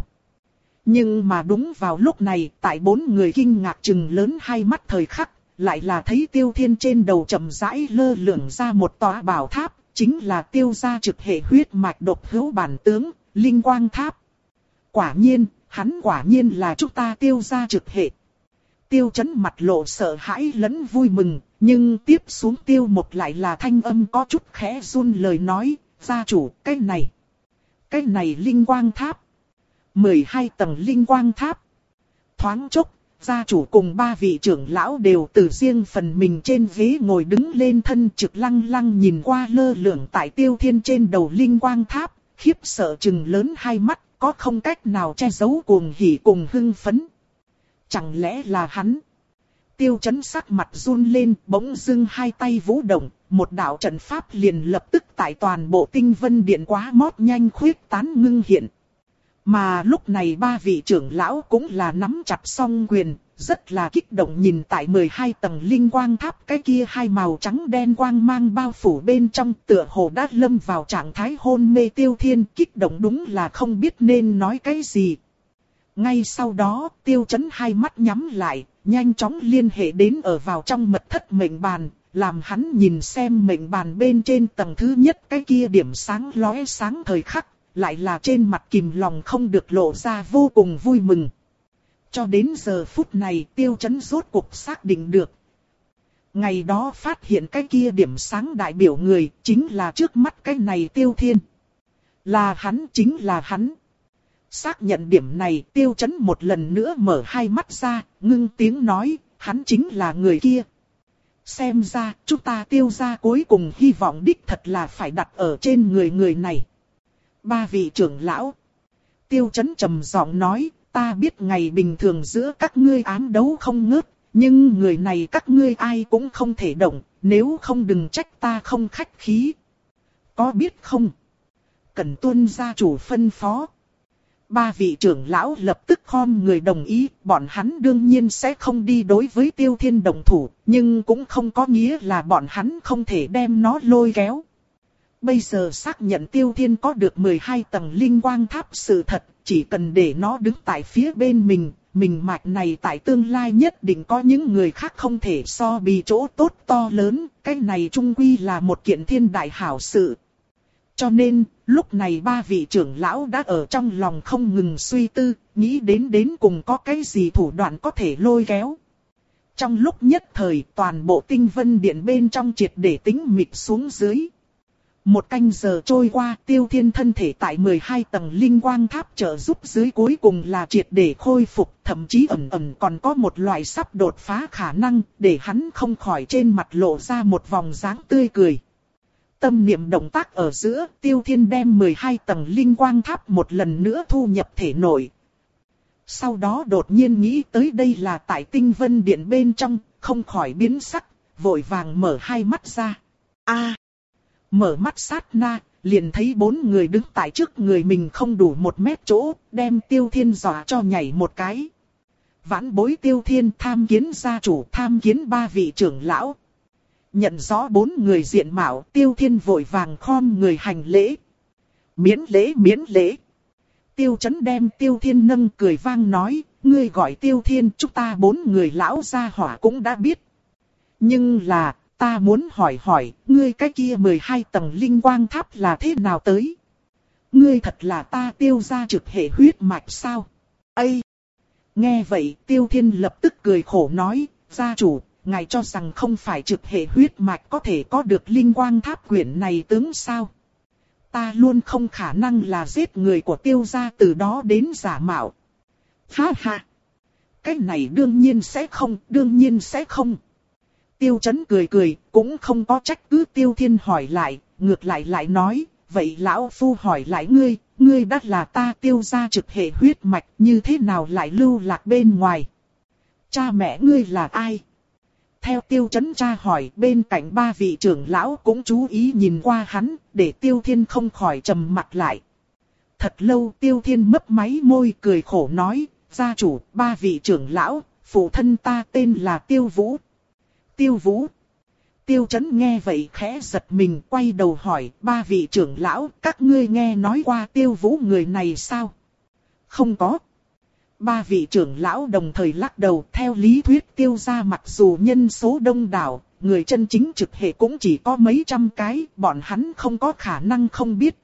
Nhưng mà đúng vào lúc này, tại bốn người kinh ngạc trừng lớn hai mắt thời khắc, lại là thấy Tiêu Thiên trên đầu chậm rãi lơ lửng ra một tòa bảo tháp, chính là Tiêu gia trực hệ huyết mạch độc hữu bản tướng, Linh Quang Tháp. Quả nhiên, hắn quả nhiên là chúng ta Tiêu gia trực hệ. Tiêu Chấn mặt lộ sợ hãi lẫn vui mừng, nhưng tiếp xuống Tiêu Một lại là thanh âm có chút khẽ run lời nói, gia chủ, cái này, cái này Linh Quang Tháp, mười hai tầng Linh Quang Tháp. Thoáng chốc, gia chủ cùng ba vị trưởng lão đều từ riêng phần mình trên ghế ngồi đứng lên, thân trực lăng lăng nhìn qua lơ lửng tại Tiêu Thiên trên đầu Linh Quang Tháp, khiếp sợ trừng lớn hai mắt, có không cách nào che giấu cuồng hỉ cùng hưng phấn. Chẳng lẽ là hắn? Tiêu Chấn sắc mặt run lên, bỗng dưng hai tay vũ động, một đạo trận pháp liền lập tức tại toàn bộ tinh vân điện quá mót nhanh khuyết tán ngưng hiện. Mà lúc này ba vị trưởng lão cũng là nắm chặt song quyền, rất là kích động nhìn tại mười hai tầng Linh Quang Tháp cái kia hai màu trắng đen quang mang bao phủ bên trong, tựa hồ đã lâm vào trạng thái hôn mê Tiêu Thiên, kích động đúng là không biết nên nói cái gì. Ngay sau đó, Tiêu Chấn hai mắt nhắm lại, nhanh chóng liên hệ đến ở vào trong mật thất mệnh bàn, làm hắn nhìn xem mệnh bàn bên trên tầng thứ nhất cái kia điểm sáng lóe sáng thời khắc, lại là trên mặt kìm lòng không được lộ ra vô cùng vui mừng. Cho đến giờ phút này Tiêu Chấn rốt cuộc xác định được. Ngày đó phát hiện cái kia điểm sáng đại biểu người, chính là trước mắt cái này Tiêu Thiên. Là hắn, chính là hắn. Xác nhận điểm này, Tiêu Chấn một lần nữa mở hai mắt ra, ngưng tiếng nói, hắn chính là người kia. Xem ra, chúng ta Tiêu gia cuối cùng hy vọng đích thật là phải đặt ở trên người người này. Ba vị trưởng lão. Tiêu Chấn trầm giọng nói, ta biết ngày bình thường giữa các ngươi ám đấu không ngớt, nhưng người này các ngươi ai cũng không thể động, nếu không đừng trách ta không khách khí. Có biết không? Cần tuân gia chủ phân phó. Ba vị trưởng lão lập tức khom người đồng ý, bọn hắn đương nhiên sẽ không đi đối với Tiêu Thiên đồng thủ, nhưng cũng không có nghĩa là bọn hắn không thể đem nó lôi kéo. Bây giờ xác nhận Tiêu Thiên có được mười hai tầng linh quang tháp sự thật, chỉ cần để nó đứng tại phía bên mình, mình mạch này tại tương lai nhất định có những người khác không thể so bì chỗ tốt to lớn, cái này chung quy là một kiện thiên đại hảo sự. Cho nên, lúc này ba vị trưởng lão đã ở trong lòng không ngừng suy tư, nghĩ đến đến cùng có cái gì thủ đoạn có thể lôi kéo. Trong lúc nhất thời, toàn bộ tinh vân điện bên trong triệt để tĩnh mịch xuống dưới. Một canh giờ trôi qua, Tiêu Thiên thân thể tại mười hai tầng linh quang tháp trợ giúp dưới cuối cùng là triệt để khôi phục, thậm chí ẩn ẩn còn có một loại sắp đột phá khả năng, để hắn không khỏi trên mặt lộ ra một vòng dáng tươi cười. Tâm niệm động tác ở giữa, Tiêu Thiên đem mười hai tầng linh quang tháp một lần nữa thu nhập thể nội. Sau đó đột nhiên nghĩ tới đây là tại tinh vân điện bên trong, không khỏi biến sắc, vội vàng mở hai mắt ra. A, mở mắt sát na, liền thấy bốn người đứng tại trước người mình không đủ một mét chỗ, đem Tiêu Thiên dọa cho nhảy một cái. Vãn bối Tiêu Thiên tham kiến gia chủ, tham kiến ba vị trưởng lão. Nhận rõ bốn người diện mạo, Tiêu Thiên vội vàng khom người hành lễ. Miễn lễ miễn lễ. Tiêu Chấn đem Tiêu Thiên nâng cười vang nói, ngươi gọi Tiêu Thiên, chúng ta bốn người lão gia hỏa cũng đã biết. Nhưng là, ta muốn hỏi hỏi, ngươi cái kia mười hai tầng linh quang tháp là thế nào tới? Ngươi thật là ta Tiêu gia trực hệ huyết mạch sao? Ây! Nghe vậy, Tiêu Thiên lập tức cười khổ nói, gia chủ, ngài cho rằng không phải trực hệ huyết mạch có thể có được linh quang tháp quyển này tướng sao? Ta luôn không khả năng là giết người của Tiêu gia từ đó đến giả mạo. Ha ha! Cái này đương nhiên sẽ không, đương nhiên sẽ không. Tiêu Chấn cười cười, cũng không có trách cứ Tiêu Thiên hỏi lại, ngược lại lại nói, vậy lão phu hỏi lại ngươi, ngươi đã là ta Tiêu gia trực hệ huyết mạch, như thế nào lại lưu lạc bên ngoài? Cha mẹ ngươi là ai? Theo Tiêu Chấn tra hỏi, bên cạnh ba vị trưởng lão cũng chú ý nhìn qua hắn, để Tiêu Thiên không khỏi trầm mặt lại. Thật lâu Tiêu Thiên mấp máy môi cười khổ nói, gia chủ, ba vị trưởng lão, phụ thân ta tên là Tiêu Vũ. Tiêu Vũ. Tiêu Chấn nghe vậy khẽ giật mình, quay đầu hỏi, ba vị trưởng lão, các ngươi nghe nói qua Tiêu Vũ người này sao? Không có. Ba vị trưởng lão đồng thời lắc đầu, theo lý thuyết Tiêu gia mặc dù nhân số đông đảo, người chân chính trực hệ cũng chỉ có mấy trăm cái, bọn hắn không có khả năng không biết.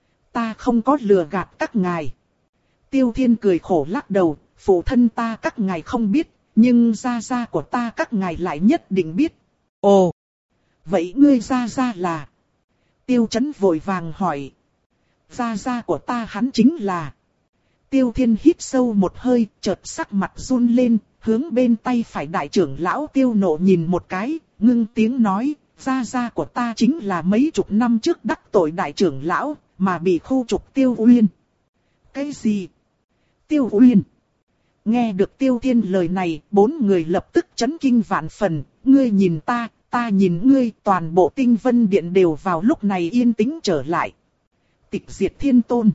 Ta không có lừa gạt các ngài. Tiêu Thiên cười khổ lắc đầu, phụ thân ta các ngài không biết, nhưng gia gia của ta các ngài lại nhất định biết. Ồ, vậy ngươi gia gia là? Tiêu Chấn vội vàng hỏi. Gia gia của ta hắn chính là... Tiêu Thiên hít sâu một hơi, chợt sắc mặt run lên, hướng bên tay phải đại trưởng lão Tiêu Nộ nhìn một cái, ngưng tiếng nói, gia gia của ta chính là mấy chục năm trước đắc tội đại trưởng lão, mà bị khu trục Tiêu Uyên. Cái gì? Tiêu Uyên? Nghe được Tiêu Thiên lời này, bốn người lập tức chấn kinh vạn phần, ngươi nhìn ta, ta nhìn ngươi, toàn bộ tinh vân điện đều vào lúc này yên tĩnh trở lại. Tịch diệt thiên tôn.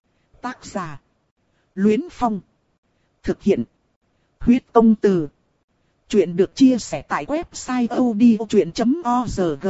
Tác giả. Luyến Phong. Thực hiện. Huyết công từ. Chuyện được chia sẻ tại website odchuyện chấm org.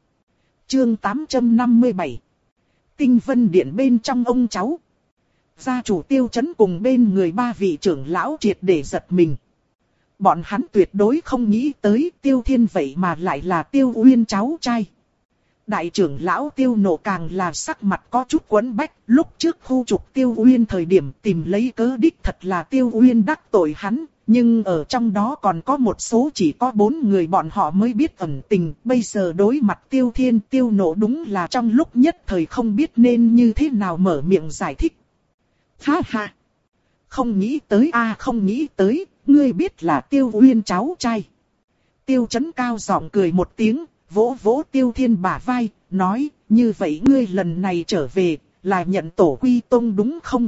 Chương tám trăm năm mươi bảy. Tinh vân điện bên trong ông cháu. Gia chủ Tiêu Chấn cùng bên người ba vị trưởng lão triệt để giật mình. Bọn hắn tuyệt đối không nghĩ tới Tiêu Thiên vậy mà lại là Tiêu Uyên cháu trai. Đại trưởng lão Tiêu Nộ càng là sắc mặt có chút quẫn bách, lúc trước khu trục Tiêu Uyên thời điểm tìm lấy cớ đích thật là Tiêu Uyên đắc tội hắn, nhưng ở trong đó còn có một số chỉ có bốn người bọn họ mới biết ẩn tình, bây giờ đối mặt Tiêu Thiên Tiêu Nộ đúng là trong lúc nhất thời không biết nên như thế nào mở miệng giải thích. Ha ha! Không nghĩ tới a à, không nghĩ tới, ngươi biết là Tiêu Uyên cháu trai. Tiêu Chấn cao giọng cười một tiếng, vỗ vỗ Tiêu Thiên bả vai, nói, như vậy ngươi lần này trở về, là nhận tổ quy tông đúng không?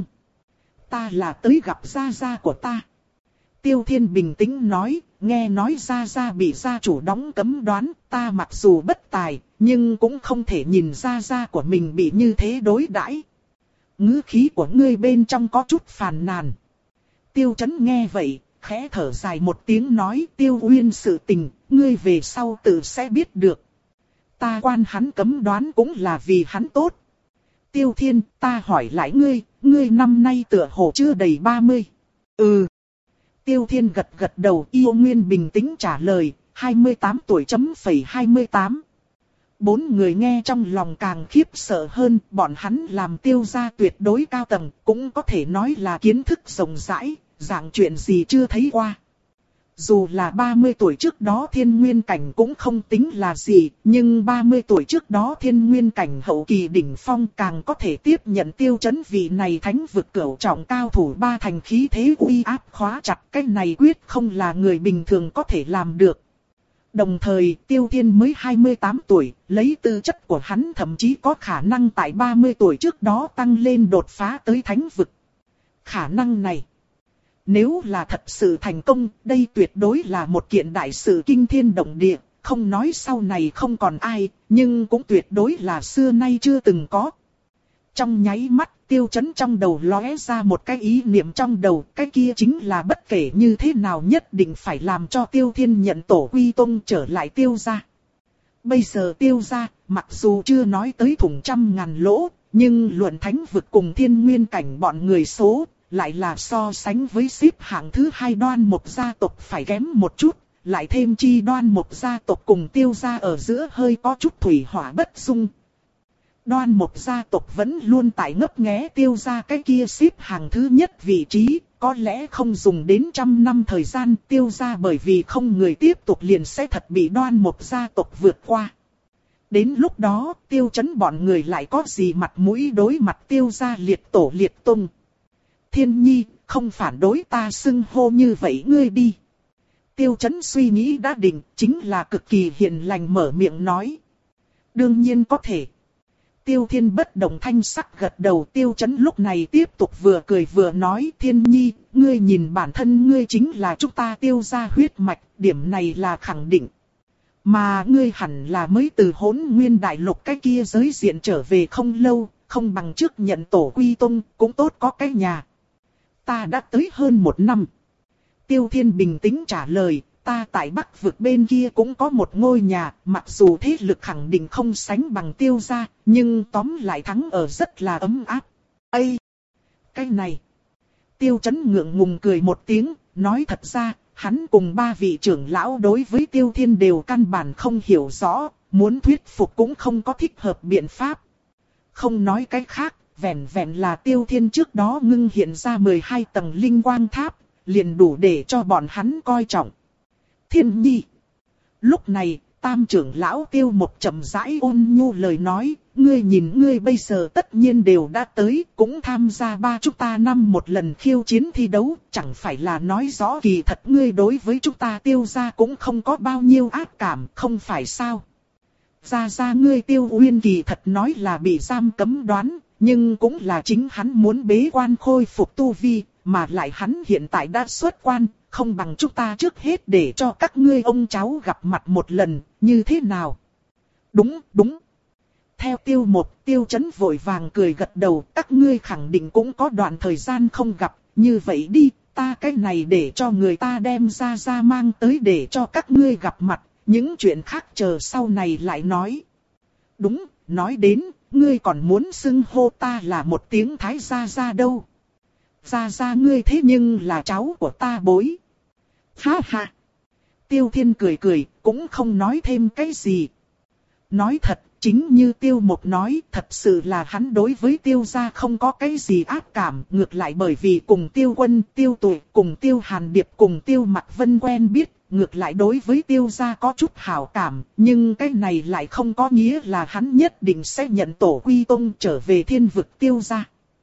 Ta là tới gặp gia gia của ta. Tiêu Thiên bình tĩnh nói, nghe nói gia gia bị gia chủ đóng cấm đoán, ta mặc dù bất tài, nhưng cũng không thể nhìn gia gia của mình bị như thế đối đãi. ngữ khí của ngươi bên trong có chút phàn nàn. Tiêu Chấn nghe vậy, khẽ thở dài một tiếng nói Tiêu Uyên sự tình, ngươi về sau tự sẽ biết được. Ta quan hắn cấm đoán cũng là vì hắn tốt. Tiêu Thiên, ta hỏi lại ngươi, ngươi năm nay tựa hồ chưa đầy ba mươi. Ừ. Tiêu Thiên gật gật đầu, Yêu Nguyên bình tĩnh trả lời, hai mươi tám tuổi chấm phẩy hai mươi tám. Bốn người nghe trong lòng càng khiếp sợ hơn, bọn hắn làm Tiêu gia tuyệt đối cao tầng, cũng có thể nói là kiến thức rộng rãi, dạng chuyện gì chưa thấy qua. Dù là ba mươi tuổi trước đó thiên nguyên cảnh cũng không tính là gì, nhưng ba mươi tuổi trước đó thiên nguyên cảnh hậu kỳ đỉnh phong càng có thể tiếp nhận Tiêu Chấn vị này thánh vực cửu trọng cao thủ ba thành khí thế uy áp khóa chặt, cái này quyết không là người bình thường có thể làm được. Đồng thời Tiêu Thiên mới hai mươi tám tuổi, lấy tư chất của hắn thậm chí có khả năng tại ba mươi tuổi trước đó tăng lên đột phá tới thánh vực. Khả năng này, nếu là thật sự thành công, đây tuyệt đối là một kiện đại sự kinh thiên động địa, không nói sau này không còn ai, nhưng cũng tuyệt đối là xưa nay chưa từng có. Trong nháy mắt, Tiêu Chấn trong đầu lóe ra một cái ý niệm trong đầu, cái kia chính là bất kể như thế nào nhất định phải làm cho Tiêu Thiên nhận tổ quy tông trở lại Tiêu gia. Bây giờ Tiêu gia, mặc dù chưa nói tới thủng trăm ngàn lỗ, nhưng luận thánh vực cùng thiên nguyên cảnh bọn người số, lại là so sánh với xếp hạng thứ hai Đoan Mộc gia tộc phải kém một chút, lại thêm chi Đoan Mộc gia tộc cùng Tiêu gia ở giữa hơi có chút thủy hỏa bất dung. Đoan Mộc gia tộc vẫn luôn tại ngấp nghé Tiêu gia cái kia xếp hàng thứ nhất vị trí, có lẽ không dùng đến trăm năm thời gian Tiêu gia bởi vì không người tiếp tục liền sẽ thật bị Đoan Mộc gia tộc vượt qua. Đến lúc đó, Tiêu Chấn bọn người lại có gì mặt mũi đối mặt Tiêu gia liệt tổ liệt tông. Thiên Nhi, không phản đối ta xưng hô như vậy ngươi đi. Tiêu Chấn suy nghĩ đã định, chính là cực kỳ hiền lành mở miệng nói. Đương nhiên có thể. Tiêu Thiên bất động thanh sắc gật đầu. Tiêu Chấn lúc này tiếp tục vừa cười vừa nói Thiên Nhi, ngươi nhìn bản thân ngươi chính là chúng ta Tiêu gia huyết mạch, điểm này là khẳng định. Mà ngươi hẳn là mới từ Hỗn Nguyên Đại Lục cái kia giới diện trở về không lâu, không bằng trước nhận tổ quy tông, cũng tốt có cái nhà. Ta đã tới hơn một năm. Tiêu Thiên bình tĩnh trả lời, ta tại Bắc vực bên kia cũng có một ngôi nhà, mặc dù thế lực khẳng định không sánh bằng Tiêu gia, nhưng tóm lại thắng ở rất là ấm áp. Ây! Cái này! Tiêu Chấn ngượng ngùng cười một tiếng, nói thật ra, hắn cùng ba vị trưởng lão đối với Tiêu Thiên đều căn bản không hiểu rõ, muốn thuyết phục cũng không có thích hợp biện pháp. Không nói cái khác, vẹn vẹn là Tiêu Thiên trước đó ngưng hiện ra mười hai tầng linh quang tháp, liền đủ để cho bọn hắn coi trọng. Thiên Nhi. Lúc này, tam trưởng lão Tiêu Mộc chậm rãi ôn nhu lời nói, ngươi nhìn ngươi bây giờ tất nhiên đều đã tới, cũng tham gia ba chúng ta năm một lần khiêu chiến thi đấu, chẳng phải là nói rõ kỳ thật ngươi đối với chúng ta Tiêu gia cũng không có bao nhiêu ác cảm, không phải sao? Ra ra ngươi Tiêu Uyên kỳ thật nói là bị giam cấm đoán, nhưng cũng là chính hắn muốn bế quan khôi phục tu vi, mà lại hắn hiện tại đã xuất quan, không bằng chúng ta trước hết để cho các ngươi ông cháu gặp mặt một lần, như thế nào? Đúng, đúng. Theo Tiêu Mộc, Tiêu Chấn vội vàng cười gật đầu, các ngươi khẳng định cũng có đoạn thời gian không gặp, như vậy đi, ta cái này để cho người ta đem ra ra mang tới để cho các ngươi gặp mặt, những chuyện khác chờ sau này lại nói. Đúng, nói đến, ngươi còn muốn xưng hô ta là một tiếng Thái gia gia đâu. Gia gia ngươi thế nhưng là cháu của ta bối. Ha ha. Tiêu Thiên cười cười, cũng không nói thêm cái gì. Nói thật, chính như Tiêu Mộc nói, thật sự là hắn đối với Tiêu gia không có cái gì ác cảm. Ngược lại bởi vì cùng Tiêu Quân, Tiêu Tụi, cùng Tiêu Hàn Điệp, cùng Tiêu Mặc Vân quen biết, ngược lại đối với Tiêu gia có chút hảo cảm. Nhưng cái này lại không có nghĩa là hắn nhất định sẽ nhận tổ quy tông trở về thiên vực Tiêu gia.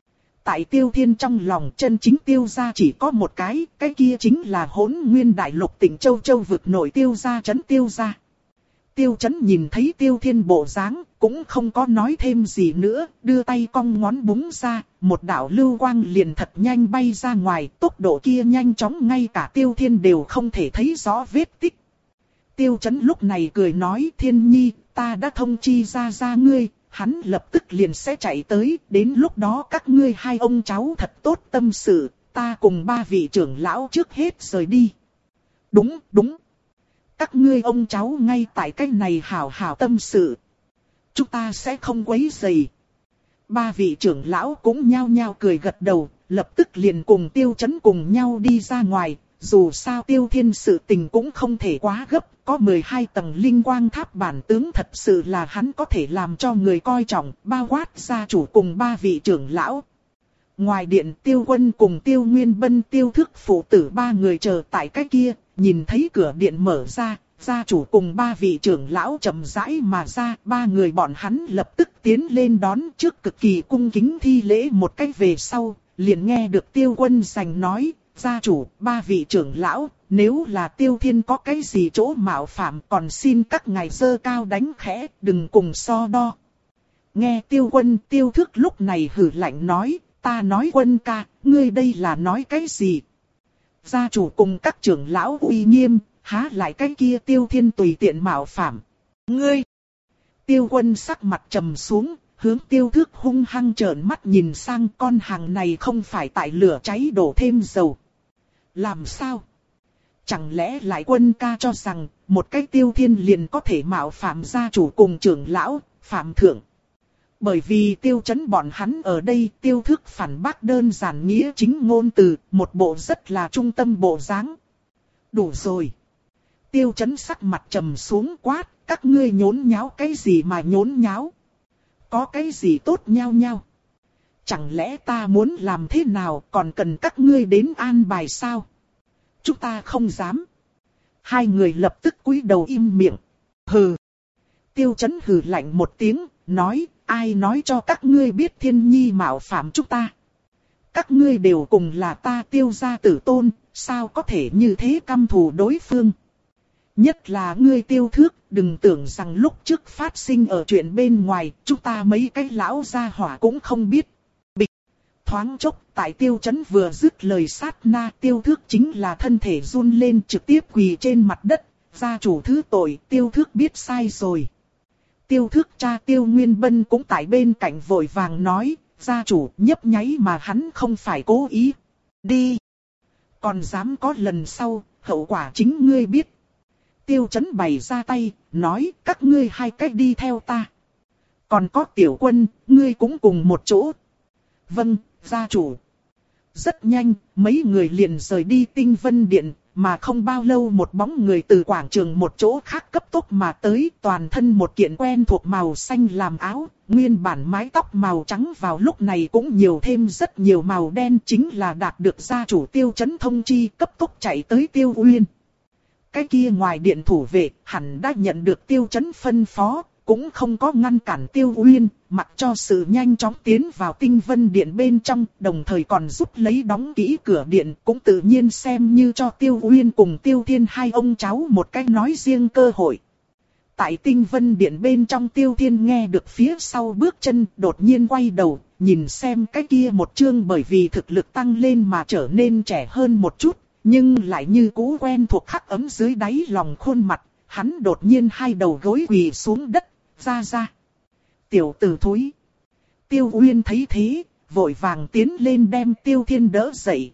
Tại Tiêu Thiên trong lòng chân chính Tiêu gia chỉ có một cái, cái kia chính là Hỗn Nguyên Đại Lục tỉnh Châu Châu vực nội Tiêu gia trấn Tiêu gia. Tiêu Chấn nhìn thấy Tiêu Thiên bộ dáng, cũng không có nói thêm gì nữa, đưa tay cong ngón búng ra, một đạo lưu quang liền thật nhanh bay ra ngoài, tốc độ kia nhanh chóng ngay cả Tiêu Thiên đều không thể thấy rõ vết tích. Tiêu Chấn lúc này cười nói Thiên Nhi, ta đã thông chi ra ra ngươi, hắn lập tức liền sẽ chạy tới, đến lúc đó các ngươi hai ông cháu thật tốt tâm sự, ta cùng ba vị trưởng lão trước hết rời đi. Đúng, đúng. Các ngươi ông cháu ngay tại cái này hảo hảo tâm sự. Chúng ta sẽ không quấy rầy. Ba vị trưởng lão cũng nhao nhao cười gật đầu, lập tức liền cùng Tiêu Chấn cùng nhau đi ra ngoài. Dù sao Tiêu Thiên sự tình cũng không thể quá gấp, có mười hai tầng linh quang tháp bản tướng thật sự là hắn có thể làm cho người coi trọng, bao quát gia chủ cùng ba vị trưởng lão. Ngoài điện Tiêu Quân cùng Tiêu Nguyên Bân Tiêu Thức phụ tử ba người chờ tại cái kia, nhìn thấy cửa điện mở ra, gia chủ cùng ba vị trưởng lão chậm rãi mà ra, ba người bọn hắn lập tức tiến lên đón trước cực kỳ cung kính thi lễ một cách về sau, liền nghe được Tiêu Quân giành nói, gia chủ, ba vị trưởng lão, nếu là Tiêu Thiên có cái gì chỗ mạo phạm còn xin các ngài giơ cao đánh khẽ, đừng cùng so đo. Nghe Tiêu Quân Tiêu Thức lúc này hử lạnh nói, ta nói Quân ca, ngươi đây là nói cái gì? Gia chủ cùng các trưởng lão uy nghiêm, há lại cái kia Tiêu Thiên tùy tiện mạo phạm. Ngươi! Tiêu Quân sắc mặt trầm xuống, hướng Tiêu Thức hung hăng trợn mắt nhìn sang, con hàng này không phải tại lửa cháy đổ thêm dầu. Làm sao? Chẳng lẽ lại Quân ca cho rằng, một cái Tiêu Thiên liền có thể mạo phạm gia chủ cùng trưởng lão, phạm thượng. Bởi vì Tiêu Chấn bọn hắn ở đây, Tiêu Thức phản bác đơn giản nghĩa chính ngôn từ, một bộ rất là trung tâm bộ dáng. Đủ rồi. Tiêu Chấn sắc mặt trầm xuống quát, các ngươi nhốn nháo cái gì mà nhốn nháo? Có cái gì tốt nhao nhao? Chẳng lẽ ta muốn làm thế nào còn cần các ngươi đến an bài sao? Chúng ta không dám. Hai người lập tức cúi đầu im miệng. Hừ. Tiêu Chấn hừ lạnh một tiếng, nói, ai nói cho các ngươi biết Thiên Nhi mạo phạm chúng ta? Các ngươi đều cùng là ta Tiêu gia tử tôn, sao có thể như thế căm thù đối phương? Nhất là ngươi Tiêu Thước, đừng tưởng rằng lúc trước phát sinh ở chuyện bên ngoài, chúng ta mấy cái lão gia hỏa cũng không biết. Bịch, thoáng chốc, tại Tiêu Chấn vừa dứt lời sát na, Tiêu Thước chính là thân thể run lên trực tiếp quỳ trên mặt đất, gia chủ thứ tội, Tiêu Thước biết sai rồi. Tiêu Thước cha Tiêu Nguyên Bân cũng tại bên cạnh vội vàng nói, gia chủ nhấp nháy mà hắn không phải cố ý. Đi! Còn dám có lần sau, hậu quả chính ngươi biết. Tiêu Chấn bày ra tay, nói các ngươi hai cách đi theo ta. Còn có Tiểu Quân, ngươi cũng cùng một chỗ. Vâng, gia chủ. Rất nhanh, mấy người liền rời đi Tinh Vân Điện, mà không bao lâu một bóng người từ quảng trường một chỗ khác cấp tốc mà tới, toàn thân một kiện quen thuộc màu xanh làm áo, nguyên bản mái tóc màu trắng vào lúc này cũng nhiều thêm rất nhiều màu đen, chính là đạt được gia chủ Tiêu Chấn thông chi cấp tốc chạy tới Tiêu Uyên. Cái kia ngoài điện thủ vệ hẳn đã nhận được Tiêu Chấn phân phó, cũng không có ngăn cản Tiêu Uyên, mặc cho sự nhanh chóng tiến vào Tinh Vân Điện bên trong, đồng thời còn giúp lấy đóng kỹ cửa điện, cũng tự nhiên xem như cho Tiêu Uyên cùng Tiêu Thiên hai ông cháu một cái nói riêng cơ hội. Tại Tinh Vân Điện bên trong, Tiêu Thiên nghe được phía sau bước chân, đột nhiên quay đầu, nhìn xem cái kia một chương bởi vì thực lực tăng lên mà trở nên trẻ hơn một chút, nhưng lại như cũ quen thuộc khắc ấm dưới đáy lòng khuôn mặt, hắn đột nhiên hai đầu gối quỳ xuống đất, ra ra. Tiểu tử thúi. Tiêu Uyên thấy thế, vội vàng tiến lên đem Tiêu Thiên đỡ dậy.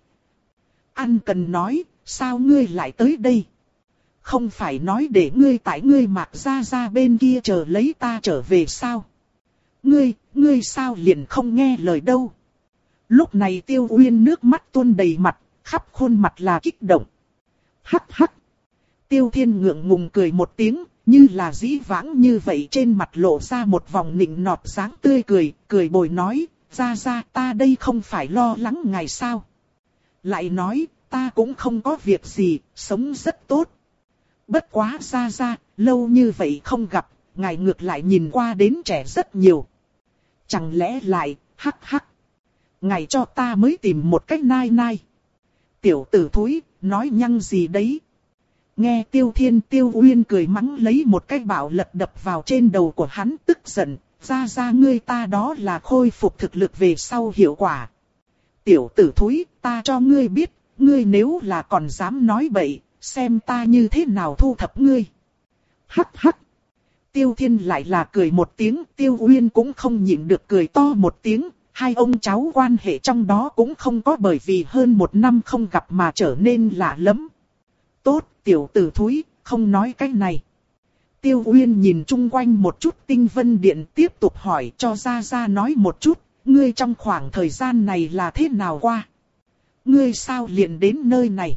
Ăn cần nói, sao ngươi lại tới đây? Không phải nói để ngươi tại ngươi Mạc ra ra bên kia chờ lấy ta trở về sao? Ngươi, ngươi sao liền không nghe lời đâu? Lúc này Tiêu Uyên nước mắt tuôn đầy mặt, khắp khuôn mặt là kích động. Hắc hắc. Tiêu Thiên ngượng ngùng cười một tiếng, như là dĩ vãng như vậy, trên mặt lộ ra một vòng nịnh nọt dáng tươi cười, cười bồi nói, ra ra ta đây không phải lo lắng ngài sao? Lại nói, ta cũng không có việc gì, sống rất tốt. Bất quá ra ra, lâu như vậy không gặp, ngài ngược lại nhìn qua đến trẻ rất nhiều. Chẳng lẽ lại, hắc hắc. Ngài cho ta mới tìm một cách nai nai. Tiểu tử thúi, nói nhăng gì đấy. Nghe Tiêu Thiên Tiêu Uyên cười mắng lấy một cái bảo lật đập vào trên đầu của hắn, tức giận, ra ra ngươi ta đó là khôi phục thực lực về sau hiệu quả. Tiểu tử thúi, ta cho ngươi biết, ngươi nếu là còn dám nói bậy, xem ta như thế nào thu thập ngươi. Hắc hắc. Tiêu Thiên lại là cười một tiếng, Tiêu Uyên cũng không nhịn được cười to một tiếng, hai ông cháu quan hệ trong đó cũng không có bởi vì hơn một năm không gặp mà trở nên lạ lẫm. Tốt, tiểu tử thúi, không nói cái này. Tiêu Uyên nhìn chung quanh một chút Tinh Vân Điện tiếp tục hỏi cho Gia Gia nói một chút, ngươi trong khoảng thời gian này là thế nào qua? Ngươi sao liền đến nơi này?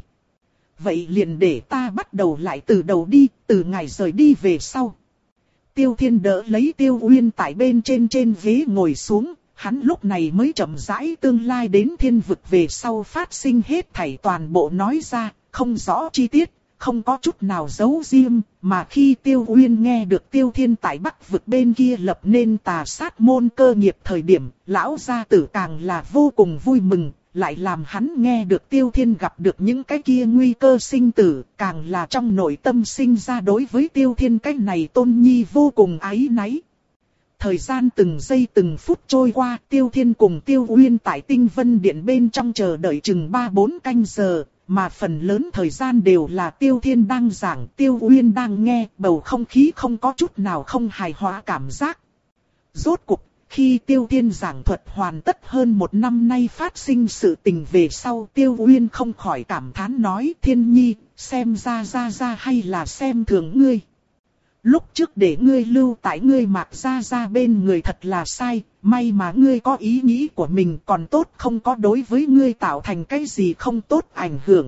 Vậy liền để ta bắt đầu lại từ đầu đi, từ ngày rời đi về sau. Tiêu Thiên đỡ lấy Tiêu Uyên tại bên trên trên ghế ngồi xuống, hắn lúc này mới chậm rãi tương lai đến thiên vực về sau phát sinh hết thảy toàn bộ nói ra, không rõ chi tiết, không có chút nào giấu riêng, mà khi Tiêu Uyên nghe được Tiêu Thiên tại Bắc vực bên kia lập nên tà sát môn cơ nghiệp thời điểm, lão gia tử càng là vô cùng vui mừng, lại làm hắn nghe được Tiêu Thiên gặp được những cái kia nguy cơ sinh tử, càng là trong nội tâm sinh ra đối với Tiêu Thiên cái này tôn nhi vô cùng áy náy. Thời gian từng giây từng phút trôi qua, Tiêu Thiên cùng Tiêu Uyên tại Tinh Vân Điện bên trong chờ đợi chừng ba bốn canh giờ, mà phần lớn thời gian đều là Tiêu Thiên đang giảng, Tiêu Uyên đang nghe, bầu không khí không có chút nào không hài hòa cảm giác. Rốt cuộc, khi Tiêu Thiên giảng thuật hoàn tất hơn một năm nay phát sinh sự tình về sau, Tiêu Uyên không khỏi cảm thán nói: Thiên Nhi, xem ra ra ra hay là xem thường ngươi. Lúc trước để ngươi lưu tại ngươi Mạc Gia Gia bên người thật là sai, may mà ngươi có ý nghĩ của mình, còn tốt không có đối với ngươi tạo thành cái gì không tốt ảnh hưởng.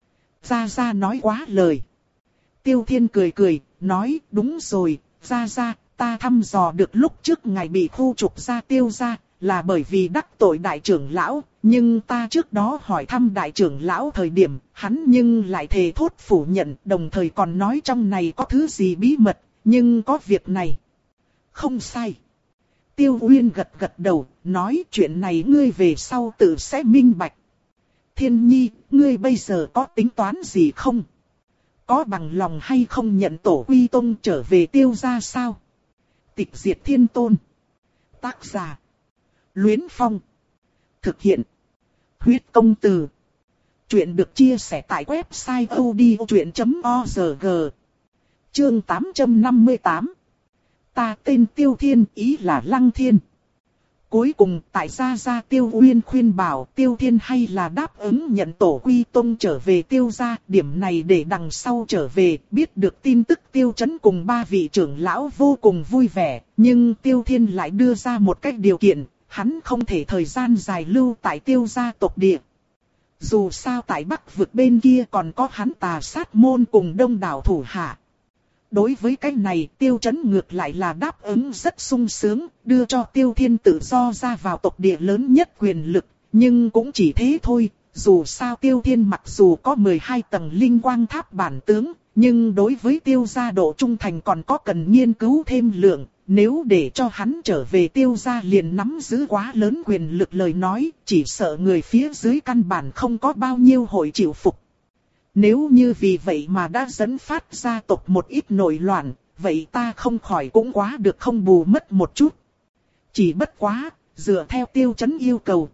Gia Gia nói quá lời. Tiêu Thiên cười cười, nói: đúng rồi, Gia Gia, ta thăm dò được lúc trước ngài bị khu trục ra Tiêu gia là bởi vì đắc tội đại trưởng lão, nhưng ta trước đó hỏi thăm đại trưởng lão thời điểm, hắn nhưng lại thề thốt phủ nhận, đồng thời còn nói trong này có thứ gì bí mật, nhưng có việc này. Không sai. Tiêu Uyên gật gật đầu, nói: chuyện này ngươi về sau tự sẽ minh bạch. Thiên Nhi, ngươi bây giờ có tính toán gì không? Có bằng lòng hay không nhận tổ quy tông trở về Tiêu gia sao? Tịch diệt thiên tôn. Tác giả: Luyến Phong. Thực hiện: Huyết Công Từ. Chuyện được chia sẻ tại website odchuyện chấm org. Chương tám trăm năm mươi tám. Ta tên Tiêu Thiên, ý là Lăng Thiên. Cuối cùng tại Gia Gia Tiêu Uyên khuyên bảo Tiêu Thiên hay là đáp ứng nhận tổ quy tông trở về Tiêu gia, điểm này để đằng sau trở về, biết được tin tức Tiêu Chấn cùng ba vị trưởng lão vô cùng vui vẻ, nhưng Tiêu Thiên lại đưa ra một cách điều kiện, hắn không thể thời gian dài lưu tại Tiêu gia tộc địa. Dù sao tại Bắc vực bên kia còn có hắn tà sát môn cùng đông đảo thủ hạ. Đối với cái này, Tiêu Chấn ngược lại là đáp ứng rất sung sướng, đưa cho Tiêu Thiên tự do ra vào tộc địa lớn nhất quyền lực, nhưng cũng chỉ thế thôi. Dù sao Tiêu Thiên mặc dù có mười hai tầng linh quang tháp bản tướng, nhưng đối với Tiêu gia độ trung thành còn có cần nghiên cứu thêm lượng. Nếu để cho hắn trở về Tiêu gia liền nắm giữ quá lớn quyền lực lời nói, chỉ sợ người phía dưới căn bản không có bao nhiêu hội chịu phục. Nếu như vì vậy mà đã dẫn phát gia tộc một ít nổi loạn, vậy ta không khỏi cũng quá được không bù mất một chút. Chỉ bất quá, dựa theo Tiêu Chấn yêu cầu,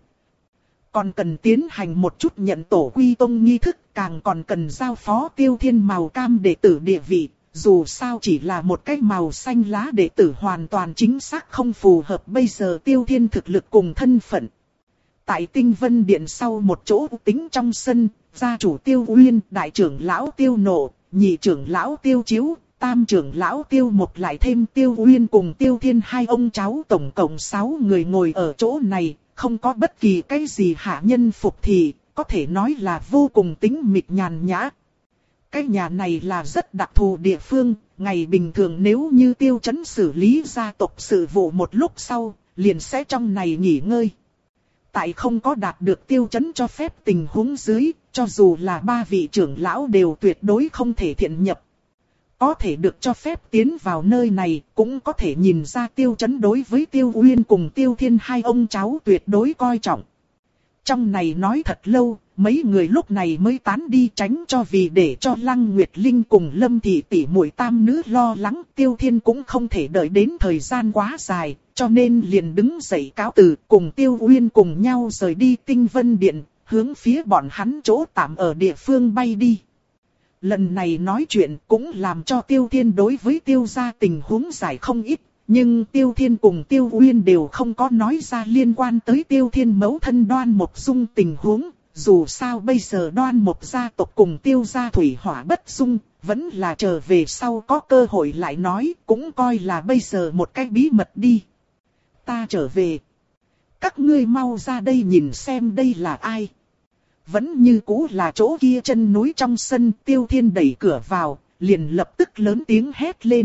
còn cần tiến hành một chút nhận tổ quy tông nghi thức, càng còn cần giao phó Tiêu Thiên màu cam đệ tử địa vị. Dù sao chỉ là một cái màu xanh lá đệ tử hoàn toàn chính xác không phù hợp bây giờ Tiêu Thiên thực lực cùng thân phận. Tại Tinh Vân Điện sau một chỗ tính trong sân, gia chủ Tiêu Uyên, đại trưởng lão Tiêu Nộ, nhị trưởng lão Tiêu Chiếu, tam trưởng lão Tiêu Một lại thêm Tiêu Uyên cùng Tiêu Thiên hai ông cháu tổng cộng sáu người ngồi ở chỗ này, không có bất kỳ cái gì hạ nhân phục thị, có thể nói là vô cùng tĩnh mịch nhàn nhã. Cái nhà này là rất đặc thù địa phương, ngày bình thường nếu như Tiêu Chấn xử lý gia tộc sự vụ một lúc sau, liền sẽ trong này nghỉ ngơi. Tại không có đạt được Tiêu Chấn cho phép tình huống dưới, cho dù là ba vị trưởng lão đều tuyệt đối không thể thiện nhập. Có thể được cho phép tiến vào nơi này, cũng có thể nhìn ra Tiêu Chấn đối với Tiêu Uyên cùng Tiêu Thiên hai ông cháu tuyệt đối coi trọng. Trong này nói thật lâu, mấy người lúc này mới tán đi tránh cho vì để cho Lăng Nguyệt Linh cùng Lâm Thị tỷ muội tam nữ lo lắng, Tiêu Thiên cũng không thể đợi đến thời gian quá dài, cho nên liền đứng dậy cáo từ, cùng Tiêu Uyên cùng nhau rời đi Tinh Vân Điện, hướng phía bọn hắn chỗ tạm ở địa phương bay đi. Lần này nói chuyện cũng làm cho Tiêu Thiên đối với Tiêu gia tình huống giải không ít. Nhưng Tiêu Thiên cùng Tiêu Uyên đều không có nói ra liên quan tới Tiêu Thiên mẫu thân Đoan Mộc Dung tình huống. Dù sao bây giờ Đoan Mộc gia tộc cùng Tiêu gia thủy hỏa bất dung, vẫn là trở về sau có cơ hội lại nói, cũng coi là bây giờ một cái bí mật đi. Ta trở về. Các ngươi mau ra đây nhìn xem đây là ai. Vẫn như cũ là chỗ kia chân núi trong sân. Tiêu Thiên đẩy cửa vào, liền lập tức lớn tiếng hét lên.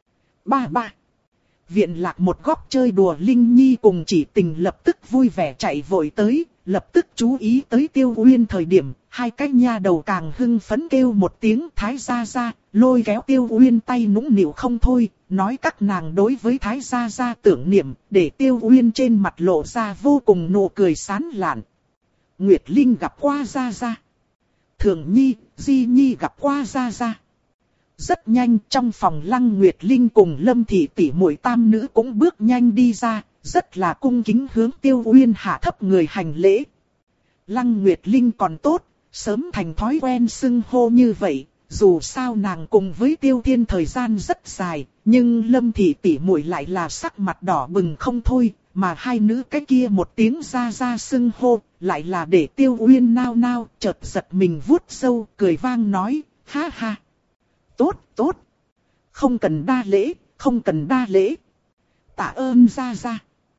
Ba ba. Viện lạc một góc chơi đùa Linh Nhi cùng Chỉ Tình lập tức vui vẻ chạy vội tới, lập tức chú ý tới Tiêu Uyên thời điểm, hai cái nha đầu càng hưng phấn kêu một tiếng Thái gia gia, lôi kéo Tiêu Uyên tay nũng nịu không thôi, nói các nàng đối với Thái gia gia tưởng niệm, để Tiêu Uyên trên mặt lộ ra vô cùng nụ cười sán lạn. Nguyệt Linh gặp qua gia gia. Thường Nhi, Di Nhi gặp qua gia gia. Rất nhanh trong phòng Lăng Nguyệt Linh cùng Lâm Thị tỷ muội tam nữ cũng bước nhanh đi ra, rất là cung kính hướng Tiêu Uyên hạ thấp người hành lễ. Lăng Nguyệt Linh còn tốt, sớm thành thói quen xưng hô như vậy, dù sao nàng cùng với Tiêu Thiên thời gian rất dài, nhưng Lâm Thị tỷ muội lại là sắc mặt đỏ bừng không thôi, mà hai nữ cái kia một tiếng ra ra xưng hô, lại là để Tiêu Uyên nao nao, chợt giật mình vuốt râu, cười vang nói, ha ha. Tốt, tốt. Không cần đa lễ, không cần đa lễ. Tạ ơn gia gia.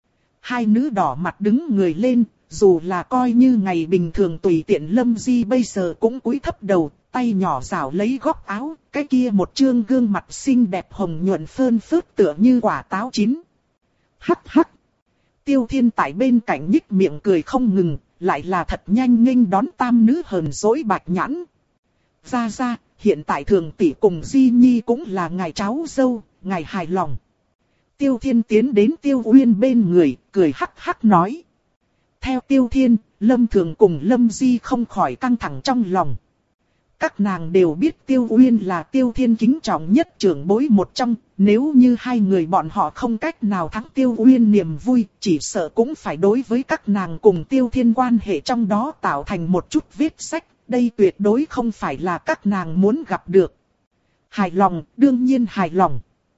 Hai nữ đỏ mặt đứng người lên, dù là coi như ngày bình thường tùy tiện Lâm Di bây giờ cũng cúi thấp đầu, tay nhỏ rảo lấy góc áo, cái kia một trương gương mặt xinh đẹp hồng nhuận phơn phớt tựa như quả táo chín. Hắc hắc. Tiêu Thiên tại bên cạnh nhích miệng cười không ngừng, lại là thật nhanh nghênh đón tam nữ hờn dỗi bạch nhãn. Gia gia. Hiện tại Thường tỷ cùng Di Nhi cũng là ngài cháu dâu, ngài hài lòng. Tiêu Thiên tiến đến Tiêu Uyên bên người, cười hắc hắc nói. Theo Tiêu Thiên, Lâm Thường cùng Lâm Di không khỏi căng thẳng trong lòng. Các nàng đều biết Tiêu Uyên là Tiêu Thiên kính trọng nhất trưởng bối một trong, nếu như hai người bọn họ không cách nào thắng Tiêu Uyên niềm vui, chỉ sợ cũng phải đối với các nàng cùng Tiêu Thiên quan hệ trong đó tạo thành một chút vết sách. Đây tuyệt đối không phải là các nàng muốn gặp được. Hài lòng, đương nhiên hài lòng.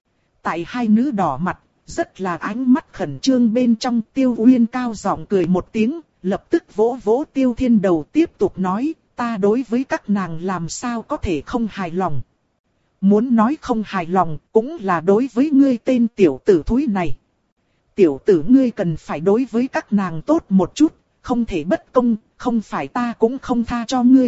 Tại hai nữ đỏ mặt, rất là ánh mắt khẩn trương bên trong Tiêu Uyên cao giọng cười một tiếng, lập tức vỗ vỗ Tiêu Thiên đầu tiếp tục nói, ta đối với các nàng làm sao có thể không hài lòng. Muốn nói không hài lòng, cũng là đối với ngươi tên tiểu tử thúi này. Tiểu tử ngươi cần phải đối với các nàng tốt một chút. Không thể bất công, không phải ta cũng không tha cho ngươi.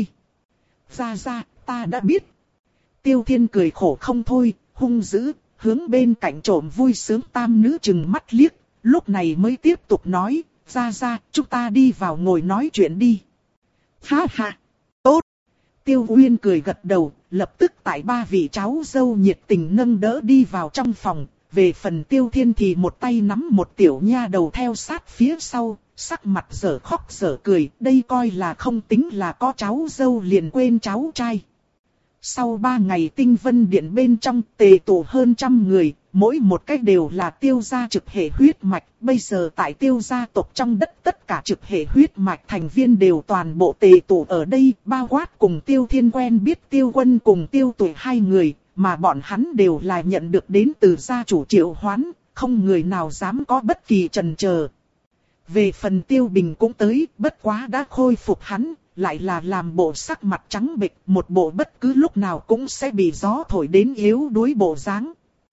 Ra ra, ta đã biết. Tiêu Thiên cười khổ không thôi, hung dữ, hướng bên cạnh trộm vui sướng tam nữ chừng mắt liếc, lúc này mới tiếp tục nói, ra ra, chúng ta đi vào ngồi nói chuyện đi. Ha ha, tốt. Tiêu Uyên cười gật đầu, lập tức tại ba vị cháu dâu nhiệt tình nâng đỡ đi vào trong phòng. Về phần Tiêu Thiên thì một tay nắm một tiểu nha đầu theo sát phía sau. Sắc mặt dở khóc dở cười, đây coi là không tính là có cháu dâu liền quên cháu trai. Sau ba ngày Tinh Vân Điện bên trong tề tụ hơn trăm người, mỗi một cách đều là Tiêu gia trực hệ huyết mạch. Bây giờ tại Tiêu gia tộc trong đất tất cả trực hệ huyết mạch thành viên đều toàn bộ tề tụ ở đây, bao quát cùng Tiêu Thiên quen biết Tiêu Quân cùng Tiêu Tuổi hai người, mà bọn hắn đều là nhận được đến từ gia chủ triệu hoán, không người nào dám có bất kỳ chần chờ. Về phần Tiêu Bình cũng tới, bất quá đã khôi phục hắn, lại là làm bộ sắc mặt trắng bệch, một bộ bất cứ lúc nào cũng sẽ bị gió thổi đến yếu đuối bộ dáng.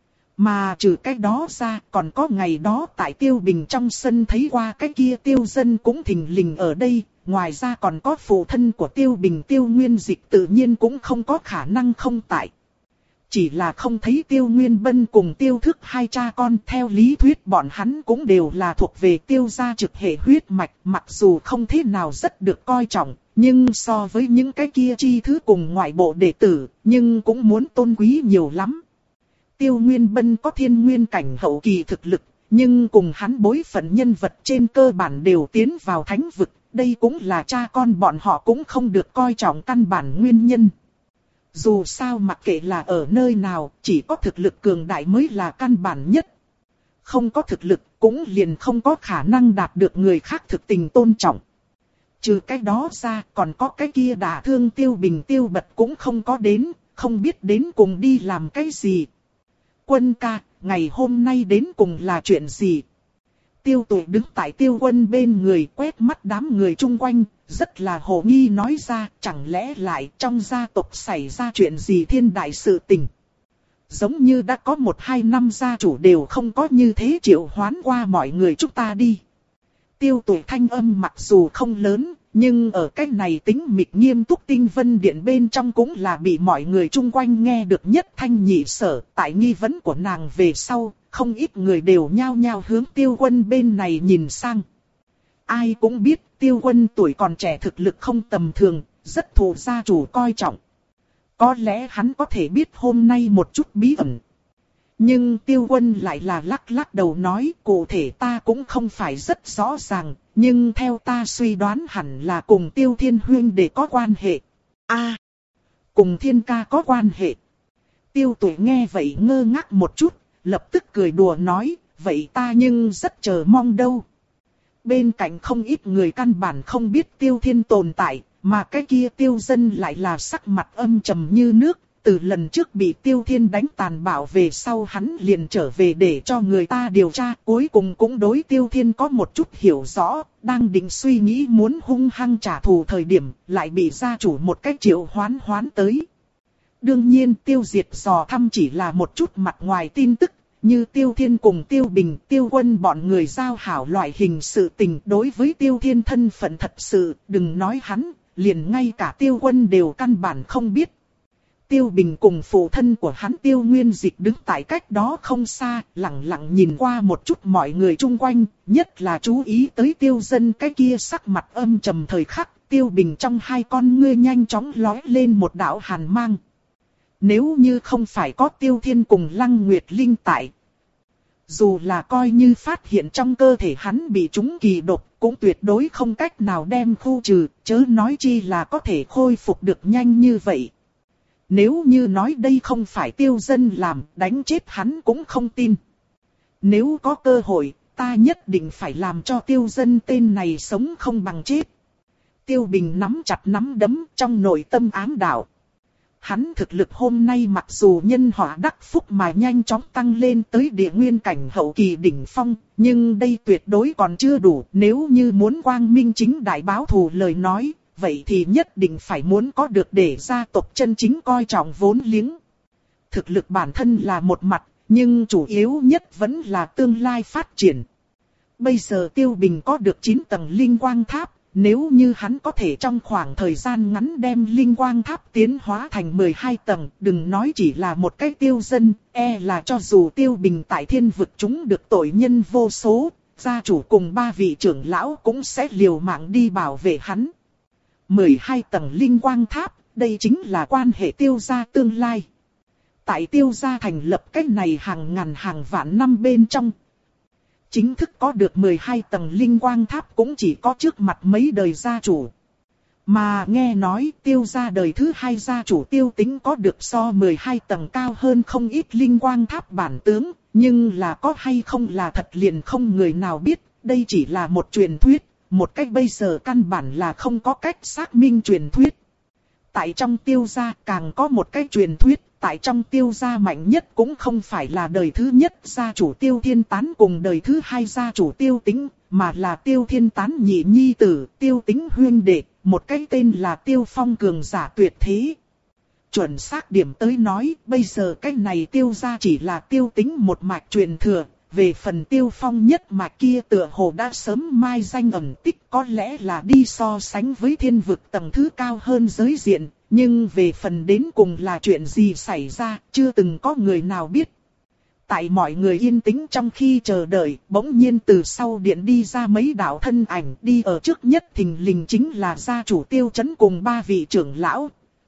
Mà trừ cái đó ra, còn có ngày đó tại Tiêu Bình trong sân thấy qua cái kia Tiêu Dân cũng thình lình ở đây, ngoài ra còn có phụ thân của Tiêu Bình Tiêu Nguyên Dịch tự nhiên cũng không có khả năng không tại. Chỉ là không thấy Tiêu Nguyên Bân cùng Tiêu Thức hai cha con, theo lý thuyết bọn hắn cũng đều là thuộc về Tiêu gia trực hệ huyết mạch, mặc dù không thế nào rất được coi trọng, nhưng so với những cái kia chi thứ cùng ngoại bộ đệ tử, nhưng cũng muốn tôn quý nhiều lắm. Tiêu Nguyên Bân có thiên nguyên cảnh hậu kỳ thực lực, nhưng cùng hắn bối phận nhân vật trên cơ bản đều tiến vào thánh vực, đây cũng là cha con bọn họ cũng không được coi trọng căn bản nguyên nhân. Dù sao mặc kệ là ở nơi nào, chỉ có thực lực cường đại mới là căn bản nhất. Không có thực lực, cũng liền không có khả năng đạt được người khác thực tình tôn trọng. Trừ cái đó ra còn có cái kia đả thương Tiêu Bình Tiêu Bật cũng không có đến, không biết đến cùng đi làm cái gì. Quân ca, ngày hôm nay đến cùng là chuyện gì? Tiêu Tụy đứng tại Tiêu Quân bên người quét mắt đám người chung quanh, rất là hồ nghi nói ra, chẳng lẽ lại trong gia tộc xảy ra chuyện gì thiên đại sự tình. Giống như đã có một hai năm gia chủ đều không có như thế triệu hoán qua mọi người chúng ta đi. Tiêu Tụy thanh âm mặc dù không lớn, nhưng ở cách này tính mịch nghiêm túc tinh vân điện bên trong cũng là bị mọi người chung quanh nghe được nhất thanh nhị sở. Tại nghi vấn của nàng về sau, không ít người đều nhao nhao hướng Tiêu Quân bên này nhìn sang. Ai cũng biết Tiêu Quân tuổi còn trẻ thực lực không tầm thường, rất thụ gia chủ coi trọng. Có lẽ hắn có thể biết hôm nay một chút bí ẩn. Nhưng Tiêu Quân lại là lắc lắc đầu nói, cụ thể ta cũng không phải rất rõ ràng, nhưng theo ta suy đoán hẳn là cùng Tiêu Thiên Huyên để có quan hệ. A, à, cùng Thiên Ca có quan hệ. Tiêu Tụy nghe vậy ngơ ngác một chút, lập tức cười đùa nói, vậy ta nhưng rất chờ mong đâu. Bên cạnh không ít người căn bản không biết Tiêu Thiên tồn tại, mà cái kia Tiêu Dân lại là sắc mặt âm trầm như nước. Từ lần trước bị Tiêu Thiên đánh tàn bạo về sau hắn liền trở về để cho người ta điều tra, cuối cùng cũng đối Tiêu Thiên có một chút hiểu rõ, đang định suy nghĩ muốn hung hăng trả thù thời điểm, lại bị gia chủ một cách triệu hoán hoán tới. Đương nhiên Tiêu Diệt dò thăm chỉ là một chút mặt ngoài tin tức, như Tiêu Thiên cùng Tiêu Bình, Tiêu Quân bọn người giao hảo loại hình sự tình đối với Tiêu Thiên thân phận thật sự, đừng nói hắn, liền ngay cả Tiêu Quân đều căn bản không biết. Tiêu Bình cùng phụ thân của hắn Tiêu Nguyên Dịch đứng tại cách đó không xa, lặng lặng nhìn qua một chút mọi người chung quanh, nhất là chú ý tới Tiêu Dân cái kia sắc mặt âm trầm thời khắc, Tiêu Bình trong hai con ngươi nhanh chóng lóe lên một đạo hàn mang. Nếu như không phải có Tiêu Thiên cùng Lăng Nguyệt Linh tại, dù là coi như phát hiện trong cơ thể hắn bị trúng kỳ độc, cũng tuyệt đối không cách nào đem khu trừ, chớ nói chi là có thể khôi phục được nhanh như vậy. Nếu như nói đây không phải Tiêu Dân làm, đánh chết hắn cũng không tin. Nếu có cơ hội, ta nhất định phải làm cho Tiêu Dân tên này sống không bằng chết. Tiêu Bình nắm chặt nắm đấm trong nội tâm ám đạo. Hắn thực lực hôm nay mặc dù nhân họa đắc phúc mà nhanh chóng tăng lên tới địa nguyên cảnh hậu kỳ đỉnh phong, nhưng đây tuyệt đối còn chưa đủ. Nếu như muốn quang minh chính đại báo thù lời nói, vậy thì nhất định phải muốn có được để gia tộc chân chính coi trọng vốn liếng. Thực lực bản thân là một mặt, nhưng chủ yếu nhất vẫn là tương lai phát triển. Bây giờ Tiêu Bình có được chín tầng linh quang tháp, nếu như hắn có thể trong khoảng thời gian ngắn đem linh quang tháp tiến hóa thành mười hai tầng, đừng nói chỉ là một cái Tiêu Dân, e là cho dù Tiêu Bình tại thiên vực chúng được tội nhân vô số, gia chủ cùng ba vị trưởng lão cũng sẽ liều mạng đi bảo vệ hắn. mười hai tầng linh quang tháp, đây chính là quan hệ Tiêu gia tương lai. Tại Tiêu gia thành lập cách này hàng ngàn hàng vạn năm bên trong, chính thức có được mười hai tầng linh quang tháp cũng chỉ có trước mặt mấy đời gia chủ. Mà nghe nói Tiêu gia đời thứ hai gia chủ Tiêu Tính có được so mười hai tầng cao hơn không ít linh quang tháp bản tướng, nhưng là có hay không là thật liền không người nào biết, đây chỉ là một truyền thuyết, một cách bây giờ căn bản là không có cách xác minh truyền thuyết. Tại trong Tiêu gia càng có một cái truyền thuyết, tại trong Tiêu gia mạnh nhất cũng không phải là đời thứ nhất gia chủ Tiêu Thiên Tán cùng đời thứ hai gia chủ Tiêu Tính, mà là Tiêu Thiên Tán nhị nhi tử, Tiêu Tính huyên đệ, một cái tên là Tiêu Phong cường giả tuyệt thế. Chuẩn xác điểm tới nói, bây giờ cái này Tiêu gia chỉ là Tiêu Tính một mạch truyền thừa, về phần Tiêu Phong nhất mạch kia tựa hồ đã sớm mai danh ẩn tích, có lẽ là đi so sánh với thiên vực tầng thứ cao hơn giới diện. Nhưng về phần đến cùng là chuyện gì xảy ra, chưa từng có người nào biết. Tại mọi người yên tĩnh trong khi chờ đợi, bỗng nhiên từ sau điện đi ra mấy đạo thân ảnh, đi ở trước nhất thình lình chính là gia chủ Tiêu Chấn cùng ba vị trưởng lão.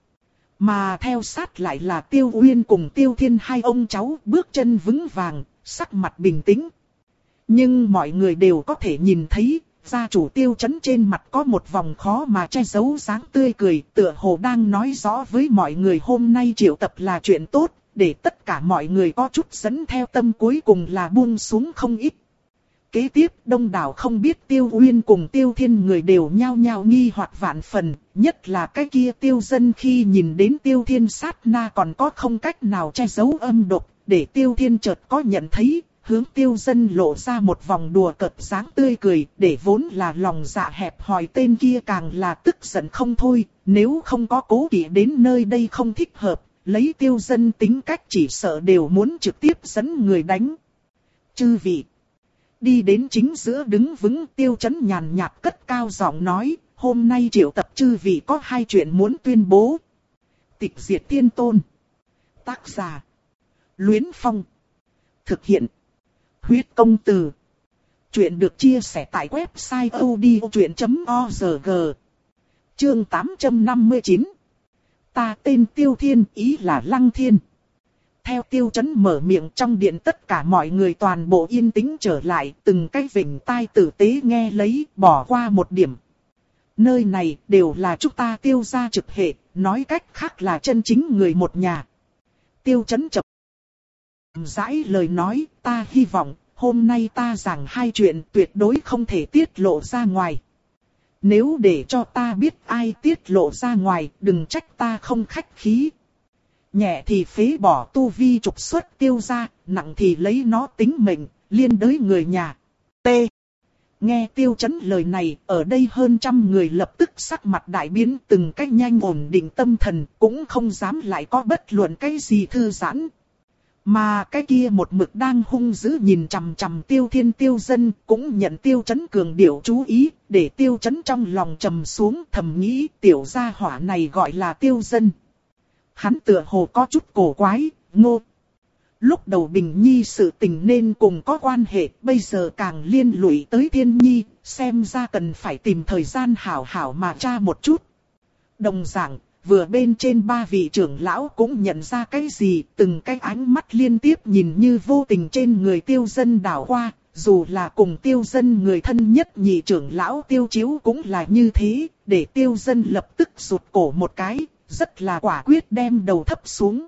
Mà theo sát lại là Tiêu Uyên cùng Tiêu Thiên hai ông cháu, bước chân vững vàng, sắc mặt bình tĩnh. Nhưng mọi người đều có thể nhìn thấy, gia chủ Tiêu Chấn trên mặt có một vòng khó mà che giấu dáng tươi cười, tựa hồ đang nói rõ với mọi người hôm nay triệu tập là chuyện tốt, để tất cả mọi người có chút dẫn theo tâm cuối cùng là buông xuống không ít. kế tiếp đông đảo không biết Tiêu Uyên cùng Tiêu Thiên người đều nhao nhao nghi hoặc vạn phần, nhất là cái kia Tiêu Dân khi nhìn đến Tiêu Thiên sát na còn có không cách nào che giấu âm độc, để Tiêu Thiên chợt có nhận thấy, hướng Tiêu Dân lộ ra một vòng đùa cợt dáng tươi cười, để vốn là lòng dạ hẹp hòi tên kia càng là tức giận không thôi, nếu không có cố kỵ đến nơi đây không thích hợp, lấy Tiêu Dân tính cách chỉ sợ đều muốn trực tiếp dẫn người đánh. Chư vị đi đến chính giữa đứng vững, Tiêu Chấn nhàn nhạt cất cao giọng nói, hôm nay triệu tập chư vị có hai chuyện muốn tuyên bố. Tịch diệt tiên tôn. Tác giả Luyến Phong. Thực hiện Huyết Công Từ. Chuyện được chia sẻ tại website odchuyện chấm org. Chương tám trăm năm mươi chín. Ta tên Tiêu Thiên, ý là Lăng Thiên. Theo Tiêu Chấn mở miệng, trong điện tất cả mọi người toàn bộ yên tĩnh trở lại, từng cái vểnh tai tử tế nghe lấy, bỏ qua một điểm. Nơi này đều là chúng ta Tiêu gia trực hệ, nói cách khác là chân chính người một nhà. Tiêu Chấn chậm rãi lời nói, ta hy vọng hôm nay ta giảng hai chuyện tuyệt đối không thể tiết lộ ra ngoài. Nếu để cho ta biết ai tiết lộ ra ngoài, đừng trách ta không khách khí. Nhẹ thì phế bỏ tu vi trục xuất Tiêu gia, nặng thì lấy nó tính mệnh, liên đới người nhà. T. Nghe Tiêu Chấn lời này, ở đây hơn trăm người lập tức sắc mặt đại biến, từng cách nhanh ổn định tâm thần, cũng không dám lại có bất luận cái gì thư giãn. Mà cái kia một mực đang hung dữ nhìn chằm chằm Tiêu Thiên Tiêu Dân, cũng nhận Tiêu Chấn cường điệu chú ý, để Tiêu Chấn trong lòng trầm xuống, thầm nghĩ tiểu gia hỏa này gọi là Tiêu Dân. Hắn tựa hồ có chút cổ quái, ngô. Lúc đầu Bình Nhi sự tình nên cùng có quan hệ, bây giờ càng liên lụy tới Thiên Nhi, xem ra cần phải tìm thời gian hảo hảo mà tra một chút. Đồng dạng, vừa bên trên ba vị trưởng lão cũng nhận ra cái gì, từng cái ánh mắt liên tiếp nhìn như vô tình trên người Tiêu Dân đảo qua, dù là cùng Tiêu Dân người thân nhất nhị trưởng lão Tiêu Chiếu cũng là như thế, để Tiêu Dân lập tức rụt cổ một cái, rất là quả quyết đem đầu thấp xuống.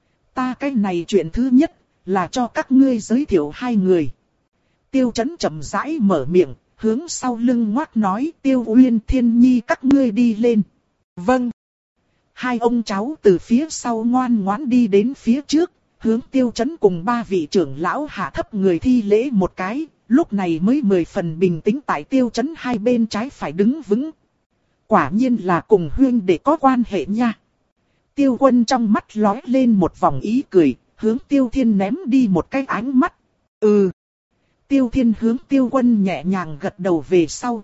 Ta cái này chuyện thứ nhất, là cho các ngươi giới thiệu hai người. Tiêu Chấn chậm rãi mở miệng, hướng sau lưng ngoác nói, Tiêu Uyên Thiên Nhi các ngươi đi lên. Vâng. Hai ông cháu từ phía sau ngoan ngoãn đi đến phía trước, hướng Tiêu Chấn cùng ba vị trưởng lão hạ thấp người thi lễ một cái, lúc này mới mười phần bình tĩnh tại Tiêu Chấn hai bên trái phải đứng vững. Quả nhiên là cùng huyên để có quan hệ nha. Tiêu Quân trong mắt lóe lên một vòng ý cười, hướng Tiêu Thiên ném đi một cái ánh mắt. Ừ. Tiêu Thiên hướng Tiêu Quân nhẹ nhàng gật đầu về sau.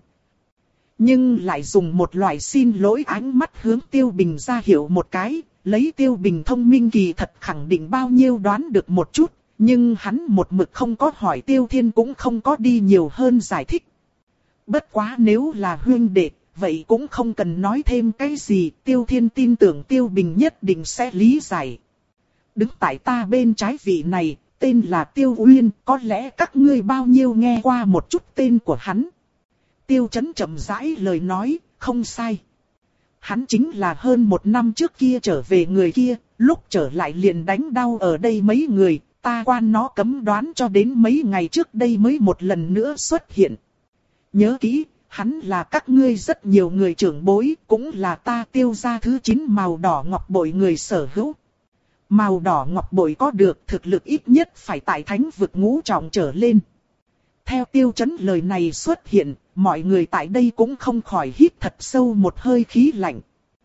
Nhưng lại dùng một loại xin lỗi ánh mắt hướng Tiêu Bình ra hiệu một cái, lấy Tiêu Bình thông minh kỳ thật khẳng định bao nhiêu đoán được một chút, nhưng hắn một mực không có hỏi Tiêu Thiên cũng không có đi nhiều hơn giải thích. Bất quá nếu là huyên đệ, vậy cũng không cần nói thêm cái gì, Tiêu Thiên tin tưởng Tiêu Bình nhất định sẽ lý giải. Đứng tại ta bên trái vị này, tên là Tiêu Uyên, có lẽ các ngươi bao nhiêu nghe qua một chút tên của hắn. Tiêu Chấn chậm rãi lời nói, không sai. Hắn chính là hơn một năm trước kia trở về người kia, lúc trở lại liền đánh đau ở đây mấy người, ta quan nó cấm đoán cho đến mấy ngày trước đây mới một lần nữa xuất hiện. Nhớ kỹ, hắn là các ngươi rất nhiều người trưởng bối, cũng là ta Tiêu gia thứ chín màu đỏ ngọc bội người sở hữu. Màu đỏ ngọc bội có được thực lực ít nhất phải tại thánh vực ngũ trọng trở lên. Theo Tiêu Chấn lời này xuất hiện, mọi người tại đây cũng không khỏi hít thật sâu một hơi khí lạnh.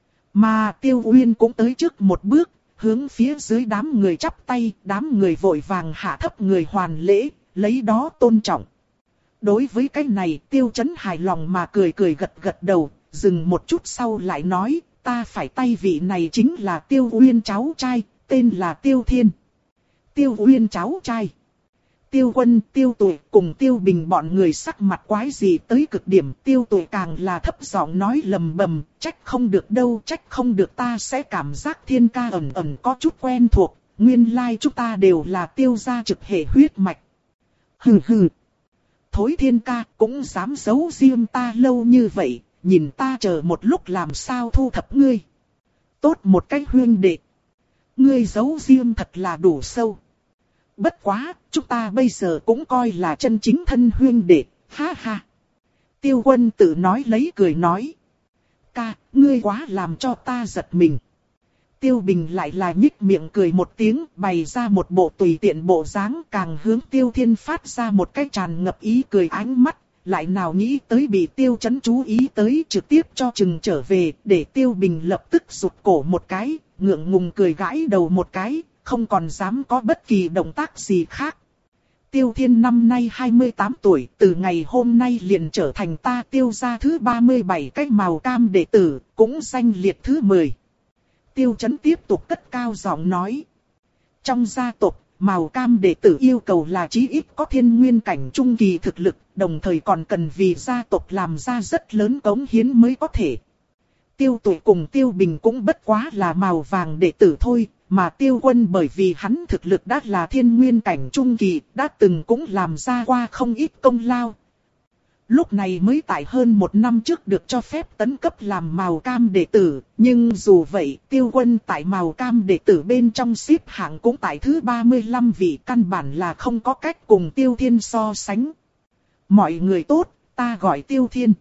Mà Tiêu Uyên cũng tới trước một bước, hướng phía dưới đám người chắp tay, đám người vội vàng hạ thấp người hoàn lễ, lấy đó tôn trọng. Đối với cái này Tiêu Chấn hài lòng mà cười cười gật gật đầu, dừng một chút sau lại nói, ta phải tay vị này chính là Tiêu Uyên cháu trai, tên là Tiêu Thiên. Tiêu Uyên cháu trai. Tiêu Quân, Tiêu Tuệ cùng Tiêu Bình bọn người sắc mặt quái gì tới cực điểm, Tiêu Tuệ càng là thấp giọng nói lầm bầm, trách không được đâu, trách không được, ta sẽ cảm giác Thiên ca ẩn ẩn có chút quen thuộc, nguyên lai chúng ta đều là Tiêu gia trực hệ huyết mạch. Hừ hừ. Thối Thiên ca cũng dám giấu riêng ta lâu như vậy, nhìn ta chờ một lúc làm sao thu thập ngươi. Tốt một cách huyên đệ. Ngươi giấu riêng thật là đủ sâu. Bất quá, chúng ta bây giờ cũng coi là chân chính thân huynh đệ, ha ha. Tiêu Quân tự nói lấy cười nói. Ca, ngươi quá làm cho ta giật mình. Tiêu Bình lại là nhích miệng cười một tiếng, bày ra một bộ tùy tiện bộ dáng, càng hướng Tiêu Thiên phát ra một cái tràn ngập ý cười ánh mắt, lại nào nghĩ tới bị Tiêu Chấn chú ý tới trực tiếp cho chừng trở về, để Tiêu Bình lập tức rụt cổ một cái, ngượng ngùng cười gãi đầu một cái, không còn dám có bất kỳ động tác gì khác. Tiêu Thiên năm nay hai mươi tám tuổi, từ ngày hôm nay liền trở thành ta Tiêu gia thứ ba mươi bảy cái màu cam đệ tử, cũng danh liệt thứ mười. Tiêu Chấn tiếp tục cất cao giọng nói. Trong gia tộc, màu cam đệ tử yêu cầu là chí ít có thiên nguyên cảnh trung kỳ thực lực, đồng thời còn cần vì gia tộc làm ra rất lớn cống hiến mới có thể. Tiêu Tuệ cùng Tiêu Bình cũng bất quá là màu vàng đệ tử thôi, mà Tiêu Quân bởi vì hắn thực lực đã là thiên nguyên cảnh trung kỳ, đã từng cũng làm ra qua không ít công lao. Lúc này mới tại hơn một năm trước được cho phép tấn cấp làm màu cam đệ tử, nhưng dù vậy Tiêu Quân tại màu cam đệ tử bên trong xếp hạng cũng tại thứ ba mươi lăm vị, căn bản là không có cách cùng Tiêu Thiên so sánh. Mọi người tốt, ta gọi Tiêu Thiên.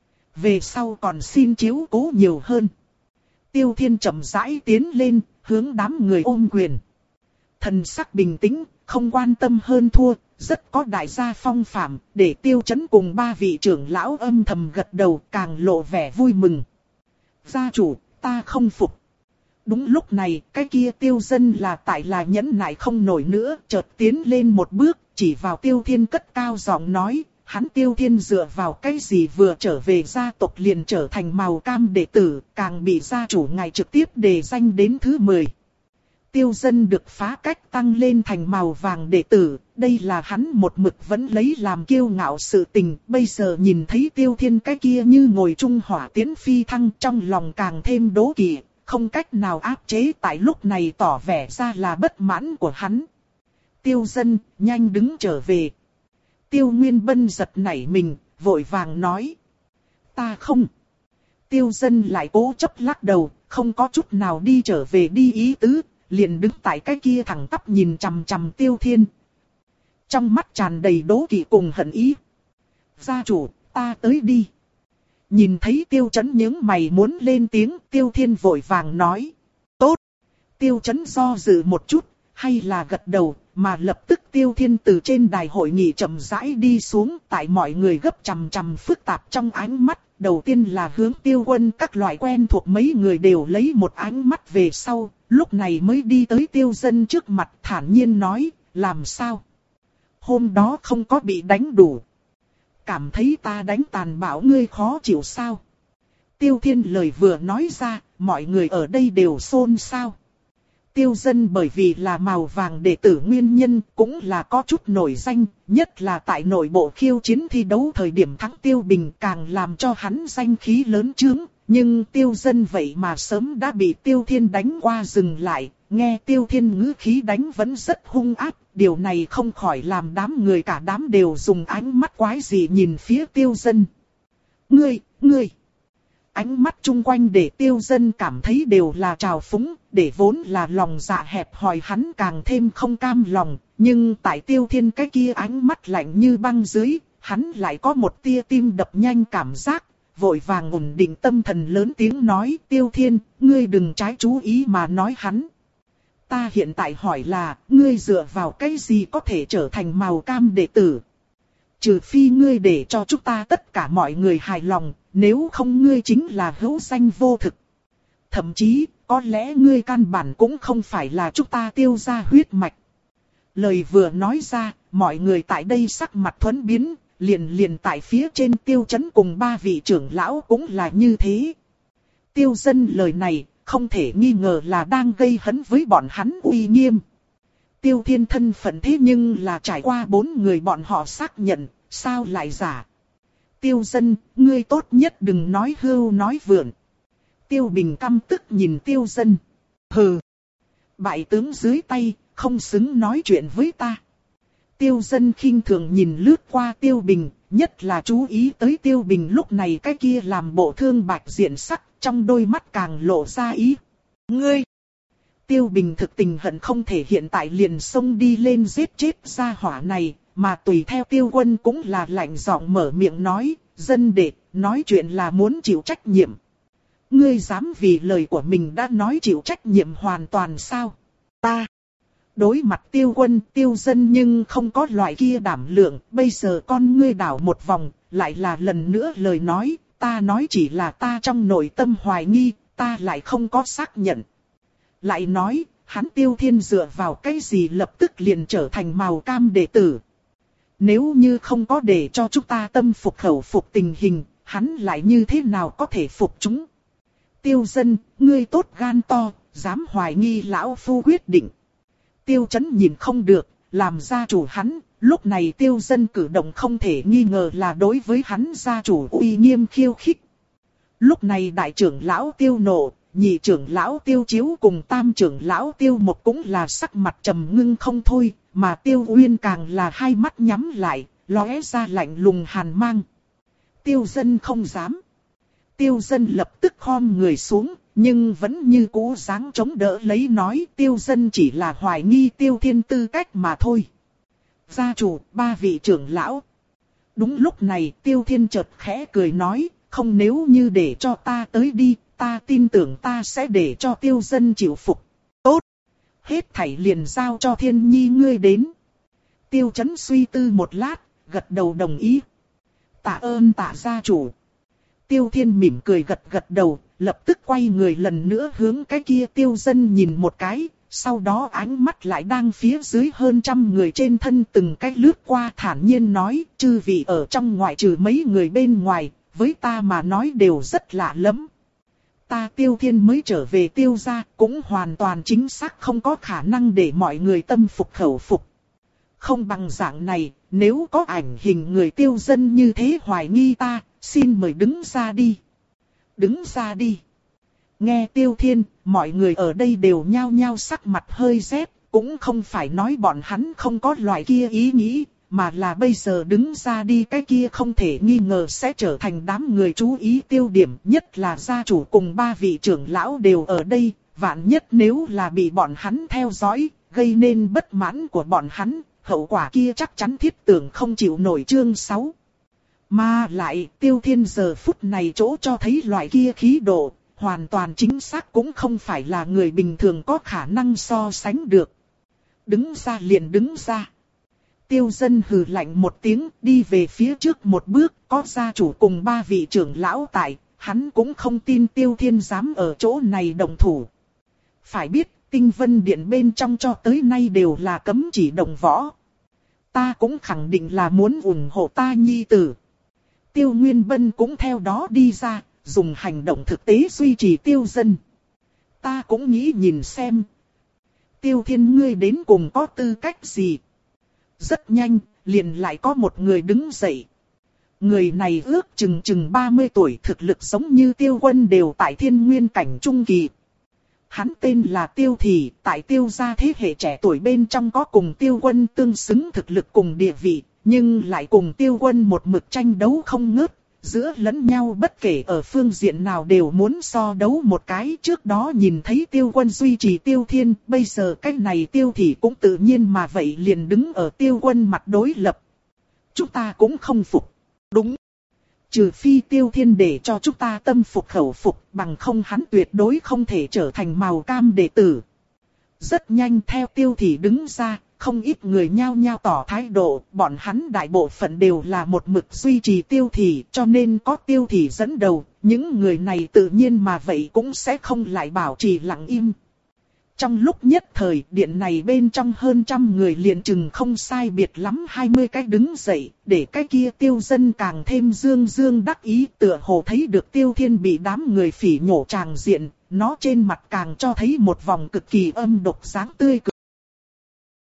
Về sau còn xin chiếu cố nhiều hơn. Tiêu Thiên chậm rãi tiến lên, hướng đám người ôm quyền. Thần sắc bình tĩnh, không quan tâm hơn thua, rất có đại gia phong phạm, để Tiêu Chấn cùng ba vị trưởng lão âm thầm gật đầu, càng lộ vẻ vui mừng. Gia chủ, ta không phục. Đúng lúc này, cái kia Tiêu Dân là tại là nhẫn nại không nổi nữa, chợt tiến lên một bước, chỉ vào Tiêu Thiên cất cao giọng nói, hắn Tiêu Thiên dựa vào cái gì vừa trở về gia tộc liền trở thành màu cam đệ tử, càng bị gia chủ ngài trực tiếp đề danh đến thứ mười. Tiêu Dân được phá cách tăng lên thành màu vàng đệ tử, đây là hắn một mực vẫn lấy làm kiêu ngạo sự tình, bây giờ nhìn thấy Tiêu Thiên cái kia như ngồi trung hỏa tiến phi thăng, trong lòng càng thêm đố kỵ, không cách nào áp chế, tại lúc này tỏ vẻ ra là bất mãn của hắn. Tiêu Dân, nhanh đứng trở về. Tiêu Nguyên Bân giật nảy mình, vội vàng nói. Ta không. Tiêu Dân lại cố chấp lắc đầu, không có chút nào đi trở về đi ý tứ, liền đứng tại cái kia thẳng tắp nhìn chằm chằm Tiêu Thiên. Trong mắt tràn đầy đố kỵ cùng hận ý. Gia chủ, ta tới đi. Nhìn thấy Tiêu Chấn nhướng mày muốn lên tiếng, Tiêu Thiên vội vàng nói. Tốt. Tiêu Chấn do dự một chút, hay là gật đầu, mà lập tức Tiêu Thiên từ trên đài hội nghị chậm rãi đi xuống, tại mọi người gấp chằm chằm phức tạp trong ánh mắt. Đầu tiên là hướng Tiêu Quân, các loại quen thuộc mấy người đều lấy một ánh mắt về sau, lúc này mới đi tới Tiêu Dân trước mặt thản nhiên nói, làm sao? Hôm đó không có bị đánh đủ. Cảm thấy ta đánh tàn bạo ngươi khó chịu sao? Tiêu Thiên lời vừa nói ra, mọi người ở đây đều xôn xao. Tiêu Dân bởi vì là màu vàng đệ tử nguyên nhân cũng là có chút nổi danh, nhất là tại nội bộ khiêu chiến thi đấu thời điểm thắng Tiêu Bình càng làm cho hắn danh khí lớn chướng. Nhưng Tiêu Dân vậy mà sớm đã bị Tiêu Thiên đánh qua dừng lại, nghe Tiêu Thiên ngữ khí đánh vẫn rất hung ác, điều này không khỏi làm đám người cả đám đều dùng ánh mắt quái dị nhìn phía Tiêu Dân. Ngươi, ngươi! Ánh mắt chung quanh để Tiêu Dân cảm thấy đều là trào phúng, để vốn là lòng dạ hẹp hòi hắn càng thêm không cam lòng, nhưng tại Tiêu Thiên cái kia ánh mắt lạnh như băng dưới, hắn lại có một tia tim đập nhanh cảm giác, vội vàng ổn định tâm thần lớn tiếng nói, Tiêu Thiên, ngươi đừng trái chú ý mà nói hắn. Ta hiện tại hỏi là, ngươi dựa vào cái gì có thể trở thành màu cam đệ tử? Trừ phi ngươi để cho chúng ta tất cả mọi người hài lòng, nếu không ngươi chính là hữu danh vô thực. Thậm chí, có lẽ ngươi căn bản cũng không phải là chúng ta Tiêu gia huyết mạch. Lời vừa nói ra, mọi người tại đây sắc mặt thuẫn biến, liền liền tại phía trên Tiêu Chấn cùng ba vị trưởng lão cũng là như thế. Tiêu Dân lời này, không thể nghi ngờ là đang gây hấn với bọn hắn uy nghiêm. Tiêu Thiên thân phận thế nhưng là trải qua bốn người bọn họ xác nhận, sao lại giả? Tiêu Dân, ngươi tốt nhất đừng nói hưu nói vượn. Tiêu Bình căm tức nhìn Tiêu Dân. Hừ! Bại tướng dưới tay, không xứng nói chuyện với ta. Tiêu Dân khinh thường nhìn lướt qua Tiêu Bình, nhất là chú ý tới Tiêu Bình lúc này cái kia làm bộ thương bạch diện sắc, trong đôi mắt càng lộ ra ý. Ngươi! Tiêu Bình thực tình hận không thể hiện tại liền xông đi lên giết chết gia hỏa này, mà tùy theo Tiêu Quân cũng là lạnh giọng mở miệng nói, dân đệ, nói chuyện là muốn chịu trách nhiệm. Ngươi dám vì lời của mình đã nói chịu trách nhiệm hoàn toàn sao? Ta! Đối mặt Tiêu Quân, Tiêu Dân nhưng không có loại kia đảm lượng, bây giờ con ngươi đảo một vòng, lại là lần nữa lời nói, ta nói chỉ là ta trong nội tâm hoài nghi, ta lại không có xác nhận. Lại nói, hắn Tiêu Thiên dựa vào cái gì lập tức liền trở thành màu cam đệ tử. Nếu như không có để cho chúng ta tâm phục khẩu phục tình hình, hắn lại như thế nào có thể phục chúng? Tiêu Dân, ngươi tốt gan to, dám hoài nghi lão phu quyết định. Tiêu Chấn nhìn không được, làm gia chủ hắn, lúc này Tiêu Dân cử động không thể nghi ngờ là đối với hắn gia chủ uy nghiêm khiêu khích. Lúc này đại trưởng lão Tiêu Nộ, nhị trưởng lão Tiêu Chiếu cùng tam trưởng lão Tiêu Một cũng là sắc mặt trầm ngưng không thôi, mà Tiêu Uyên càng là hai mắt nhắm lại, lóe ra lạnh lùng hàn mang. Tiêu Dân không dám. Tiêu Dân lập tức khom người xuống, nhưng vẫn như cũ dáng chống đỡ lấy nói Tiêu Dân chỉ là hoài nghi Tiêu Thiên tư cách mà thôi. Gia chủ, ba vị trưởng lão. Đúng lúc này Tiêu Thiên chợt khẽ cười nói, không nếu như để cho ta tới đi, ta tin tưởng ta sẽ để cho Tiêu Dân chịu phục. Tốt! Hết thảy liền giao cho Thiên Nhi ngươi đến. Tiêu Chấn suy tư một lát, gật đầu đồng ý. Tạ ơn tạ gia chủ. Tiêu Thiên mỉm cười gật gật đầu, lập tức quay người lần nữa hướng cái kia Tiêu Dân nhìn một cái, sau đó ánh mắt lại đang phía dưới hơn trăm người trên thân từng cách lướt qua thản nhiên nói, chư vị ở trong ngoại trừ mấy người bên ngoài, với ta mà nói đều rất lạ lắm. Ta Tiêu Thiên mới trở về Tiêu gia, cũng hoàn toàn chính xác không có khả năng để mọi người tâm phục khẩu phục. Không bằng dạng này, nếu có ảnh hình người Tiêu Dân như thế hoài nghi ta, xin mời đứng ra đi. Đứng ra đi. Nghe Tiêu Thiên, mọi người ở đây đều nhao nhao sắc mặt hơi rét, cũng không phải nói bọn hắn không có loại kia ý nghĩ, mà là bây giờ đứng ra đi cái kia không thể nghi ngờ sẽ trở thành đám người chú ý tiêu điểm, nhất là gia chủ cùng ba vị trưởng lão đều ở đây, vạn nhất nếu là bị bọn hắn theo dõi, gây nên bất mãn của bọn hắn, hậu quả kia chắc chắn thiết tưởng không chịu nổi. Chương sáu. Mà lại Tiêu Thiên giờ phút này chỗ cho thấy loại kia khí độ, hoàn toàn chính xác cũng không phải là người bình thường có khả năng so sánh được. Đứng ra liền đứng ra. Tiêu Dân hừ lạnh một tiếng, đi về phía trước một bước, có gia chủ cùng ba vị trưởng lão tại, hắn cũng không tin Tiêu Thiên dám ở chỗ này đồng thủ. Phải biết, Tinh Vân Điện bên trong cho tới nay đều là cấm chỉ đồng võ. Ta cũng khẳng định là muốn ủng hộ ta nhi tử. Tiêu Nguyên Bân cũng theo đó đi ra, dùng hành động thực tế duy trì Tiêu Dân. Ta cũng nghĩ nhìn xem. Tiêu Thiên ngươi đến cùng có tư cách gì? Rất nhanh, liền lại có một người đứng dậy. Người này ước chừng chừng ba mươi tuổi, thực lực giống như Tiêu Quân đều tại thiên nguyên cảnh trung kỳ. Hắn tên là Tiêu Thị, tại Tiêu gia thế hệ trẻ tuổi bên trong có cùng Tiêu Quân tương xứng thực lực cùng địa vị, nhưng lại cùng Tiêu Quân một mực tranh đấu không ngớt, giữa lẫn nhau bất kể ở phương diện nào đều muốn so đấu một cái. Trước đó nhìn thấy Tiêu Quân duy trì Tiêu Thiên, bây giờ cái này Tiêu Thị cũng tự nhiên mà vậy liền đứng ở Tiêu Quân mặt đối lập. Chúng ta cũng không phục. Đúng. Trừ phi Tiêu Thiên để cho chúng ta tâm phục khẩu phục, bằng không hắn tuyệt đối không thể trở thành màu cam đệ tử. Rất nhanh theo Tiêu Thị đứng ra, không ít người nhao nhao tỏ thái độ, bọn hắn đại bộ phận đều là một mực duy trì Tiêu Thị, cho nên có Tiêu Thị dẫn đầu, những người này tự nhiên mà vậy cũng sẽ không lại bảo trì lặng im. Trong lúc nhất thời, điện này bên trong hơn trăm người liền chừng không sai biệt lắm hai mươi cái đứng dậy, để cái kia Tiêu Dân càng thêm dương dương đắc ý, tựa hồ thấy được Tiêu Thiên bị đám người phỉ nhổ tràng diện, nó trên mặt càng cho thấy một vòng cực kỳ âm độc dáng tươi cười.